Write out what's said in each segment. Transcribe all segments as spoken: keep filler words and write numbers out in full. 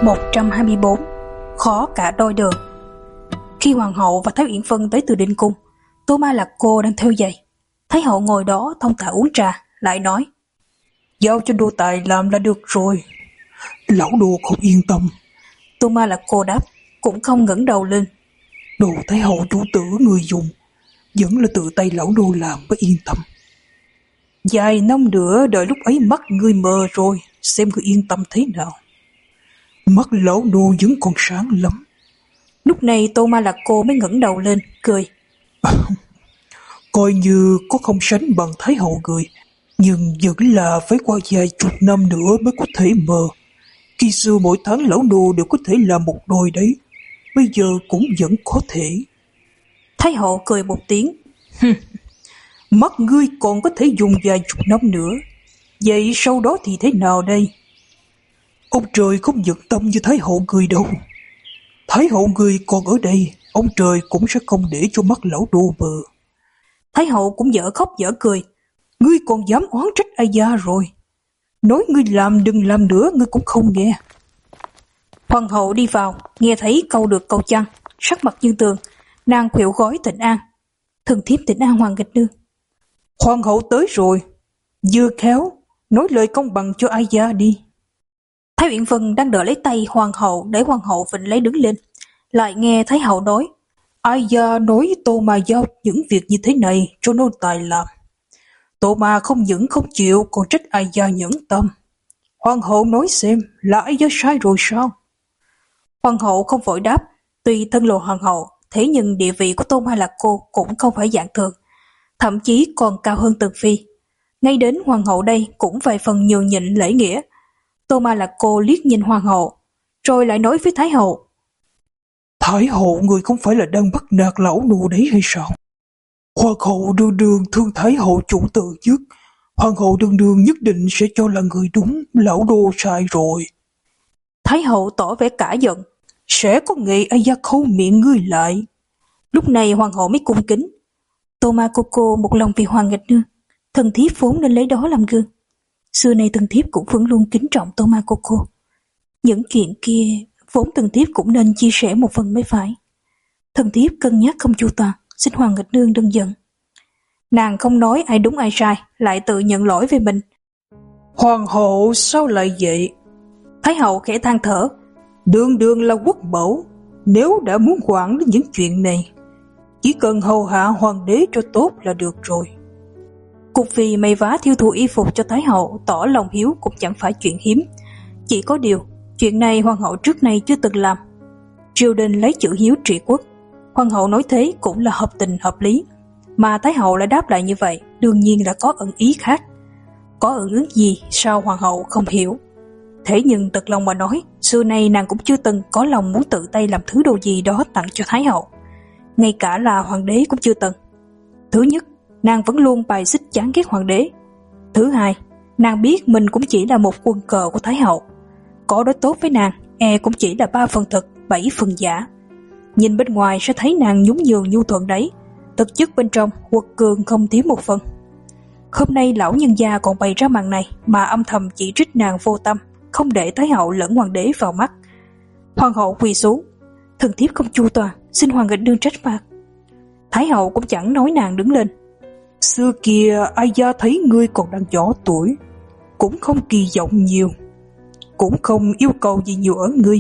một trăm hai mươi bốn. Khó cả đôi đường. Khi hoàng hậu và Thái Uyển Vân tới Từ Định Cung, Tô Ma Lạc Cô đang thêu giày. Thái hậu ngồi đó thong thả uống trà, lại nói: giao cho đô tài làm là được rồi. Lão đô không yên tâm. Tô Ma Lạc Cô đáp, cũng không ngẩng đầu lên: đồ Thái hậu chủ tử người dùng, vẫn là tự tay lão đô làm mới yên tâm. Vài năm nữa đợi lúc ấy mắt ngươi mờ rồi, xem ngươi yên tâm thế nào. Mắt lão đô vẫn còn sáng lắm. Lúc này Tô Ma Lạc Cô mới ngẩng đầu lên, cười. Coi như có không sánh bằng Thái hậu người, nhưng vẫn là phải qua vài chục năm nữa mới có thể mờ. Khi xưa mỗi tháng lão đô đều có thể làm một đôi đấy, bây giờ cũng vẫn có thể. Thái hậu cười một tiếng. Mắt ngươi còn có thể dùng vài chục năm nữa, vậy sau đó thì thế nào đây? Ông trời không giận tâm như Thái hậu người đâu. Thái hậu người còn ở đây, ông trời cũng sẽ không để cho mắt lão đô mờ. Thái hậu cũng dở khóc dở cười. Ngươi còn dám oán trách ai gia rồi. Nói ngươi làm đừng làm nữa, ngươi cũng không nghe. Hoàng hậu đi vào, nghe thấy câu được câu chăng, sắc mặt như tường, nàng khuỵu gối thỉnh an. Thần thiếp thỉnh an hoàng nghịch nương. Hoàng hậu tới rồi, vừa khéo, nói lời công bằng cho ai gia đi. Thái Uyển Vân đang đỡ lấy tay hoàng hậu để hoàng hậu vịnh lấy đứng lên, lại nghe Thái hậu nói: ai gia nói Tô Ma giao những việc như thế này cho nô tài làm. Tô Ma không những không chịu, còn trách ai gia nhẫn tâm. Hoàng hậu nói xem, là ai gia sai rồi sao? Hoàng hậu không vội đáp, tuy thân lộ hoàng hậu, thế nhưng địa vị của Tô Ma Lạc Cô cũng không phải dạng thường, thậm chí còn cao hơn Tần Phi. Ngay đến hoàng hậu đây cũng vài phần nhường nhịn lễ nghĩa. Tô Ma Lạc Cô liếc nhìn hoàng hậu, rồi lại nói với Thái hậu: Thái hậu người không phải là đang bắt nạt lão nô đấy hay sao? Hoàng hậu đương đương thương Thái hậu chủ tử nhất. Hoàng hậu đương đương nhất định sẽ cho là người đúng, lão đô sai rồi. Thái hậu tỏ vẻ cả giận: sẽ có ngày ai gia khâu miệng ngươi lại. Lúc này hoàng hậu mới cung kính: Tô Ma cô cô một lòng vì hoàng nghịch nương, thần thiếp vốn nên lấy đó làm gương. Xưa nay thần thiếp cũng vẫn luôn kính trọng Tô Ma cô cô. Những chuyện kia vốn thần thiếp cũng nên chia sẻ một phần mới phải. Thần thiếp cân nhắc không chu toàn, xin hoàng nghịch nương đừng giận. Nàng không nói ai đúng ai sai, lại tự nhận lỗi về mình. Hoàng hậu sao lại vậy? Thái hậu khẽ than thở: Đương đương là quốc mẫu, nếu đã muốn quản đến những chuyện này, chỉ cần hầu hạ hoàng đế cho tốt là được rồi. Cục vì may vá thiêu thụ y phục cho Thái hậu tỏ lòng hiếu cũng chẳng phải chuyện hiếm. Chỉ có điều, chuyện này hoàng hậu trước nay chưa từng làm. Triều đình lấy chữ hiếu trị quốc, hoàng hậu nói thế cũng là hợp tình hợp lý. Mà Thái hậu lại đáp lại như vậy, đương nhiên là có ẩn ý khác. Có ẩn ý gì sao hoàng hậu không hiểu. Thế nhưng thật lòng mà nói, xưa nay nàng cũng chưa từng có lòng muốn tự tay làm thứ đồ gì đó tặng cho Thái hậu. Ngay cả là hoàng đế cũng chưa từng. Thứ nhất, nàng vẫn luôn bài xích chán ghét hoàng đế. Thứ hai, nàng biết mình cũng chỉ là một quân cờ của Thái hậu. Có đối tốt với nàng, e cũng chỉ là ba phần thật, bảy phần giả. Nhìn bên ngoài sẽ thấy nàng nhún nhường nhu thuận đấy, thực chất bên trong quật cường không thiếu một phần. Hôm nay lão nhân gia còn bày ra màn này mà âm thầm chỉ trích nàng vô tâm, không để Thái hậu lẫn hoàng đế vào mắt. Hoàng hậu quỳ xuống: thần thiếp không chu toàn, xin hoàng nghịch nương trách phạt. Thái hậu cũng chẳng nói nàng đứng lên. Xưa kia ai gia thấy ngươi còn đang nhỏ tuổi, cũng không kỳ vọng nhiều, cũng không yêu cầu gì nhiều ở ngươi.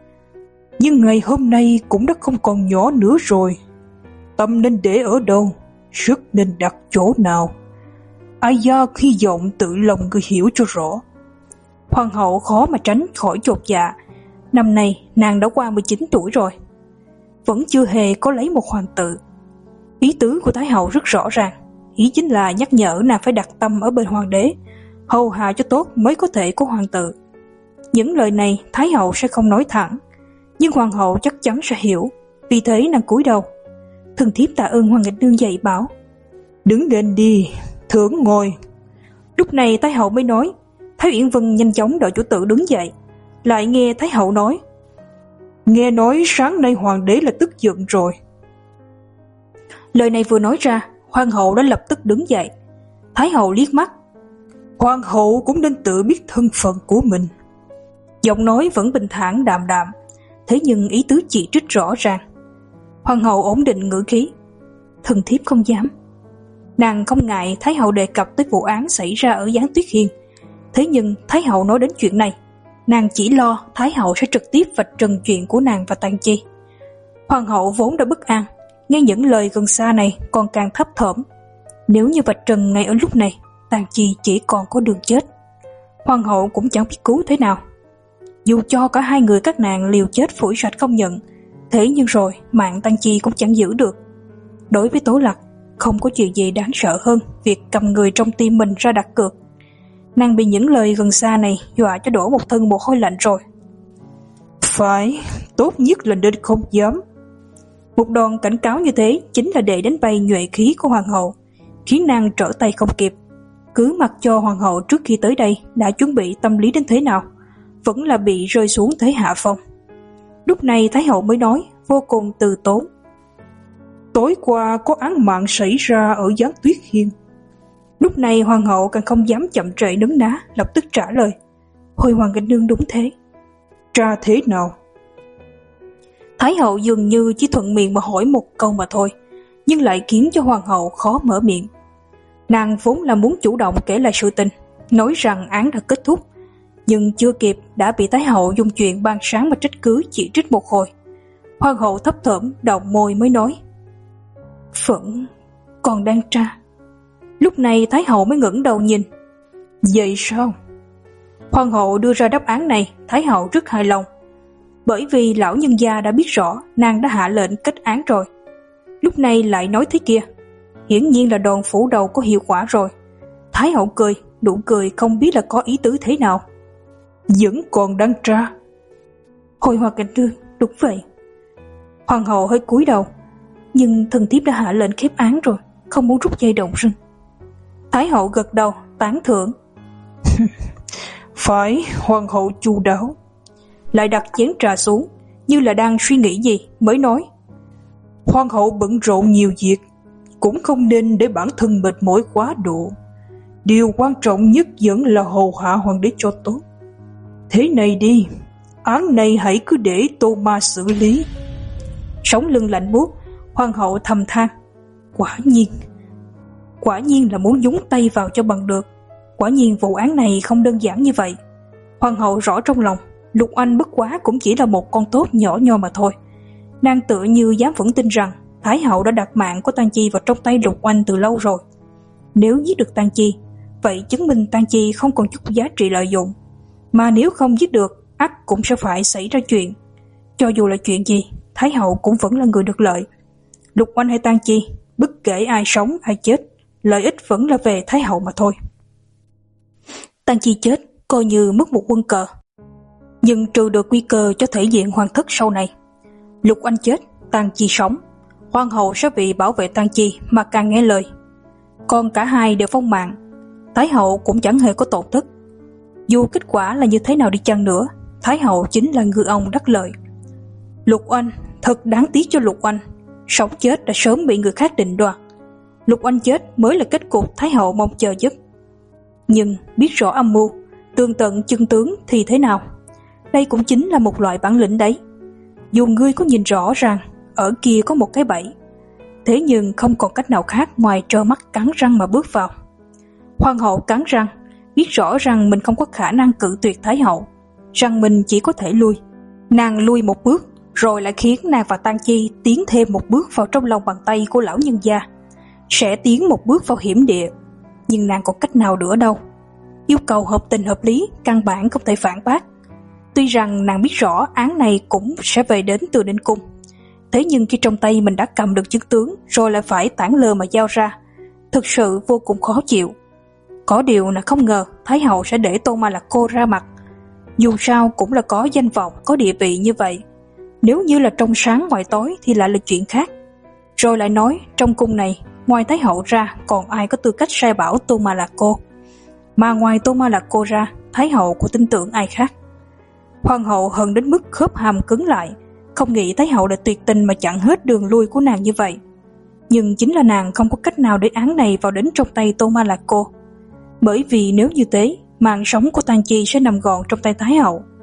Nhưng ngày hôm nay cũng đã không còn nhỏ nữa rồi. Tâm nên để ở đâu, sức nên đặt chỗ nào, ai gia hy vọng tự lòng ngươi hiểu cho rõ. Hoàng hậu khó mà tránh khỏi chột dạ. Năm nay nàng đã qua mười chín tuổi rồi, vẫn chưa hề có lấy một hoàng tử. Ý tứ của Thái hậu rất rõ ràng, ý chính là nhắc nhở nàng phải đặt tâm ở bên hoàng đế, hầu hạ cho tốt mới có thể có hoàng tử. Những lời này Thái hậu sẽ không nói thẳng, nhưng hoàng hậu chắc chắn sẽ hiểu, vì thế nàng cúi đầu: thần thiếp tạ ơn hoàng nghịch nương dạy bảo. Đứng lên đi, thưởng ngồi. Lúc này Thái hậu mới nói. Thái Uyển Vân nhanh chóng đợi chủ tử đứng dậy, lại nghe Thái hậu nói: nghe nói sáng nay hoàng đế là tức giận rồi. Lời này vừa nói ra, hoàng hậu đã lập tức đứng dậy. Thái hậu liếc mắt: hoàng hậu cũng nên tự biết thân phận của mình. Giọng nói vẫn bình thản đạm đạm, thế nhưng ý tứ chỉ trích rõ ràng. Hoàng hậu ổn định ngữ khí. Thần thiếp không dám. Nàng không ngại Thái hậu đề cập tới vụ án xảy ra ở Giáng Tuyết Hiên. Thế nhưng Thái hậu nói đến chuyện này, nàng chỉ lo Thái hậu sẽ trực tiếp vạch trần chuyện của nàng và Tang Chi. Hoàng hậu vốn đã bất an, nghe những lời gần xa này còn càng thấp thỏm. Nếu như vạch trần ngay ở lúc này, Tang Chi chỉ còn có đường chết. Hoàng hậu cũng chẳng biết cứu thế nào. Dù cho cả hai người các nàng liều chết phủi sạch không nhận, thế nhưng rồi mạng Tang Chi cũng chẳng giữ được. Đối với Tố Lạc, không có chuyện gì đáng sợ hơn việc cầm người trong tim mình ra đặt cược. Nàng bị những lời gần xa này dọa cho đổ một thân mồ hôi lạnh rồi. Phải, tốt nhất là nên không dám. Một đòn cảnh cáo như thế chính là để đánh bay nhuệ khí của hoàng hậu, khiến nàng trở tay không kịp. Cứ mặc cho hoàng hậu trước khi tới đây đã chuẩn bị tâm lý đến thế nào, vẫn là bị rơi xuống thế hạ phong. Lúc này Thái hậu mới nói, vô cùng từ tốn. Tối qua có án mạng xảy ra ở Giáng Tuyết Hiên. Lúc này hoàng hậu càng không dám chậm trễ nấn ná, lập tức trả lời. Hồi hoàng nghịch nương đúng thế. Tra thế nào? Thái hậu dường như chỉ thuận miệng mà hỏi một câu mà thôi, nhưng lại khiến cho hoàng hậu khó mở miệng. Nàng vốn là muốn chủ động kể lại sự tình, nói rằng án đã kết thúc, nhưng chưa kịp đã bị Thái hậu dùng chuyện ban sáng mà trách cứ chỉ trích một hồi. Hoàng hậu thấp thỏm động môi mới nói, vẫn còn đang tra. Lúc này Thái hậu mới ngẩng đầu nhìn. Vậy sao? Hoàng hậu đưa ra đáp án này, Thái hậu rất hài lòng, bởi vì lão nhân gia đã biết rõ nàng đã hạ lệnh kết án rồi. Lúc này lại nói thế kia, hiển nhiên là đòn phủ đầu có hiệu quả rồi. Thái hậu cười, nụ cười không biết là có ý tứ thế nào. Vẫn còn đang tra. Hồi hoàng cảnh nương, đúng vậy. Hoàng hậu hơi cúi đầu, nhưng thần thiếp đã hạ lệnh khép án rồi, không muốn rút dây động rừng. Thái hậu gật đầu, tán thưởng. Phải, hoàng hậu chu đáo. Lại đặt chén trà xuống, như là đang suy nghĩ gì, mới nói. Hoàng hậu bận rộn nhiều việc, cũng không nên để bản thân mệt mỏi quá độ. Điều quan trọng nhất vẫn là hầu hạ hoàng đế cho tốt. Thế này đi, án này hãy cứ để Tô Ma xử lý. Sống lưng lạnh buốt, hoàng hậu thầm than. Quả nhiên, quả nhiên là muốn nhúng tay vào cho bằng được. Quả nhiên vụ án này không đơn giản như vậy. Hoàng hậu rõ trong lòng, Lục Oanh bất quá cũng chỉ là một con tốt nhỏ nho mà thôi. Nàng tựa như dám vững tin rằng Thái hậu đã đặt mạng của Tang Chi vào trong tay Lục Oanh từ lâu rồi. Nếu giết được Tang Chi, vậy chứng minh Tang Chi không còn chút giá trị lợi dụng. Mà nếu không giết được, ắt cũng sẽ phải xảy ra chuyện. Cho dù là chuyện gì, Thái hậu cũng vẫn là người được lợi. Lục Oanh hay Tang Chi, bất kể ai sống ai chết, lợi ích vẫn là về Thái hậu mà thôi. Tang Chi chết coi như mất một quân cờ, nhưng trừ được nguy cơ cho thể diện hoàng thất sau này. Lục Oanh chết, Tang Chi sống, hoàng hậu sẽ vì bảo vệ Tang Chi mà càng nghe lời. Còn cả hai đều phong mạng, Thái hậu cũng chẳng hề có tổn thất. Dù kết quả là như thế nào đi chăng nữa, Thái hậu chính là ngư ông đắc lợi. Lục Oanh, thật đáng tiếc cho Lục Oanh, sống chết đã sớm bị người khác định đoạt. Lục Oanh chết mới là kết cục Thái hậu mong chờ nhất. Nhưng biết rõ âm mưu, tường tận chân tướng thì thế nào? Đây cũng chính là một loại bản lĩnh đấy. Dù ngươi có nhìn rõ ràng ở kia có một cái bẫy, thế nhưng không còn cách nào khác ngoài trơ mắt cắn răng mà bước vào. Hoàng hậu cắn răng, biết rõ rằng mình không có khả năng cự tuyệt Thái hậu, rằng mình chỉ có thể lui. Nàng lui một bước, rồi lại khiến nàng và Tang Chi tiến thêm một bước vào trong lòng bàn tay của lão nhân gia, sẽ tiến một bước vào hiểm địa. Nhưng nàng còn cách nào nữa đâu. Yêu cầu hợp tình hợp lý, căn bản không thể phản bác. Tuy rằng nàng biết rõ án này cũng sẽ về đến từ Ninh Cung, thế nhưng khi trong tay mình đã cầm được chứng tướng rồi lại phải tản lơ mà giao ra, thực sự vô cùng khó chịu. Có điều là không ngờ Thái hậu sẽ để Tô Ma Lạc Cô ra mặt. Dù sao cũng là có danh vọng, có địa vị như vậy. Nếu như là trong sáng ngoài tối thì lại là chuyện khác. Rồi lại nói trong cung này ngoài Thái hậu ra còn ai có tư cách sai bảo Tô Ma Lạc Cô. Mà ngoài Tô Ma Lạc Cô ra, Thái hậu của tin tưởng ai khác. Hoàng hậu hận đến mức khớp hàm cứng lại, không nghĩ Thái hậu đã tuyệt tình mà chặn hết đường lui của nàng như vậy. Nhưng chính là nàng không có cách nào để án này vào đến trong tay Tô Ma Lạc Cô. Bởi vì nếu như thế, mạng sống của Tang Chi sẽ nằm gọn trong tay Thái hậu.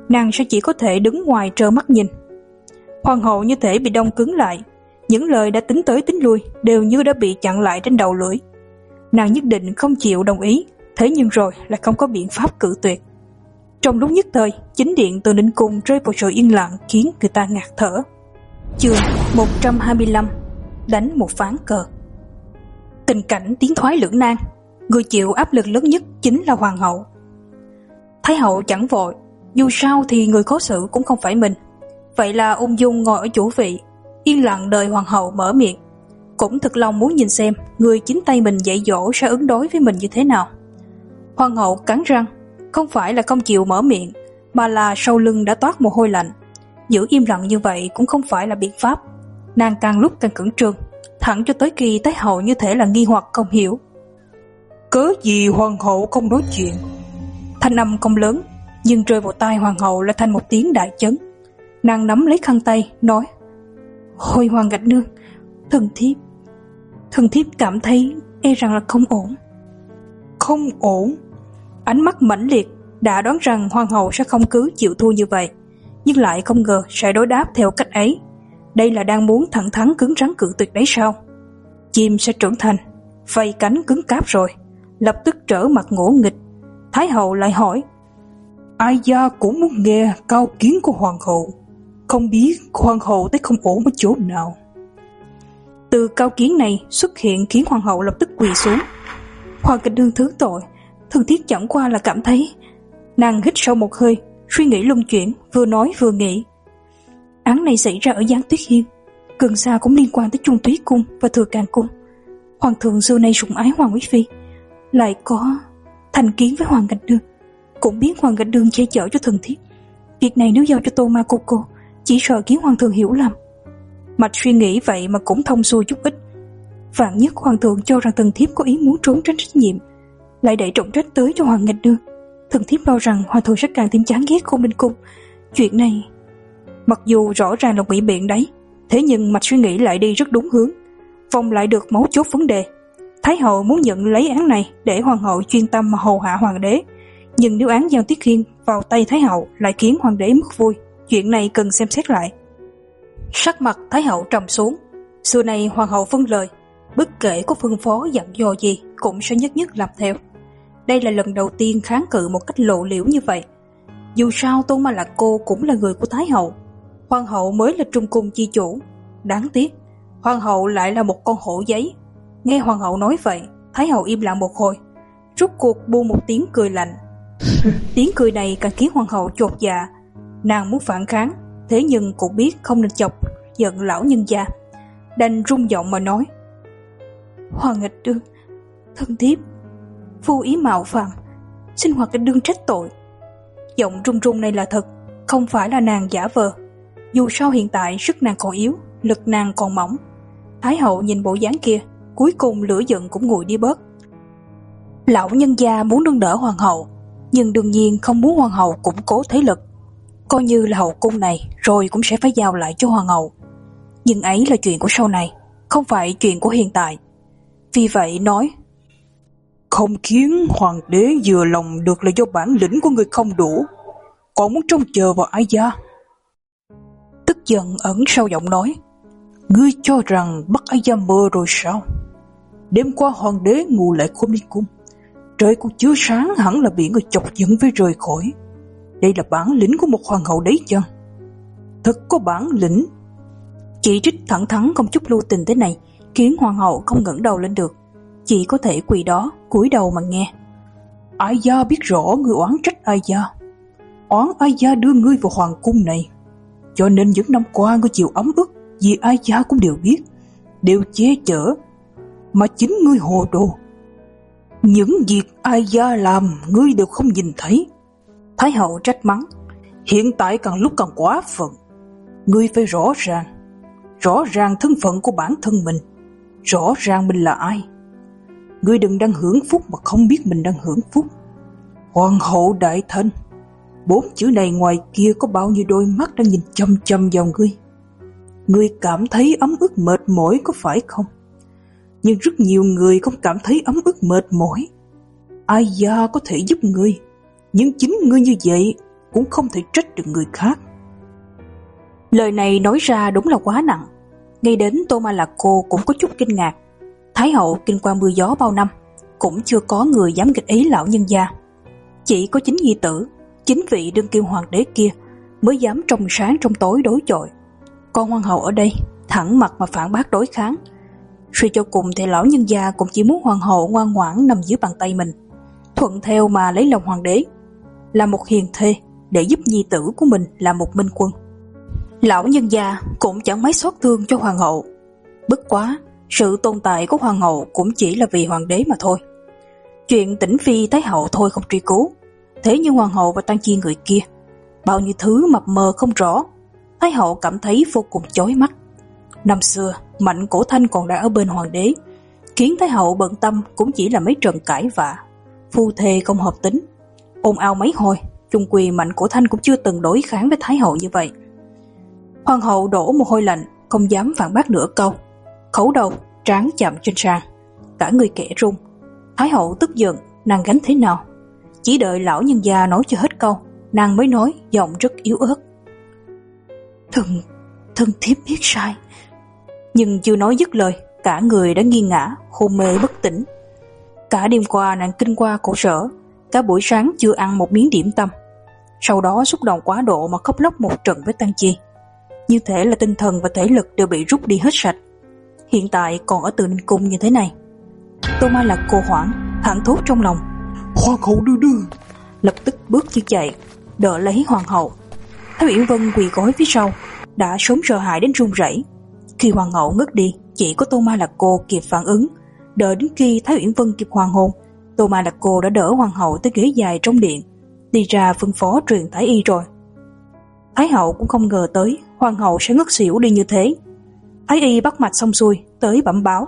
nàng sẽ chỉ có thể đứng ngoài trơ mắt nhìn. Hoàng hậu như thể bị đông cứng lại, những lời đã tính tới tính lui đều như đã bị chặn lại trên đầu lưỡi. Nàng nhất định không chịu đồng ý, thế nhưng rồi lại không có biện pháp cự tuyệt. Trong lúc nhất thời, chính điện Từ Ninh Cung rơi vào sự yên lặng khiến người ta ngạt thở. Chương một trăm hai mươi lăm. Đánh một ván cờ. Tình cảnh tiến thoái lưỡng nan, người chịu áp lực lớn nhất chính là hoàng hậu. Thái hậu chẳng vội, dù sao thì người khó xử cũng không phải mình. Vậy là ung dung ngồi ở chủ vị, yên lặng đợi hoàng hậu mở miệng. Cũng thực lòng muốn nhìn xem người chính tay mình dạy dỗ sẽ ứng đối với mình như thế nào. Hoàng hậu cắn răng, không phải là không chịu mở miệng, mà là sau lưng đã toát mồ hôi lạnh. Giữ im lặng như vậy cũng không phải là biện pháp. Nàng càng lúc càng cứng trương, thẳng cho tới khi Thái hậu như thể là nghi hoặc không hiểu. Cớ gì hoàng hậu không nói chuyện? Thanh âm không lớn, nhưng rơi vào tai hoàng hậu là thành một tiếng đại chấn. Nàng nắm lấy khăn tay, nói: Hồi hoàng gạch nương, thần thiếp, thần thiếp cảm thấy e rằng là không ổn. Không ổn? Ánh mắt mãnh liệt đã đoán rằng hoàng hậu sẽ không cứ chịu thua như vậy, nhưng lại không ngờ sẽ đối đáp theo cách ấy. Đây là đang muốn thẳng thắn cứng rắn cự tuyệt đấy sao? Chim sẽ trưởng thành, vây cánh cứng cáp rồi, lập tức trở mặt ngỗ nghịch. Thái hậu lại hỏi: Ai gia cũng muốn nghe cao kiến của hoàng hậu, không biết hoàng hậu thấy không ổn ở chỗ nào? Từ cao kiến này xuất hiện khiến hoàng hậu lập tức quỳ xuống. Hoàng kịch đương thứ tội, thần thiếp chẳng qua là cảm thấy. Nàng hít sâu một hơi, suy nghĩ luân chuyển, vừa nói vừa nghĩ. Án này xảy ra ở Giáng Tuyết Hiên, gần xa cũng liên quan tới Trung Túy Cung và Thừa Càn Cung. Hoàng thượng xưa nay sủng ái Hoàng quý phi, lại có thành kiến với Hoàng Gạch Đương, cũng biết Hoàng Gạch Đương che chở cho thần thiếp. Việc này nếu giao cho Tô Ma cô cô, chỉ sợ khiến hoàng thượng hiểu lầm. Mạch suy nghĩ vậy mà cũng thông xuôi chút ít. Vạn nhất hoàng thượng cho rằng thần thiếp có ý muốn trốn tránh trách nhiệm, lại đẩy trọng trách tới cho Hoàng Gạch Đương, thần thiếp lo rằng hoàng thượng sẽ càng thêm chán ghét Khôn Ninh Cung. Chuyện này mặc dù rõ ràng là ngụy biện đấy, thế nhưng mạch suy nghĩ lại đi rất đúng hướng, vòng lại được mấu chốt vấn đề. Thái hậu muốn nhận lấy án này để hoàng hậu chuyên tâm mà hầu hạ hoàng đế, nhưng nếu án Giang Tuyết Hiên vào tay thái hậu lại khiến hoàng đế mất vui, chuyện này cần xem xét lại. Sắc mặt thái hậu trầm xuống. Xưa nay hoàng hậu vâng lời, bất kể có phân phó dặn dò gì cũng sẽ nhất nhất làm theo. Đây là lần đầu tiên kháng cự một cách lộ liễu như vậy. Dù sao Tôn Ma Lạc Cô cũng là người của thái hậu, hoàng hậu mới là trung cung chi chủ. Đáng tiếc hoàng hậu lại là một con hổ giấy. Nghe hoàng hậu nói vậy, thái hậu im lặng một hồi, rút cuộc buông một tiếng cười lạnh. Tiếng cười này càng khiến hoàng hậu chột dạ. Nàng muốn phản kháng, thế nhưng cũng biết không nên chọc giận lão nhân gia, đành rung giọng mà nói: Hoàng Nghịch Đương, thân thiếp vô ý mạo phạm, xin Hoàng Nghịch Đương trách tội. Giọng run run này là thật, không phải là nàng giả vờ. Dù sao hiện tại sức nàng còn yếu, lực nàng còn mỏng. Thái hậu nhìn bộ dáng kia, cuối cùng lửa giận cũng nguội đi bớt. Lão nhân gia muốn nâng đỡ hoàng hậu, nhưng đương nhiên không muốn hoàng hậu củng cố thế lực. Coi như là hậu cung này rồi cũng sẽ phải giao lại cho hoàng hậu, nhưng ấy là chuyện của sau này, không phải chuyện của hiện tại. Vì vậy nói: Không khiến hoàng đế vừa lòng được là do bản lĩnh của người không đủ, còn muốn trông chờ vào ai gia? Tức giận ẩn sau giọng nói: Ngươi cho rằng bắt ai gia mơ rồi sao? Đêm qua hoàng đế ngủ lại Khôn Ninh Cung, trời cũng chưa sáng hẳn là bị người chọc giận với rời khỏi. Đây là bản lĩnh của một hoàng hậu đấy chăng? Thật có bản lĩnh. Chỉ trích thẳng thắn không chút lưu tình thế này khiến hoàng hậu không ngẩng đầu lên được, chỉ có thể quỳ đó cúi đầu mà nghe. Ai gia biết rõ ngươi oán trách ai gia, oán ai gia đưa ngươi vào hoàng cung này, cho nên những năm qua ngươi chịu ấm ức vì ai gia cũng đều biết, đều che chở, mà chính ngươi hồ đồ. Những việc ai gia làm ngươi đều không nhìn thấy. Thái hậu trách mắng: Hiện tại càng lúc càng quá phận. Ngươi phải rõ ràng, rõ ràng thân phận của bản thân mình, rõ ràng mình là ai. Ngươi đừng đang hưởng phúc mà không biết mình đang hưởng phúc. Hoàng hậu đại thân, bốn chữ này ngoài kia có bao nhiêu đôi mắt đang nhìn chăm chăm vào ngươi. Ngươi cảm thấy ấm ức mệt mỏi có phải không? Nhưng rất nhiều người không cảm thấy ấm ức mệt mỏi. Ai gia có thể giúp ngươi, nhưng chính ngươi như vậy cũng không thể trách được người khác. Lời này nói ra đúng là quá nặng. Ngay đến Tô Ma Lạc Cô cũng có chút kinh ngạc. Thái hậu kinh qua mưa gió bao năm, cũng chưa có người dám nghịch ý lão nhân gia. Chỉ có chính nhi tử, chính vị đương kim hoàng đế kia mới dám trong sáng trong tối đối chọi. Con hoàng hậu ở đây thẳng mặt mà phản bác đối kháng. Suy cho cùng thì lão nhân gia cũng chỉ muốn hoàng hậu ngoan ngoãn nằm dưới bàn tay mình, thuận theo mà lấy lòng hoàng đế, là một hiền thê để giúp nhi tử của mình là một minh quân. Lão nhân gia cũng chẳng mấy xót thương cho hoàng hậu. Bất quá sự tồn tại của hoàng hậu cũng chỉ là vì hoàng đế mà thôi. Chuyện Tĩnh Phi Thái hậu thôi không truy cứu, thế nhưng hoàng hậu và Tăng Chi người kia, bao nhiêu thứ mập mờ không rõ, Thái hậu cảm thấy vô cùng chói mắt. Năm xưa Mạnh Cổ Thanh còn đã ở bên hoàng đế, khiến Thái hậu bận tâm cũng chỉ là mấy trận cãi vã, phu thê không hợp tính, ồn ào mấy hồi, chung quy Mạnh Cổ Thanh cũng chưa từng đối kháng với Thái hậu như vậy. Hoàng hậu đổ mồ hôi lạnh, không dám phản bác nửa câu, khấu đầu, trán chạm trên sàn, cả người kẻ run. Thái hậu tức giận, nàng gánh thế nào? Chỉ đợi lão nhân gia nói cho hết câu, nàng mới nói giọng rất yếu ớt: Thần, thần thiếp biết sai. Nhưng chưa nói dứt lời, cả người đã nghiêng ngã, hôn mê bất tỉnh. Cả đêm qua nàng kinh qua khổ sở, cả buổi sáng chưa ăn một miếng điểm tâm. Sau đó xúc động quá độ mà khóc lóc một trận với Tăng Chi. Như thể là tinh thần và thể lực đều bị rút đi hết sạch. Hiện tại còn ở Từ Ninh Cung như thế này. Tô Ma Lạc Cô hoảng, thảng thốt trong lòng: Hoàng hậu đưa đưa. Lập tức bước chân chạy, đỡ lấy hoàng hậu. Thái Uyển Vân quỳ gối phía sau, đã sớm sợ hãi đến run rẩy. Khi hoàng hậu ngất đi, chỉ có Tô Ma Lạc Cô kịp phản ứng. Đợi đến khi Thái Uyển Vân kịp hoàn hồn, Tô Ma Lạc Cô đã đỡ hoàng hậu tới ghế dài trong điện, đi ra phân phó truyền thái y rồi. Thái hậu cũng không ngờ tới hoàng hậu sẽ ngất xỉu đi như thế. Thái y bắt mạch xong xuôi tới bẩm báo,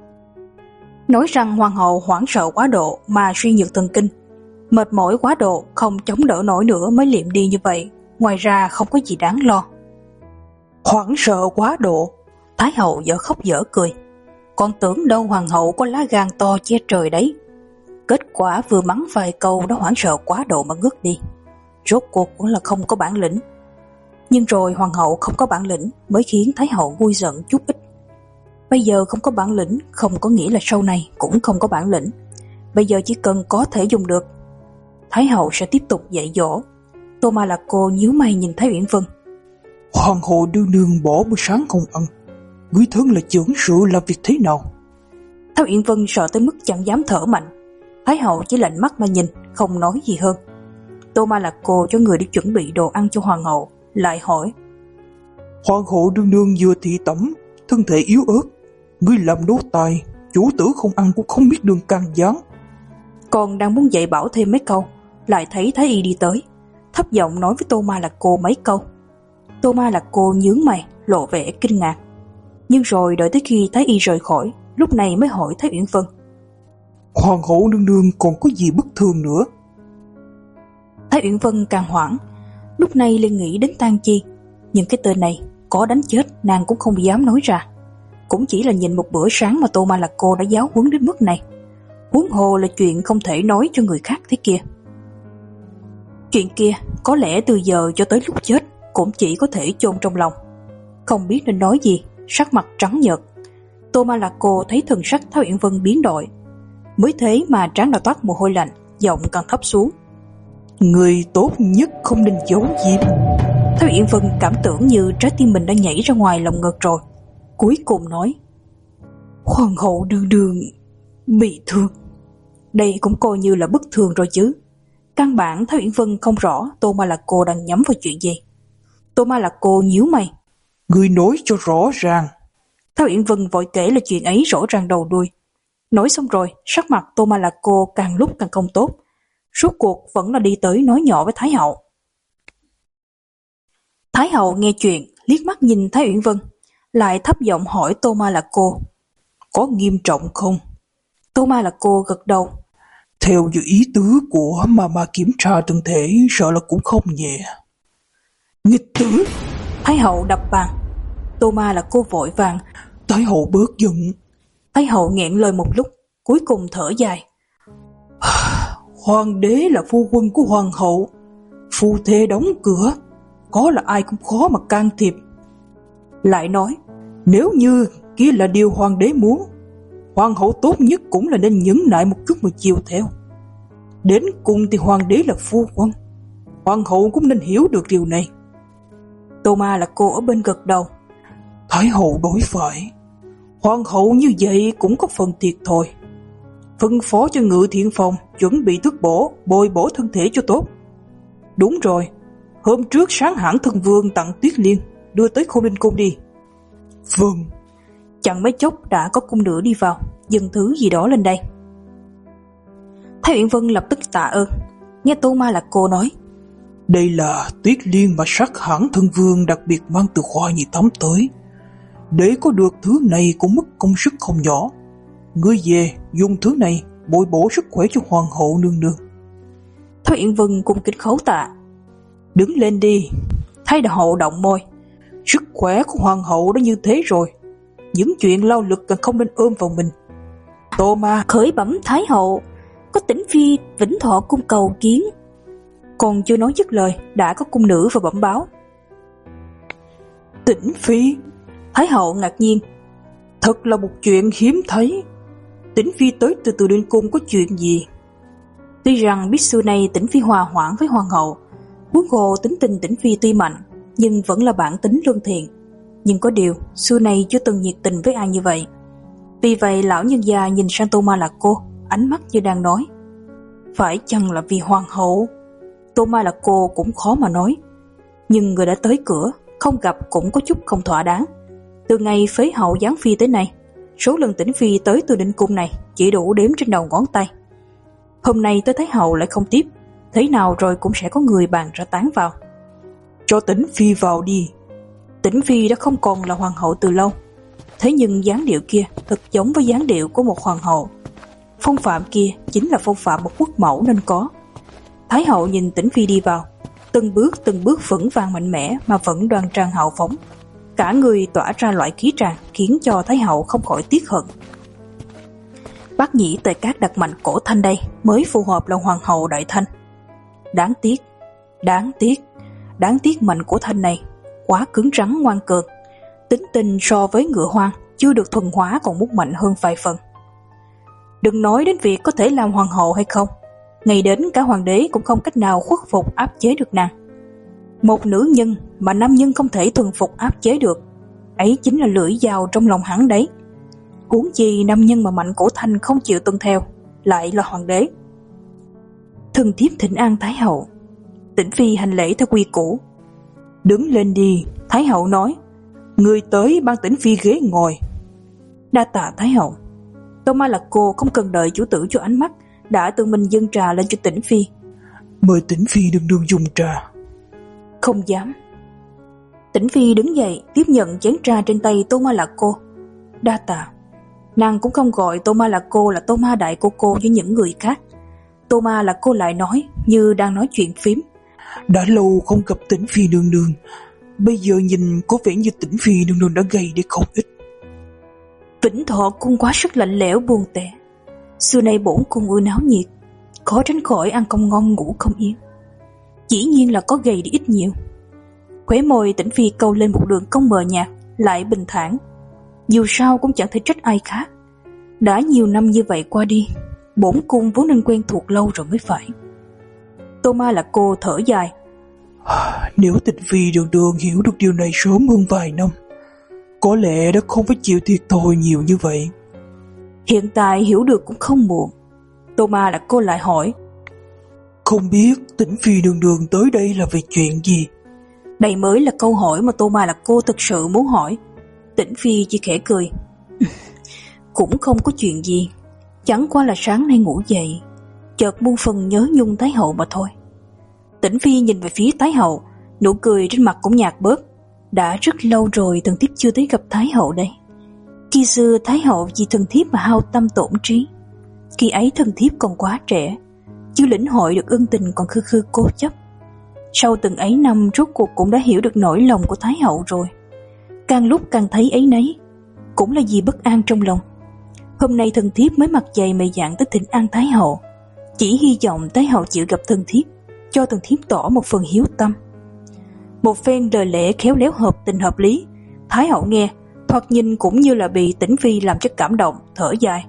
nói rằng hoàng hậu hoảng sợ quá độ mà suy nhược thần kinh, mệt mỏi quá độ không chống đỡ nổi nữa mới liệm đi như vậy, ngoài ra không có gì đáng lo. Hoảng sợ quá độ? Thái hậu dở khóc dở cười, con tưởng đâu hoàng hậu có lá gan to che trời đấy. Kết quả vừa mắng vài câu đã hoảng sợ quá độ mà ngất đi. Rốt cuộc cũng là không có bản lĩnh. Nhưng rồi hoàng hậu không có bản lĩnh mới khiến Thái hậu vui giận chút ít. Bây giờ không có bản lĩnh không có nghĩa là sau này cũng không có bản lĩnh. Bây giờ chỉ cần có thể dùng được. Thái hậu sẽ tiếp tục dạy dỗ. Tô Ma Lạc Cô nhíu mày nhìn Thái Uyển Vân. Hoàng hậu đương đương bỏ bữa sáng không ăn, người thân là trưởng sự làm việc thế nào? Thái Uyển Vân sợ tới mức chẳng dám thở mạnh. Thái hậu chỉ lạnh mắt mà nhìn, không nói gì hơn. Tô Ma Lạc Cô cho người đi chuẩn bị đồ ăn cho hoàng hậu, lại hỏi: Hoàng hậu đương đương vừa thị tẩm, thân thể yếu ớt, ngươi làm đố tài, chủ tử không ăn cũng không biết đường can gián. Còn đang muốn dạy bảo thêm mấy câu, lại thấy Thái y đi tới, thấp giọng nói với Tô Ma Lạc Cô mấy câu. Tô Ma Lạc Cô nhướng mày, lộ vẻ kinh ngạc. Nhưng rồi đợi tới khi Thái y rời khỏi, lúc này mới hỏi Thái Uyển Vân: Hoàng hậu đương đương còn có gì bất thường nữa? Thái Uyển Vân càng hoảng, lúc này liền nghĩ đến Tang Chi, nhưng cái tên này có đánh chết nàng cũng không dám nói ra. Cũng chỉ là nhìn một bữa sáng mà Tô Ma Lạc Cô đã giáo huấn đến mức này, huống hồ là chuyện không thể nói cho người khác thế kia. Chuyện kia có lẽ từ giờ cho tới lúc chết cũng chỉ có thể chôn trong lòng. Không biết nên nói gì, sắc mặt trắng nhợt. Tô Ma Lạc Cô thấy thần sắc Thái Uyển Vân biến đổi, mới thế mà trán đã toát mồ hôi lạnh, giọng càng thấp xuống: Người tốt nhất không nên giấu diếm. Thái Uyển Vân cảm tưởng như trái tim mình đã nhảy ra ngoài lồng ngực rồi, cuối cùng nói: Hoàng hậu đương đương bị thương. Đây cũng coi như là bất thường rồi chứ. Căn bản Thái Uyển Vân không rõ Tô Ma Lạc Cô đang nhắm vào chuyện gì. Tô Ma Lạc Cô nhíu mày: Người nói cho rõ ràng. Thái Uyển Vân vội kể là chuyện ấy rõ ràng đầu đuôi. Nói xong rồi, sắc mặt Tô Ma Lạc Cô càng lúc càng không tốt. Rốt cuộc vẫn là đi tới nói nhỏ với Thái hậu. Thái hậu nghe chuyện, liếc mắt nhìn Thái Uyển Vân, lại thấp giọng hỏi Tô Ma Lạc Cô: Có nghiêm trọng không? Tô Ma Lạc Cô gật đầu: Theo như ý tứ của mà mà kiểm tra thân thể, sợ là cũng không nhẹ. Nghịch tử! Thái hậu đập bàn. Tô Ma Lạc Cô vội vàng: Thái hậu bớt giận. Thái hậu nghẹn lời một lúc, cuối cùng thở dài: Hoàng đế là phu quân của hoàng hậu, Phu thê đóng cửa, có là ai cũng khó mà can thiệp. Lại nói, nếu như kia là điều hoàng đế muốn, hoàng hậu tốt nhất cũng là nên nhẫn nại một chút mà chiều theo. Đến cùng thì hoàng đế là phu quân, hoàng hậu cũng nên hiểu được điều này. Thomas là cô ở bên gật đầu. Thái hậu đối phải, hoàng hậu như vậy cũng có phần thiệt thôi. Phân phó cho ngự thiện phòng chuẩn bị thuốc bổ, bồi bổ thân thể cho tốt. Đúng rồi, hôm trước sáng hãng thân vương tặng Tuyết Liên, đưa tới Khôn Ninh Cung đi. Vâng. Chẳng mấy chốc đã có cung nữ đi vào, dâng thứ gì đó lên đây. Thái Uyển Vân lập tức tạ ơn. Nghe Thomas là cô nói, đây là Tuyết Liên mà sắc hãng thân vương đặc biệt mang từ Hoa Nhị Thấm tới. Để có được thứ này cũng mất công sức không nhỏ. Ngươi về dùng thứ này bồi bổ sức khỏe cho hoàng hậu nương nương. Thái Uyển Vân cung kính khấu tạ. Đứng lên đi. Thái hậu động môi. Sức khỏe của hoàng hậu đã như thế rồi, những chuyện lao lực càng không nên ôm vào mình. Thomas khởi bẩm Thái hậu, có Tĩnh phi Vĩnh Thọ cung cầu kiến. Còn chưa nói dứt lời, đã có cung nữ vào bẩm báo. Tĩnh phi? Thái hậu ngạc nhiên. Thật là một chuyện hiếm thấy. Tĩnh phi tới từ Từ Ninh Cung có chuyện gì? Tuy rằng biết xưa nay Tĩnh phi hòa hoãn với hoàng hậu, huống hồ tính tình Tĩnh phi tuy mạnh, nhưng vẫn là bản tính lương thiện. Nhưng có điều, xưa nay chưa từng nhiệt tình với ai như vậy. Vì vậy lão nhân gia nhìn sang Thomas là cô, ánh mắt như đang nói, phải chăng là vì hoàng hậu? Thomas là cô cũng khó mà nói. Nhưng người đã tới cửa, không gặp cũng có chút không thỏa đáng. Từ ngày phế hậu giáng phi tới nay, số lần Tĩnh phi tới Từ Ninh Cung này chỉ đủ đếm trên đầu ngón tay. Hôm nay tới Thái hậu lại không tiếp, thế nào rồi cũng sẽ có người bàn ra tán vào. Cho Tĩnh phi vào đi. Tĩnh phi đã không còn là hoàng hậu từ lâu, thế nhưng dáng điệu kia thật giống với dáng điệu của một hoàng hậu. Phong phạm kia chính là phong phạm một quốc mẫu nên có. Thái hậu nhìn Tĩnh phi đi vào, từng bước từng bước vững vàng mạnh mẽ mà vẫn đoan trang hào phóng. Cả người tỏa ra loại khí tràng khiến cho Thái hậu không khỏi tiếc hận. Bác nhĩ Tề Cát đặt mạnh cổ thanh đây mới phù hợp là hoàng hậu đại thanh. Đáng tiếc, đáng tiếc, đáng tiếc mạnh cổ thanh này quá cứng rắn ngoan cường. Tính tình so với ngựa hoang chưa được thuần hóa còn muốn mạnh hơn vài phần. Đừng nói đến việc có thể làm hoàng hậu hay không, ngày đến cả hoàng đế cũng không cách nào khuất phục áp chế được nàng. Một nữ nhân mà nam nhân không thể thuần phục áp chế được, ấy chính là lưỡi dao trong lòng hắn đấy. Huống chi nam nhân mà mạnh cổ thanh không chịu tuân theo lại là hoàng đế. Thân thiếp thỉnh an Thái hậu. Tĩnh phi hành lễ theo quy củ. Đứng lên đi. Thái hậu nói. Người tới ban Tĩnh phi ghế ngồi. Đa tạ Thái hậu. Thomas là cô không cần đợi chủ tử cho ánh mắt, đã tự mình dâng trà lên cho Tĩnh phi. Mời Tĩnh phi đừng đừng dùng trà. Không dám. Tĩnh phi đứng dậy tiếp nhận chén trà trên tay Thomas là cô. Đa tạ. Nàng cũng không gọi Thomas là cô là Thomas đại cô cô với những người khác. Thomas là cô lại nói như đang nói chuyện phím. Đã lâu không gặp Tĩnh phi nương nương, bây giờ nhìn có vẻ như Tĩnh phi nương nương đã gầy đi không ít. Vĩnh Thọ cung quá sức lạnh lẽo buồn tẻ. Xưa nay bổn cung ưa náo nhiệt, khó tránh khỏi ăn không ngon ngủ không yên. Dĩ nhiên là có gầy đi ít nhiều. Khóe môi Tĩnh phi câu lên một đường cong mờ nhạt, lại bình thản. Dù sao cũng chẳng thể trách ai khác. Đã nhiều năm như vậy qua đi, bổn cung vốn nên quen thuộc lâu rồi mới phải. Thomas là cô thở dài. Nếu Tĩnh phi đường đường hiểu được điều này sớm hơn vài năm, có lẽ đã không phải chịu thiệt thòi nhiều như vậy. Hiện tại hiểu được cũng không muộn. Thomas là cô lại hỏi. Không biết Tĩnh phi đường đường tới đây là về chuyện gì? Đây mới là câu hỏi mà Thomas là cô thực sự muốn hỏi. Tĩnh phi chỉ khẽ cười. Cũng không có chuyện gì, chẳng qua là sáng nay ngủ dậy, chợt muôn phần nhớ nhung Thái hậu mà thôi. Tĩnh phi nhìn về phía Thái hậu, nụ cười trên mặt cũng nhạt bớt. Đã rất lâu rồi thần thiếp chưa tới gặp Thái hậu đây. Khi xưa Thái hậu vì thần thiếp mà hao tâm tổn trí. Khi ấy thần thiếp còn quá trẻ, chưa lĩnh hội được ân tình còn khư khư cố chấp. Sau từng ấy năm rốt cuộc cũng đã hiểu được nỗi lòng của Thái hậu rồi. Càng lúc càng thấy ấy nấy, cũng là gì bất an trong lòng. Hôm nay thần thiếp mới mặt dày mày dạn tới thỉnh an Thái hậu, chỉ hy vọng Thái hậu chịu gặp thần thiếp, cho Tần Thiếp tỏ một phần hiếu tâm. Một phen lời lẽ khéo léo hợp tình hợp lý, Thái hậu nghe, thoạt nhìn cũng như là bị Tĩnh Phi làm cho cảm động, thở dài.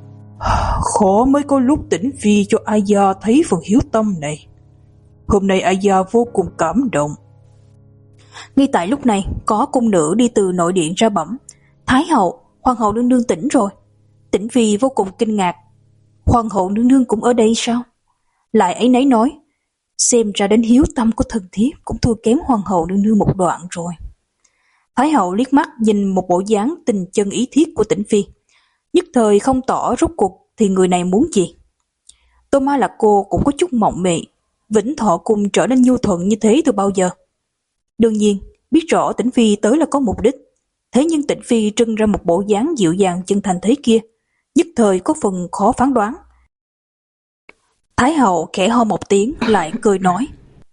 Khó mới có lúc Tĩnh Phi cho Aya thấy phần hiếu tâm này. Hôm nay Aya vô cùng cảm động. Ngay tại lúc này, có cung nữ đi từ nội điện ra bẩm: Thái hậu, hoàng hậu nương nương tỉnh rồi. Tĩnh Phi vô cùng kinh ngạc. Hoàng hậu nương nương cũng ở đây sao? Lại ấy nấy nói: xem ra đến hiếu tâm của thần thiếp cũng thua kém hoàng hậu nương nương một đoạn rồi. Thái hậu liếc mắt nhìn một bộ dáng tình chân ý thiết của Tĩnh Phi, nhất thời không tỏ rốt cuộc thì người này muốn gì. Tô Ma là cô cũng có chút mộng mị, Vĩnh Thọ Cung trở nên nhu thuận như thế từ bao giờ? Đương nhiên biết rõ Tĩnh Phi tới là có mục đích, thế nhưng Tĩnh Phi trưng ra một bộ dáng dịu dàng chân thành thế kia, nhất thời có phần khó phán đoán. Thái hậu khẽ ho một tiếng, lại cười nói: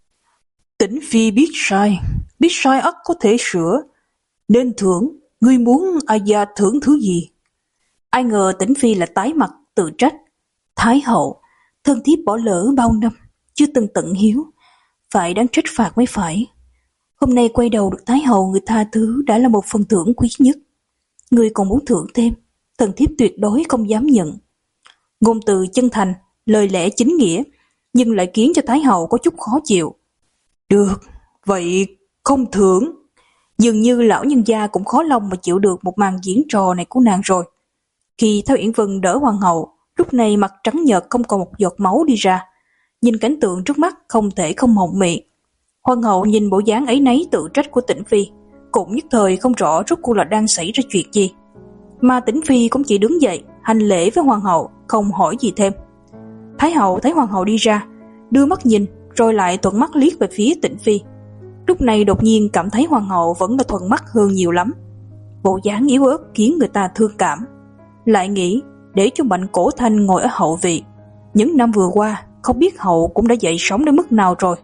Tĩnh Phi biết sai, biết sai ắt có thể sửa, nên thưởng. Ngươi muốn Aya thưởng thứ gì? Ai ngờ Tĩnh Phi là tái mặt tự trách: Thái hậu, thân thiếp bỏ lỡ bao năm, chưa từng tận hiếu, phải đáng trách phạt mới phải. Hôm nay quay đầu được Thái hậu người tha thứ đã là một phần thưởng quý nhất. Người còn muốn thưởng thêm, thần thiếp tuyệt đối không dám nhận. Ngôn từ chân thành, lời lẽ chính nghĩa, nhưng lại khiến cho Thái hậu có chút khó chịu. Được, vậy không thưởng. Dường như lão nhân gia cũng khó lòng mà chịu được một màn diễn trò này của nàng rồi. Khi Thao Uyển Vân đỡ hoàng hậu, lúc này mặt trắng nhợt không còn một giọt máu đi ra, nhìn cảnh tượng trước mắt không thể không mộng mị. Hoàng hậu nhìn bộ dáng ấy nấy tự trách của Tĩnh Phi, cũng nhất thời không rõ rốt cuộc là đang xảy ra chuyện gì. Mà Tĩnh Phi cũng chỉ đứng dậy hành lễ với hoàng hậu, không hỏi gì thêm. Thái hậu thấy hoàng hậu đi ra, đưa mắt nhìn rồi lại thuận mắt liếc về phía Tĩnh Phi. Lúc này đột nhiên cảm thấy hoàng hậu vẫn là thuận mắt hơn nhiều lắm. Bộ dáng yếu ớt khiến người ta thương cảm. Lại nghĩ để cho Mạnh Cổ Thanh ngồi ở hậu vị, những năm vừa qua không biết hậu cũng đã dậy sóng đến mức nào rồi.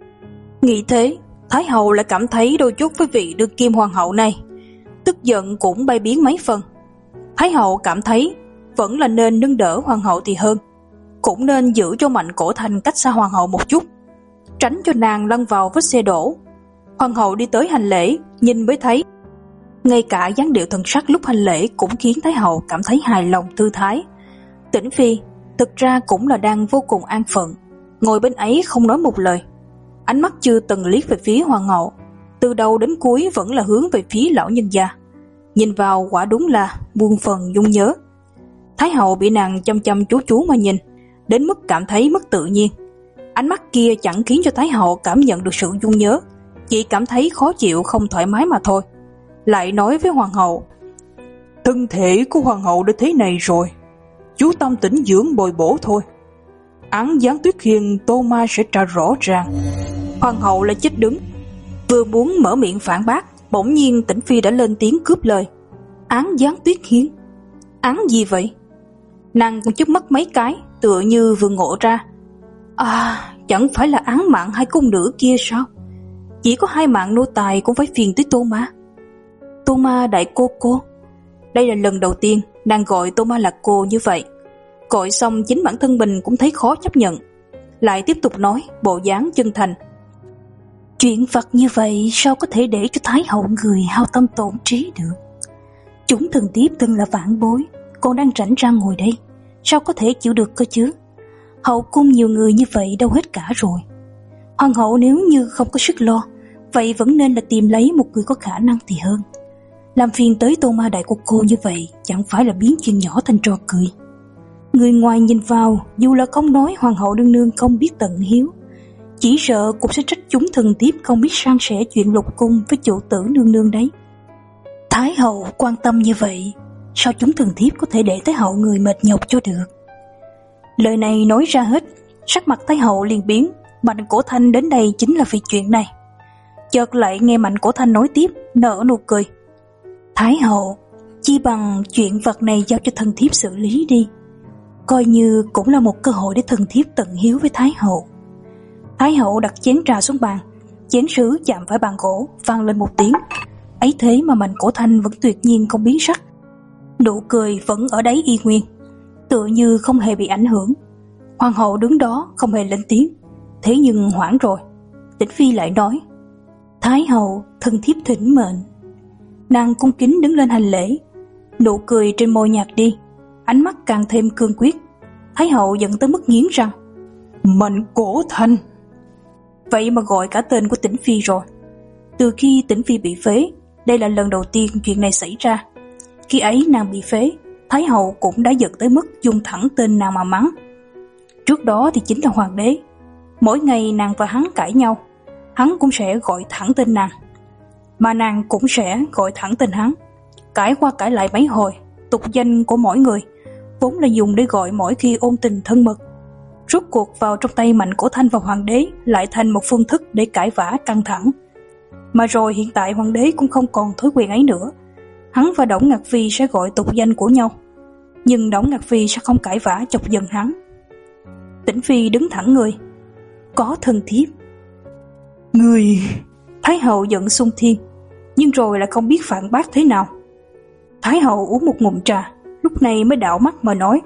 Nghĩ thế, Thái hậu lại cảm thấy đôi chút với vị đương kim hoàng hậu này, tức giận cũng bay biến mấy phần. Thái hậu cảm thấy vẫn là nên nâng đỡ hoàng hậu thì hơn, cũng nên giữ cho Mạnh Cổ Thanh cách xa hoàng hậu một chút, tránh cho nàng lăn vào vết xe đổ. Hoàng hậu đi tới hành lễ, nhìn mới thấy ngay cả dáng điệu thần sắc lúc hành lễ cũng khiến Thái hậu cảm thấy hài lòng thư thái. Tĩnh Phi thực ra cũng là đang vô cùng an phận, ngồi bên ấy không nói một lời, ánh mắt chưa từng liếc về phía hoàng hậu, từ đầu đến cuối vẫn là hướng về phía lão nhân gia. Nhìn vào quả đúng là muôn phần nhung nhớ. Thái hậu bị nàng chăm chăm chú chú mà nhìn, đến mức cảm thấy mất tự nhiên. Ánh mắt kia chẳng khiến cho Thái hậu cảm nhận được sự nhung nhớ, chỉ cảm thấy khó chịu không thoải mái mà thôi. Lại nói với hoàng hậu: thân thể của hoàng hậu đã thế này rồi, chú tâm tĩnh dưỡng bồi bổ thôi. Án gián Tuyết Hiền Tô Ma sẽ trả rõ ràng. Hoàng hậu lại chết đứng, vừa muốn mở miệng phản bác, bỗng nhiên Tĩnh Phi đã lên tiếng cướp lời: án gián Tuyết Hiên? Án gì vậy? Nàng cũng chớp mắt mấy cái, tựa như vừa ngộ ra. À, chẳng phải là án mạng hai cung nữ kia sao? Chỉ có hai mạng nô tài cũng phải phiền tới Tô Ma. Tô Ma đại cô cô. Đây là lần đầu tiên nàng gọi Tô Ma là cô như vậy. Gọi xong chính bản thân mình cũng thấy khó chấp nhận, lại tiếp tục nói bộ dáng chân thành: chuyện vật như vậy sao có thể để cho Thái hậu người hao tâm tổn trí được? Chúng thần tiếp từng là vãn bối, còn đang rảnh ra ngồi đây, sao có thể chịu được cơ chứ? Hậu cung nhiều người như vậy đâu hết cả rồi. Hoàng hậu nếu như không có sức lo, vậy vẫn nên là tìm lấy một người có khả năng thì hơn. Làm phiền tới Tô Ma đại của cô như vậy chẳng phải là biến chuyện nhỏ thành trò cười. Người ngoài nhìn vào, dù là không nói hoàng hậu nương nương không biết tận hiếu, chỉ sợ cũng sẽ trách chúng thần tiếp không biết san sẻ chuyện lục cung với chủ tử nương nương đấy. Thái hậu quan tâm như vậy, sao chúng thần thiếp có thể để Thái hậu người mệt nhọc cho được? Lời này nói ra hết, sắc mặt Thái hậu liền biến. Mạnh Cổ Thanh đến đây chính là vì chuyện này. Chợt lại nghe Mạnh Cổ Thanh nói tiếp, nở nụ cười: Thái hậu, chi bằng chuyện vật này giao cho thần thiếp xử lý đi, coi như cũng là một cơ hội để thần thiếp tận hiếu với Thái hậu. Thái hậu đặt chén trà xuống bàn, chén sứ chạm phải bàn gỗ, vang lên một tiếng. Ấy thế mà Mạnh Cổ Thanh vẫn tuyệt nhiên không biến sắc, nụ cười vẫn ở đấy y nguyên, tựa như không hề bị ảnh hưởng. Hoàng hậu đứng đó không hề lên tiếng, Thế nhưng hoảng rồi, Tĩnh Phi lại nói: Thái hậu, thần thiếp thỉnh mệnh. Nàng cung kính đứng lên hành lễ, nụ cười trên môi nhạt đi, ánh mắt càng thêm cương quyết. Thái hậu giận tới mức nghiến răng: Mạnh Cổ Thanh! Vậy mà gọi cả tên của Tĩnh Phi rồi. Từ khi Tĩnh Phi bị phế, đây là lần đầu tiên chuyện này xảy ra. Khi ấy nàng bị phế, Thái hậu cũng đã giận tới mức dùng thẳng tên nàng mà mắng. Trước đó thì chính là hoàng đế. Mỗi ngày nàng và hắn cãi nhau, hắn cũng sẽ gọi thẳng tên nàng, mà nàng cũng sẽ gọi thẳng tên hắn. Cãi qua cãi lại mấy hồi, tục danh của mỗi người vốn là dùng để gọi mỗi khi ôn tình thân mật, rốt cuộc vào trong tay Mạnh Cổ Thanh và hoàng đế lại thành một phương thức để cãi vã căng thẳng. Mà rồi hiện tại hoàng đế cũng không còn thói quyền ấy nữa. Hắn và Đổng Ngạc Phi sẽ gọi tục danh của nhau, nhưng Đổng Ngạc Phi sẽ không cãi vã chọc giận hắn. Tĩnh Phi đứng thẳng người: Có thần thiếp. Người... Thái hậu giận xung thiên, nhưng rồi lại không biết phản bác thế nào. Thái hậu uống một ngụm trà, lúc này mới đảo mắt mà nói: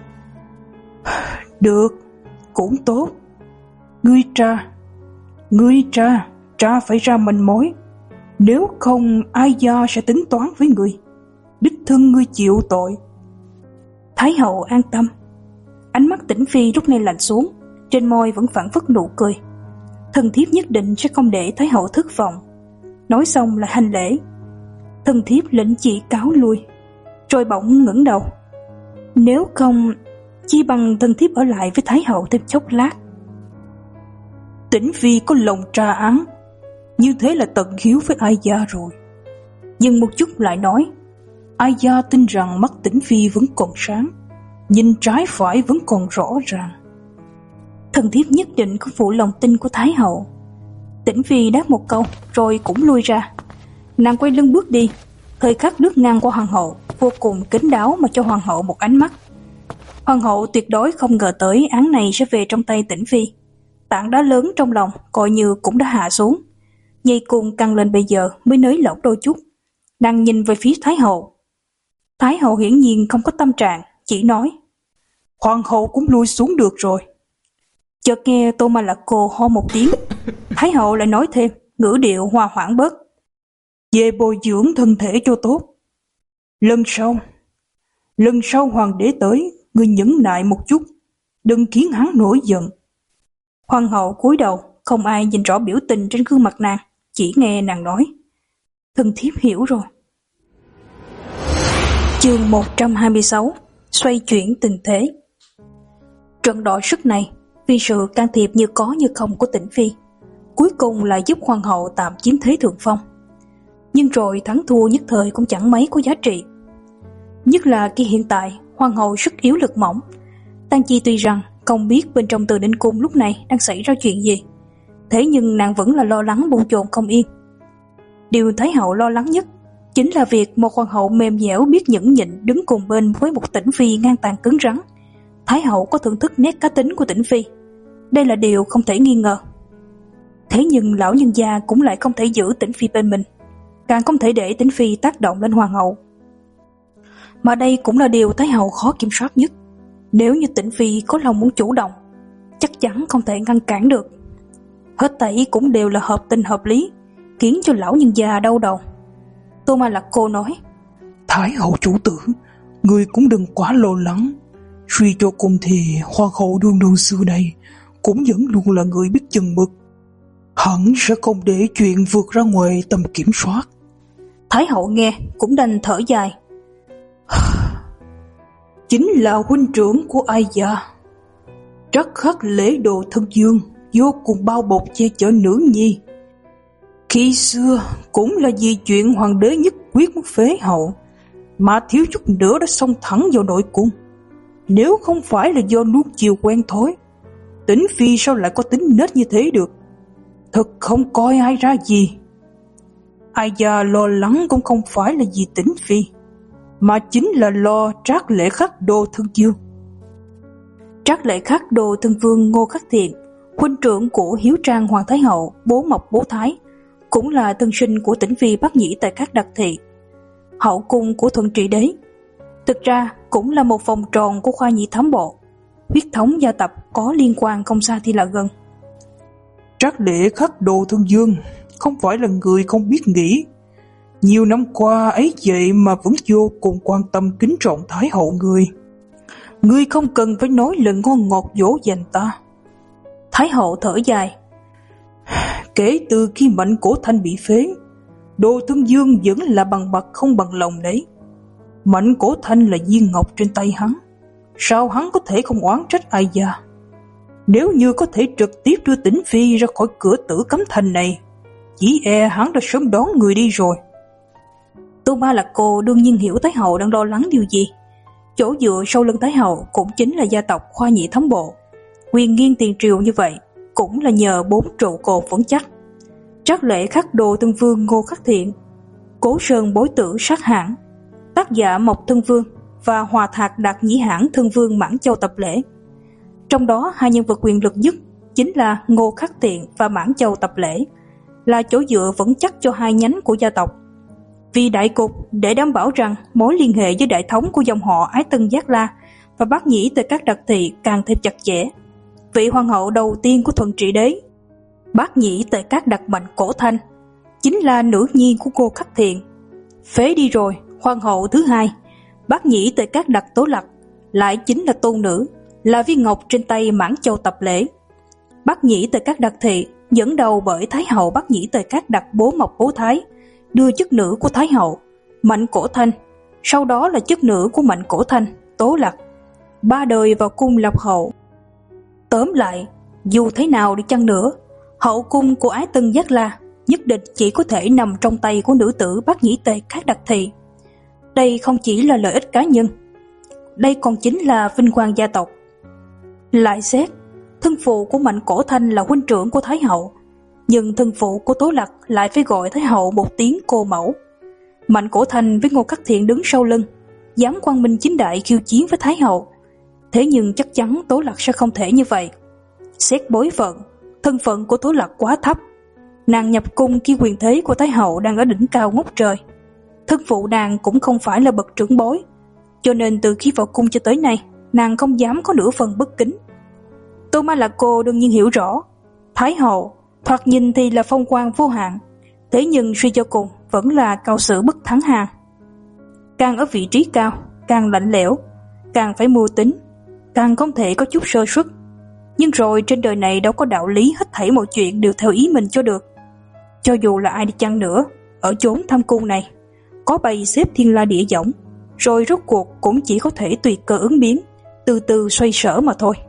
Được, cũng tốt. Ngươi tra, ngươi tra, tra phải ra manh mối. Nếu không, ai gia sẽ tính toán với ngươi, đích thân ngươi chịu tội. Thái hậu an tâm. Ánh mắt Tĩnh Phi lúc này lạnh xuống, trên môi vẫn phảng phất nụ cười. Thần thiếp nhất định sẽ không để Thái hậu thất vọng. Nói xong là hành lễ. Thần thiếp lĩnh chỉ cáo lui. Rồi bỗng ngẩng đầu: Nếu không, chi bằng thần thiếp ở lại với Thái hậu thêm chốc lát. Tĩnh Phi có lòng tra án, như thế là tận hiếu với Ai gia rồi. Nhưng một chút lại nói: Ai gia tin rằng mắt Tĩnh Phi vẫn còn sáng, nhìn trái phải vẫn còn rõ ràng. Thần thiếp nhất định không phụ lòng tin của Thái hậu. Tĩnh Phi đáp một câu rồi cũng lui ra. Nàng quay lưng bước đi, thời khắc lướt ngang qua hoàng hậu, vô cùng kín đáo mà cho hoàng hậu một ánh mắt. Hoàng hậu tuyệt đối không ngờ tới án này sẽ về trong tay Tĩnh Phi. Tảng đá lớn trong lòng coi như cũng đã hạ xuống, dây cung căng lên bây giờ mới nới lỏng đôi chút. Nàng nhìn về phía Thái hậu. Thái hậu hiển nhiên không có tâm trạng, chỉ nói: Hoàng hậu cũng lui xuống được rồi. Chợt nghe Tô Ma Lạc Cô ho một tiếng, Thái hậu lại nói thêm, ngữ điệu hòa hoãn bớt: Về bồi dưỡng thân thể cho tốt. Lần sau, lần sau hoàng đế tới, ngươi nhẫn nại một chút, đừng khiến hắn nổi giận. Hoàng hậu cúi đầu, không ai nhìn rõ biểu tình trên gương mặt nàng, chỉ nghe nàng nói: Thần thiếp hiểu rồi. Chương một trăm hai mươi sáu. Xoay chuyển tình thế. Trận đọ sức này, vì sự can thiệp như có như không của Tĩnh Phi, cuối cùng lại giúp hoàng hậu tạm chiếm thế thượng phong. Nhưng rồi thắng thua nhất thời cũng chẳng mấy có giá trị. Nhất là khi hiện tại hoàng hậu sức yếu lực mỏng. Tang Chi tuy rằng không biết bên trong Từ Ninh cung lúc này đang xảy ra chuyện gì, thế nhưng nàng vẫn là lo lắng bồn chồn không yên. Điều Thái hậu lo lắng nhất chính là việc một hoàng hậu mềm dẻo biết nhẫn nhịn đứng cùng bên với một Tĩnh Phi ngang tàn cứng rắn. Thái hậu có thưởng thức nét cá tính của Tĩnh Phi, đây là điều không thể nghi ngờ. Thế nhưng lão nhân gia cũng lại không thể giữ Tĩnh Phi bên mình, càng không thể để Tĩnh Phi tác động lên hoàng hậu. Mà đây cũng là điều Thái hậu khó kiểm soát nhất. Nếu như Tĩnh Phi có lòng muốn chủ động, chắc chắn không thể ngăn cản được. Hết thảy cũng đều là hợp tình hợp lý, khiến cho lão nhân già đau đầu. Tô Ma Lạc Cô nói: Thái hậu chủ tử, người cũng đừng quá lo lắng. Suy cho cùng thì hoàng hậu đương đương xưa đây cũng vẫn luôn là người biết chừng mực, hẳn sẽ không để chuyện vượt ra ngoài tầm kiểm soát. Thái hậu nghe cũng đành thở dài. Chính là huynh trưởng của Ai gia, rất khắc lễ độ thân dương, vô cùng bao bọc che chở nữ nhi. Khi xưa cũng là vì chuyện hoàng đế nhất quyết muốn phế hậu, mà thiếu chút nữa đã xông thẳng vào nội cung. Nếu không phải là do nuông chiều quen thói, Tĩnh Phi sao lại có tính nết như thế được? Thật không coi ai ra gì. Ai gia lo lắng cũng không phải là vì Tĩnh Phi, mà chính là lo Trác Lễ Khắc Đô Thân Dương. Trác Lễ Khắc Đô Thân Vương Ngô Khắc Thiện, huynh trưởng của Hiếu Trang Hoàng Thái Hậu, bố Mộc Bố Thái, cũng là thân sinh của Tĩnh Phi Bắc Nhĩ tại các đặc thị, hậu cung của Thuận Trị Đế. Thực ra cũng là một vòng tròn của khoa nhị thám bộ, huyết thống gia tập có liên quan không xa thì là gần. Trác Lễ Khắc Đồ Thương Dương không phải là người không biết nghĩ. Nhiều năm qua ấy vậy mà vẫn vô cùng quan tâm kính trọng Thái hậu người. Ngươi không cần phải nói lời ngon ngọt dỗ dành ta. Thái hậu thở dài. Kể từ khi Mạnh Cổ Thanh bị phế, Đồ Thương Dương vẫn là bằng bạc không bằng lòng đấy. Mạnh Cổ Thanh là viên ngọc trên tay hắn, sao hắn có thể không oán trách ai gia? Nếu như có thể trực tiếp đưa Tĩnh Phi ra khỏi cửa Tử Cấm Thành này, chỉ e hắn đã sớm đón người đi rồi. Tô Ma Lạc Cô đương nhiên hiểu Thái hậu đang lo lắng điều gì. Chỗ dựa sau lưng Thái hậu cũng chính là gia tộc Khoa Nhị Thống Bộ. Quyền nghiêng tiền triều như vậy cũng là nhờ bốn trụ cột vững chắc: Trác Lễ Khắc Đồ Thân Vương Ngô Khắc Thiện, Cố Sơn Bối Tử Sát Hãn, Tác Giả Mộc Thân Vương và Hòa Thạc Đạt Nhĩ Hãn Thân Vương Mãn Châu Tập Lễ. Trong đó hai nhân vật quyền lực nhất chính là Ngô Khắc Thiện và Mãn Châu Tập Lễ, là chỗ dựa vững chắc cho hai nhánh của gia tộc. Vì đại cục, để đảm bảo rằng mối liên hệ với đại thống của dòng họ Ái Tân Giác La và Bát Nhĩ Tề Các Đặc Thị càng thêm chặt chẽ, vị hoàng hậu đầu tiên của Thuận Trị Đế, Bát Nhĩ Tề Các Đặc Mạnh Cổ Thanh, chính là nữ nhi của Ngô Khắc Thiện. Phế đi rồi, hoàng hậu thứ hai, Bát Nhĩ Tề Các Đặc Tố Lạc, lại chính là tôn nữ, là viên ngọc trên tay Mãn Châu Tập Lễ. Bát Nhĩ Tề Các Đặc Thị dẫn đầu bởi Thái hậu Bát Nhĩ Tề Các Đặc Bố Mộc Bố Thái, đưa chức nữ của Thái hậu Mạnh Cổ Thanh, sau đó là chức nữ của Mạnh Cổ Thanh, Tố Lạc, ba đời vào cung lập hậu. Tóm lại, dù thế nào đi chăng nữa, hậu cung của Ái Tân Giác La nhất định chỉ có thể nằm trong tay của nữ tử Bát Nhĩ Tề Các Đặc Thị. Đây không chỉ là lợi ích cá nhân, đây còn chính là vinh quang gia tộc. Lại xét, thân phụ của Mạnh Cổ Thanh là huynh trưởng của Thái hậu, nhưng thân phụ của Tố Lạc lại phải gọi Thái hậu một tiếng cô mẫu. Mạnh Cổ Thanh với Ngô Khắc Thiện đứng sau lưng, dám quang minh chính đại khiêu chiến với Thái hậu. Thế nhưng chắc chắn Tố Lạc sẽ không thể như vậy. Xét bối phận, thân phận của Tố Lạc quá thấp. Nàng nhập cung khi quyền thế của Thái hậu đang ở đỉnh cao ngút trời. Thân phụ nàng cũng không phải là bậc trưởng bối, cho nên từ khi vào cung cho tới nay, nàng không dám có nửa phần bất kính. Tô Ma Lạc Cô đương nhiên hiểu rõ, Thái hậu thoạt nhìn thì là phong quang vô hạn, thế nhưng suy cho cùng vẫn là cao sử bất thắng hàng. Càng ở vị trí cao, càng lạnh lẽo, càng phải mưu tính, càng không thể có chút sơ suất. Nhưng rồi trên đời này đâu có đạo lý hết thảy mọi chuyện đều theo ý mình cho được. Cho dù là ai đi chăng nữa, ở chốn thâm cung này, có bày xếp thiên la địa võng, rồi rốt cuộc cũng chỉ có thể tùy cơ ứng biến, từ từ xoay sở mà thôi.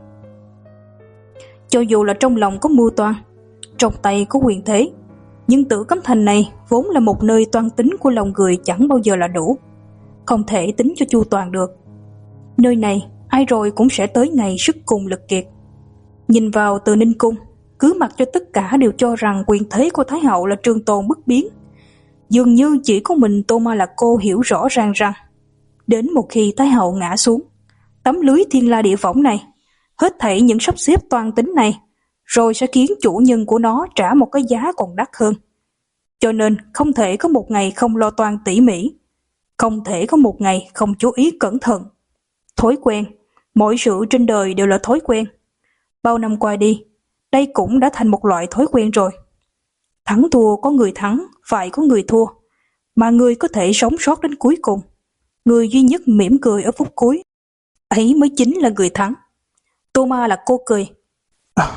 Cho dù là trong lòng có mưu toan, trong tay có quyền thế, nhưng Tử Cấm Thành này vốn là một nơi toan tính của lòng người chẳng bao giờ là đủ, không thể tính cho chu toàn được. Nơi này ai rồi cũng sẽ tới ngày sức cùng lực kiệt. Nhìn vào Từ Ninh Cung, cứ mặc cho tất cả đều cho rằng quyền thế của Thái hậu là trường tồn bất biến. Dường như chỉ có mình Tô Ma Lạc Cô hiểu rõ ràng rằng, đến một khi Thái hậu ngã xuống, tấm lưới thiên la địa võng này, hết thảy những sắp xếp toan tính này, rồi sẽ khiến chủ nhân của nó trả một cái giá còn đắt hơn. Cho nên không thể có một ngày không lo toan tỉ mỉ, không thể có một ngày không chú ý cẩn thận. Thói quen, mọi sự trên đời đều là thói quen. Bao năm qua đi, đây cũng đã thành một loại thói quen rồi. Thắng thua có người thắng, phải có người thua, mà người có thể sống sót đến cuối cùng, người duy nhất mỉm cười ở phút cuối, ấy mới chính là người thắng. Tô Ma Lạc Cô cười. À,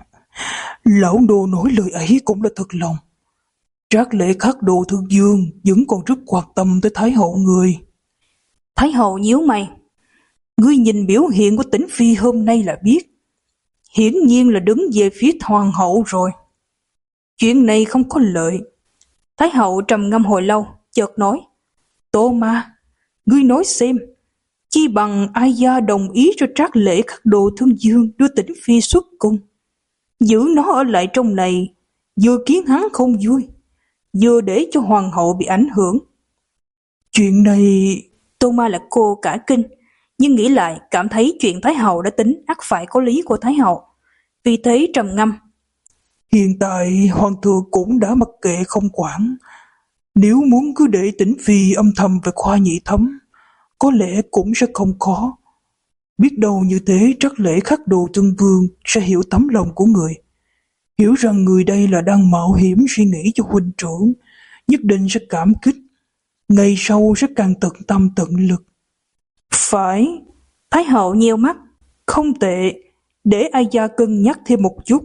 lão đồ nói lời ấy cũng là thật lòng. Trác Lễ Khắc Đồ Thương Dương vẫn còn rất quan tâm tới Thái hậu người. Thái hậu nhíu mày. Ngươi nhìn biểu hiện của Tĩnh Phi hôm nay là biết, hiển nhiên là đứng về phía hoàng hậu rồi. Chuyện này không có lợi. Thái hậu trầm ngâm hồi lâu, chợt nói. Tô Ma, ngươi nói xem, chi bằng ai gia đồng ý cho Trác Lễ Khắc Đồ Thương Dương đưa Tĩnh Phi xuất cung, giữ nó ở lại trong này, vừa khiến hắn không vui, vừa để cho hoàng hậu bị ảnh hưởng. Chuyện này... Tô Ma Lạc Cô cả kinh, nhưng nghĩ lại cảm thấy chuyện Thái hậu đã tính ắt phải có lý của Thái hậu, vì thế trầm ngâm. Hiện tại hoàng thượng cũng đã mặc kệ không quản, nếu muốn cứ để Tĩnh Phi âm thầm về Khoa Nhị Thấm, có lẽ cũng sẽ không có. Biết đâu như thế Trác Lễ Khắc Đồ Thương Vương sẽ hiểu tấm lòng của người. Hiểu rằng người đây là đang mạo hiểm suy nghĩ cho huynh trưởng, nhất định sẽ cảm kích, ngày sau sẽ càng tận tâm tận lực. Phải, Thái hậu nheo mắt. Không tệ, để ai gia cân nhắc thêm một chút.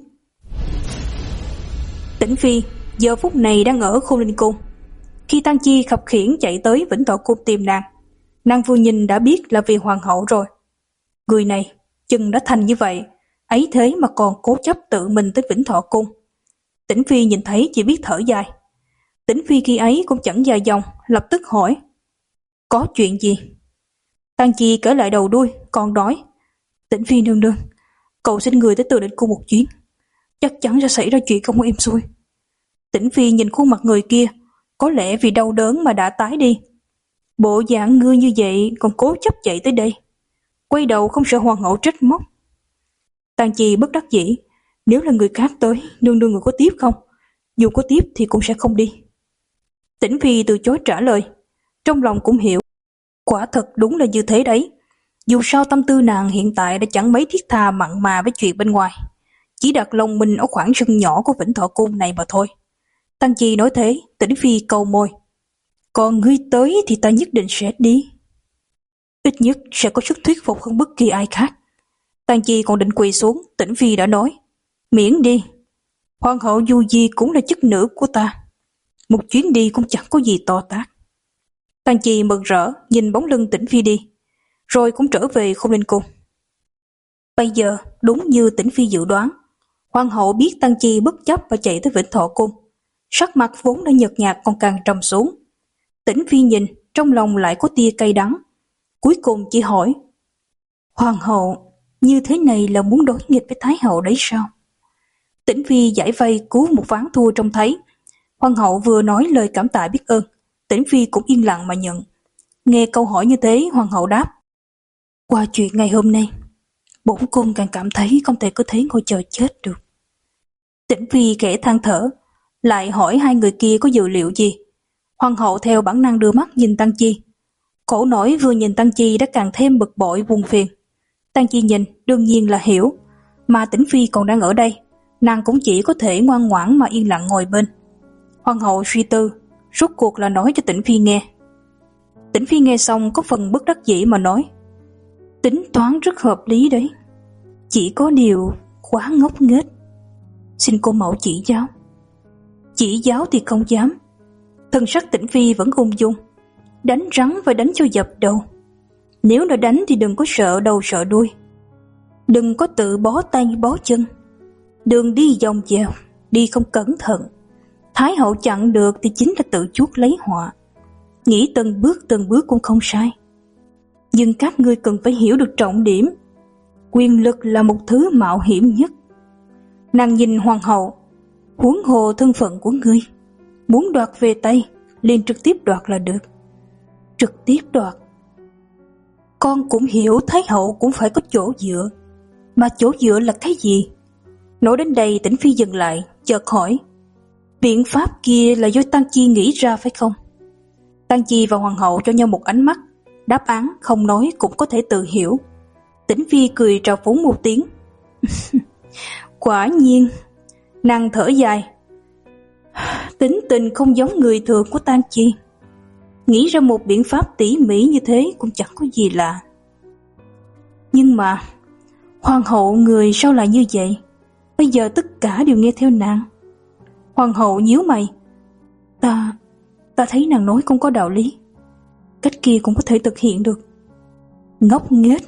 Tĩnh Phi giờ phút này đang ở Khôn Linh Cung. Khi Tăng Chi khập khiễng chạy tới Vĩnh Thọ Cung tìm nàng, nàng vừa nhìn đã biết là vì hoàng hậu rồi. Người này chừng đã thành như vậy, ấy thế mà còn cố chấp tự mình tới Vĩnh Thọ Cung. Tĩnh Phi nhìn thấy chỉ biết thở dài. Tĩnh Phi khi ấy cũng chẳng dài dòng, lập tức hỏi: có chuyện gì? Tăng Chi kể lại đầu đuôi, còn nói: Tĩnh Phi nương nương, cậu xin người tới Từ Định Cung một chuyến, chắc chắn sẽ xảy ra chuyện không êm xuôi. Tĩnh Phi nhìn khuôn mặt người kia, có lẽ vì đau đớn mà đã tái đi. Bộ dạng ngươi như vậy còn cố chấp chạy tới đây, quay đầu không sợ hoàng hậu trách móc. Tăng Chi bất đắc dĩ: nếu là người khác tới, nương nương người có tiếp không? Dù có tiếp thì cũng sẽ không đi. Tĩnh Phi từ chối trả lời, trong lòng cũng hiểu, quả thật đúng là như thế đấy. Dù sao tâm tư nàng hiện tại đã chẳng mấy thiết tha mặn mà với chuyện bên ngoài, chỉ đặt lòng mình ở khoảng sân nhỏ của Vĩnh Thọ Cung này mà thôi. Tăng Chi nói thế, Tĩnh Phi cầu môi: còn ngươi tới thì ta nhất định sẽ đi. Ít nhất sẽ có sức thuyết phục hơn bất kỳ ai khác. Tăng Chi còn định quỳ xuống, Tĩnh Phi đã nói: miễn đi, hoàng hậu dù gì cũng là chức nữ của ta, một chuyến đi cũng chẳng có gì to tát. Tăng Chi mừng rỡ nhìn bóng lưng Tĩnh Phi đi, rồi cũng trở về Khôn Linh Cung. Bây giờ đúng như Tĩnh Phi dự đoán, hoàng hậu biết Tăng Chi bất chấp và chạy tới Vĩnh Thọ Cung, sắc mặt vốn đã nhợt nhạt còn càng trầm xuống. Tĩnh Phi nhìn, trong lòng lại có tia cay đắng, cuối cùng chỉ hỏi: hoàng hậu, như thế này là muốn đối nghịch với Thái hậu đấy sao? Tĩnh Phi giải vây cứu một ván thua trông thấy. Hoàng hậu vừa nói lời cảm tạ biết ơn, Tĩnh Phi cũng yên lặng mà nhận. Nghe câu hỏi như thế, hoàng hậu đáp: qua chuyện ngày hôm nay, bổn cung càng cảm thấy không thể cứ thế ngồi chờ chết được. Tĩnh Phi khẽ than thở, lại hỏi hai người kia có dự liệu gì. Hoàng hậu theo bản năng đưa mắt nhìn Tăng Chi. Cổ nổi vừa nhìn Tăng Chi đã càng thêm bực bội buồn phiền. Tăng Chi nhìn đương nhiên là hiểu, mà Tĩnh Phi còn đang ở đây, nàng cũng chỉ có thể ngoan ngoãn mà yên lặng ngồi bên. Hoàng hậu suy tư, rốt cuộc là nói cho Tĩnh Phi nghe. Tĩnh Phi nghe xong có phần bất đắc dĩ mà nói: tính toán rất hợp lý đấy, chỉ có điều quá ngốc nghếch. Xin cô mẫu chỉ giáo. Chỉ giáo thì không dám. Thần sắc Tĩnh Phi vẫn ung dung: đánh rắn phải đánh cho dập đầu. Nếu đã đánh thì đừng có sợ đầu sợ đuôi, đừng có tự bó tay bó chân. Đường đi vòng vèo, đi không cẩn thận, Thái hậu chặn được thì chính là tự chuốc lấy họa. Nghĩ từng bước từng bước cũng không sai, nhưng các ngươi cần phải hiểu được trọng điểm. Quyền lực là một thứ mạo hiểm nhất. Nàng nhìn hoàng hậu: huống hồ thân phận của ngươi, muốn đoạt về tay liền trực tiếp đoạt là được. Trực tiếp đoạt? Con cũng hiểu Thái hậu cũng phải có chỗ dựa, mà chỗ dựa là cái gì? Nói đến đây Tĩnh Phi dừng lại, chợt hỏi: biện pháp kia là do Tăng Chi nghĩ ra phải không? Tăng Chi và hoàng hậu cho nhau một ánh mắt, đáp án không nói cũng có thể tự hiểu. Tĩnh Phi cười trào phúng một tiếng: quả nhiên. Nàng thở dài: tính tình không giống người thường của Tăng Chi, nghĩ ra một biện pháp tỉ mỉ như thế cũng chẳng có gì lạ. Nhưng mà hoàng hậu người sao lại như vậy? Bây giờ tất cả đều nghe theo nàng. Hoàng hậu nhíu mày: Ta, ta thấy nàng nói không có đạo lý. Cách kia cũng có thể thực hiện được. Ngốc nghếch.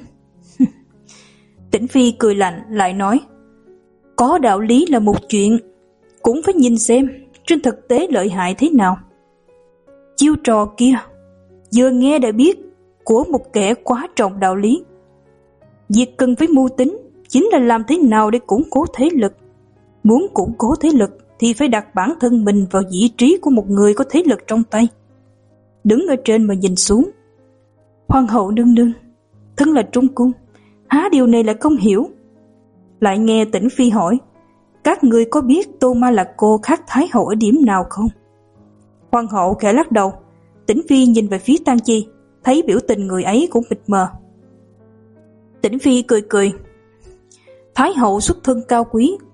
Tĩnh Phi cười lạnh lại nói: có đạo lý là một chuyện, cũng phải nhìn xem trên thực tế lợi hại thế nào. Chiêu trò kia vừa nghe đã biết của một kẻ quá trọng đạo lý. Việc cần phải mưu tính chính là làm thế nào để củng cố thế lực. Muốn củng cố thế lực thì phải đặt bản thân mình vào vị trí của một người có thế lực trong tay, đứng ở trên mà nhìn xuống. Hoàng hậu nương nương, thân là trung cung, há điều này là không hiểu? Lại nghe Tĩnh Phi hỏi: các người có biết Tô Ma Lạc Cô khác Thái hậu ở điểm nào không? Hoàng hậu khẽ lắc đầu. Tĩnh Phi nhìn về phía Tăng Chi, thấy biểu tình người ấy cũng mịt mờ. Tĩnh Phi cười cười: Thái hậu xuất thân cao quý,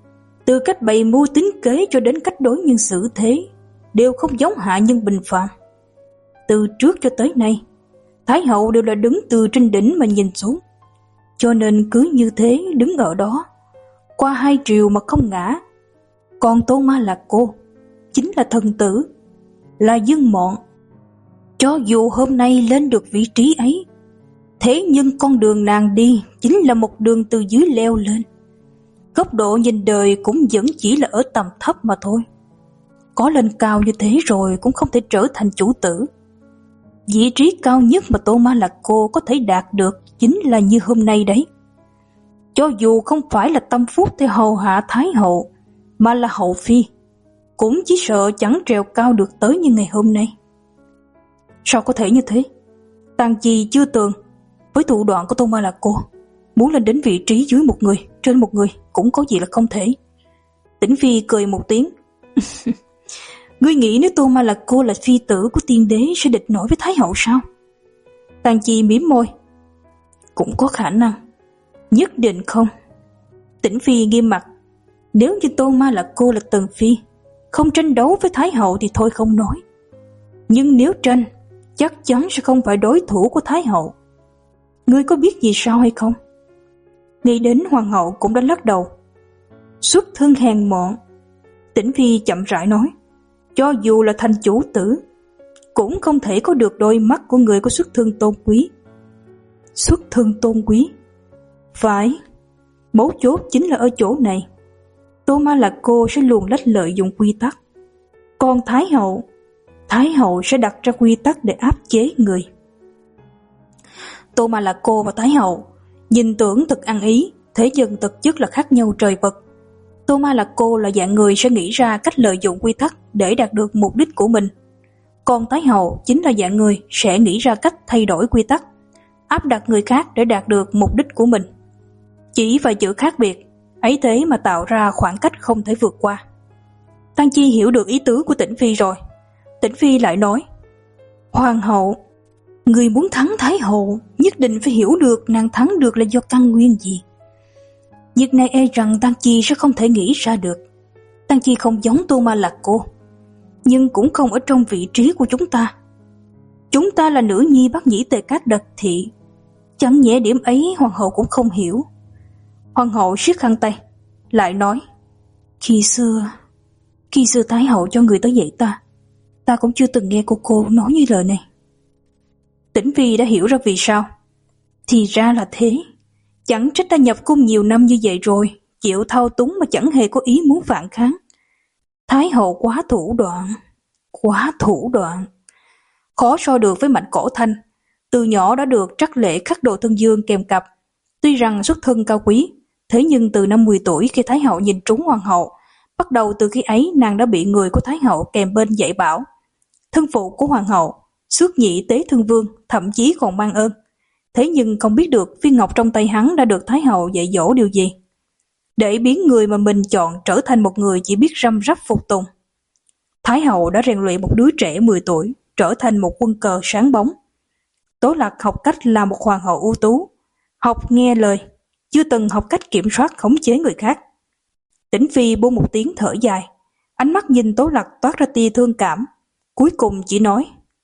Từ cách bày mưu tính kế cho đến cách đối nhân xử thế đều không giống hạ nhân bình phàm. Từ trước cho tới nay, Thái hậu đều là đứng từ trên đỉnh mà nhìn xuống, cho nên cứ như thế đứng ở đó, qua hai triều mà không ngã. Còn Tô Ma Lạc Cô chính là thần tử, là dương mọn. Cho dù hôm nay lên được vị trí ấy, thế nhưng con đường nàng đi chính là một đường từ dưới leo lên. Góc độ nhìn đời cũng vẫn chỉ là ở tầm thấp mà thôi. Có lên cao như thế rồi cũng không thể trở thành chủ tử. Vị trí cao nhất mà Tô Ma Lạc Cô có thể đạt được chính là như hôm nay đấy. Cho dù không phải là tâm phúc theo hầu hạ Thái hậu, mà là hậu phi, cũng chỉ sợ chẳng trèo cao được tới như ngày hôm nay. Sao có thể như thế? Tang Chi chưa tường, với thủ đoạn của Tô Ma Lạc Cô, muốn lên đến vị trí dưới một người, trên một người cũng có gì là không thể. Tĩnh Phi cười một tiếng. Ngươi nghĩ nếu Tô Ma Lạc Cô là phi tử của tiên đế sẽ địch nổi với Thái hậu sao? Tang Chi mím môi. Cũng có khả năng, nhất định không. Tĩnh Phi nghiêm mặt. Nếu như Tô Ma Lạc Cô là tần phi, không tranh đấu với Thái hậu thì thôi không nói. Nhưng nếu tranh, chắc chắn sẽ không phải đối thủ của Thái hậu. Ngươi có biết gì sao hay không? Nghĩ đến hoàng hậu cũng đã lắc đầu. Xuất thân hèn mọn. Tĩnh Phi chậm rãi nói. Cho dù là thành chủ tử, cũng không thể có được đôi mắt của người có xuất thân tôn quý. Xuất thân tôn quý? Phải, mấu chốt chính là ở chỗ này. Tô Ma Lạc Cô sẽ luồn lách lợi dụng quy tắc. Còn Thái hậu, Thái hậu sẽ đặt ra quy tắc để áp chế người. Tô Ma Lạc Cô và Thái hậu nhìn tưởng thật ăn ý, thế nhưng thực chất là khác nhau trời vực. Tô Ma Lạc Cô là dạng người sẽ nghĩ ra cách lợi dụng quy tắc để đạt được mục đích của mình. Còn Thái hậu chính là dạng người sẽ nghĩ ra cách thay đổi quy tắc, áp đặt người khác để đạt được mục đích của mình. Chỉ vài chữ khác biệt, ấy thế mà tạo ra khoảng cách không thể vượt qua. Tang Chi hiểu được ý tứ của Tĩnh Phi rồi. Tĩnh Phi lại nói, Hoàng hậu, người muốn thắng Thái hậu nhất định phải hiểu được nàng thắng được là do căn nguyên gì. Việc này e rằng Tang Chi sẽ không thể nghĩ ra được. Tang Chi không giống Tô Ma Lạc Cô, nhưng cũng không ở trong vị trí của chúng ta. Chúng ta là nữ nhi Bắc Nhĩ Tề Cát Đặc Thị, chẳng nhẽ điểm ấy hoàng hậu cũng không hiểu. Hoàng hậu siết khăn tay, lại nói, Khi xưa, khi xưa Thái hậu cho người tới dạy ta, ta cũng chưa từng nghe cô cô nói như lời này. Tĩnh Phi đã hiểu ra vì sao. Thì ra là thế. Chẳng trách ta nhập cung nhiều năm như vậy rồi, chịu thao túng mà chẳng hề có ý muốn phản kháng. Thái hậu quá thủ đoạn, quá thủ đoạn. Khó so được với Mạnh Cổ Thanh, từ nhỏ đã được trắc lễ khắc đồ thân dương kèm cặp. Tuy rằng xuất thân cao quý, thế nhưng từ năm mười tuổi khi Thái hậu nhìn trúng hoàng hậu, bắt đầu từ khi ấy nàng đã bị người của Thái hậu kèm bên dạy bảo. Thân phụ của hoàng hậu, Xước Nhị Tế Thương Vương, thậm chí còn mang ơn. Thế nhưng không biết được viên ngọc trong tay hắn đã được Thái hậu dạy dỗ điều gì, để biến người mà mình chọn trở thành một người chỉ biết răm rắp phục tùng. Thái hậu đã rèn luyện một đứa trẻ mười tuổi trở thành một quân cờ sáng bóng. Tố Lạc học cách làm một hoàng hậu ưu tú, học nghe lời, chưa từng học cách kiểm soát khống chế người khác. Tĩnh Phi buông một tiếng thở dài, ánh mắt nhìn Tố Lạc toát ra tia thương cảm, cuối cùng chỉ nói,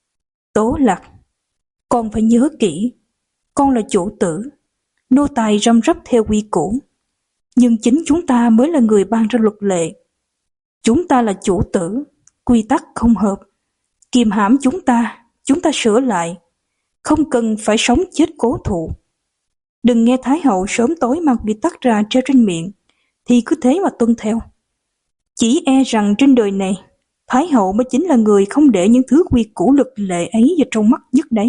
Tố Lạc, con phải nhớ kỹ, con là chủ tử, nô tài răm rắp theo quy củ, nhưng chính chúng ta mới là người ban ra luật lệ. Chúng ta là chủ tử, quy tắc không hợp, kìm hãm chúng ta, chúng ta sửa lại, không cần phải sống chết cố thụ. Đừng nghe Thái hậu sớm tối mang quy tắc ra treo trên miệng, thì cứ thế mà tuân theo. Chỉ e rằng trên đời này, Thái hậu mới chính là người không để những thứ quy củ luật lệ ấy vào trong mắt nhất đấy.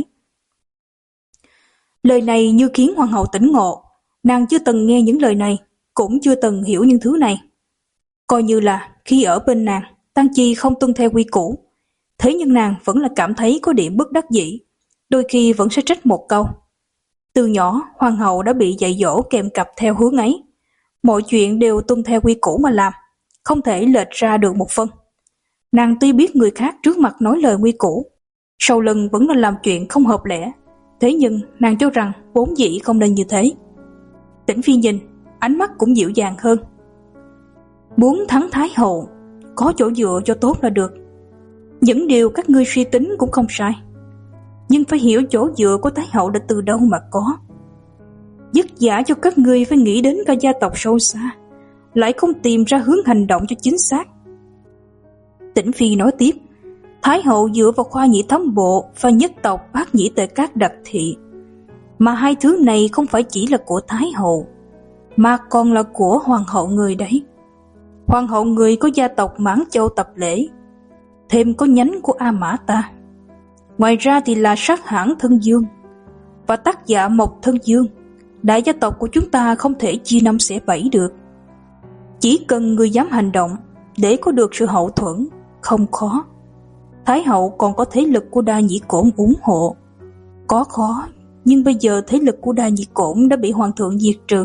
Lời này như khiến hoàng hậu tỉnh ngộ, nàng chưa từng nghe những lời này, cũng chưa từng hiểu những thứ này. Coi như là khi ở bên nàng, Tang Chi không tuân theo quy củ, thế nhưng nàng vẫn là cảm thấy có điểm bất đắc dĩ, đôi khi vẫn sẽ trách một câu. Từ nhỏ, hoàng hậu đã bị dạy dỗ kèm cặp theo hướng ấy, mọi chuyện đều tuân theo quy củ mà làm, không thể lệch ra được một phân. Nàng tuy biết người khác trước mặt nói lời quy củ, sau lưng vẫn là làm chuyện không hợp lẽ, thế nhưng nàng cho rằng vốn dĩ không nên như thế. Tĩnh Phi nhìn, ánh mắt cũng dịu dàng hơn. Muốn thắng Thái hậu, có chỗ dựa cho tốt là được. Những điều các ngươi suy tính cũng không sai, nhưng phải hiểu chỗ dựa của Thái hậu là từ đâu mà có. Dứt giả cho các ngươi phải nghĩ đến cả gia tộc sâu xa, lại không tìm ra hướng hành động cho chính xác. Tĩnh Phi nói tiếp, Thái hậu dựa vào khoa nhĩ thám bộ và nhất tộc bát nhĩ tề các đặc thị, mà hai thứ này không phải chỉ là của Thái hậu, mà còn là của hoàng hậu người đấy. Hoàng hậu người có gia tộc Mãn Châu Tập Lễ, thêm có nhánh của A Mã ta. Ngoài ra thì là sát hãn Thân Dương và tác giả Mộc Thân Dương. Đại gia tộc của chúng ta không thể chia năm xẻ bảy được. Chỉ cần người dám hành động để có được sự hậu thuẫn, không khó. Thái hậu còn có thế lực của Đa Nhĩ Cổn ủng hộ. Có khó, nhưng bây giờ thế lực của Đa Nhĩ Cổn đã bị hoàng thượng diệt trừ.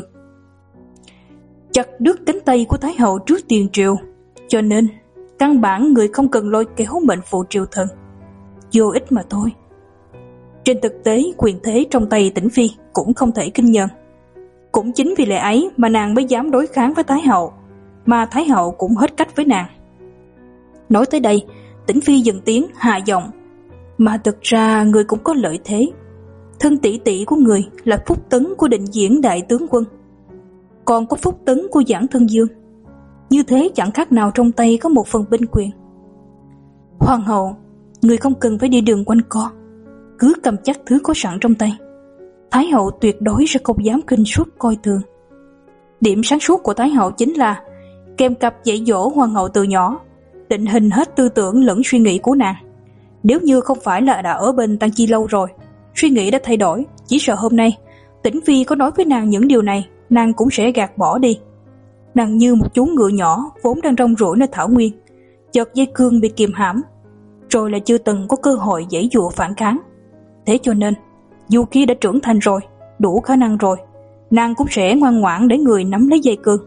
Chặt đứt cánh tay của Thái hậu trước tiền triều, cho nên căn bản người không cần lôi kéo mệnh phụ triều thần, vô ích mà thôi. Trên thực tế, quyền thế trong tay Tĩnh Phi cũng không thể kinh nhân. Cũng chính vì lẽ ấy mà nàng mới dám đối kháng với Thái hậu, mà Thái hậu cũng hết cách với nàng. Nói tới đây, Tĩnh Phi dừng tiếng hạ giọng, mà thực ra người cũng có lợi thế. Thân tỷ tỷ của người là phúc tấn của Định Diễn đại tướng quân, còn có phúc tấn của Giảng Thân Dương. Như thế chẳng khác nào trong tay có một phần binh quyền. Hoàng hậu, người không cần phải đi đường quanh co, cứ cầm chắc thứ có sẵn trong tay. Thái hậu tuyệt đối sẽ không dám khinh suất coi thường. Điểm sáng suốt của Thái hậu chính là kèm cặp dạy dỗ hoàng hậu từ nhỏ, định hình hết tư tưởng lẫn suy nghĩ của nàng. Nếu như không phải là đã ở bên Tăng Chi lâu rồi, suy nghĩ đã thay đổi, chỉ sợ hôm nay Tĩnh Phi có nói với nàng những điều này, nàng cũng sẽ gạt bỏ đi. Nàng như một chú ngựa nhỏ vốn đang rong ruổi nơi thảo nguyên, chợt dây cương bị kìm hãm, rồi lại chưa từng có cơ hội giãy giụa phản kháng. Thế cho nên, dù khi đã trưởng thành rồi, đủ khả năng rồi, nàng cũng sẽ ngoan ngoãn để người nắm lấy dây cương.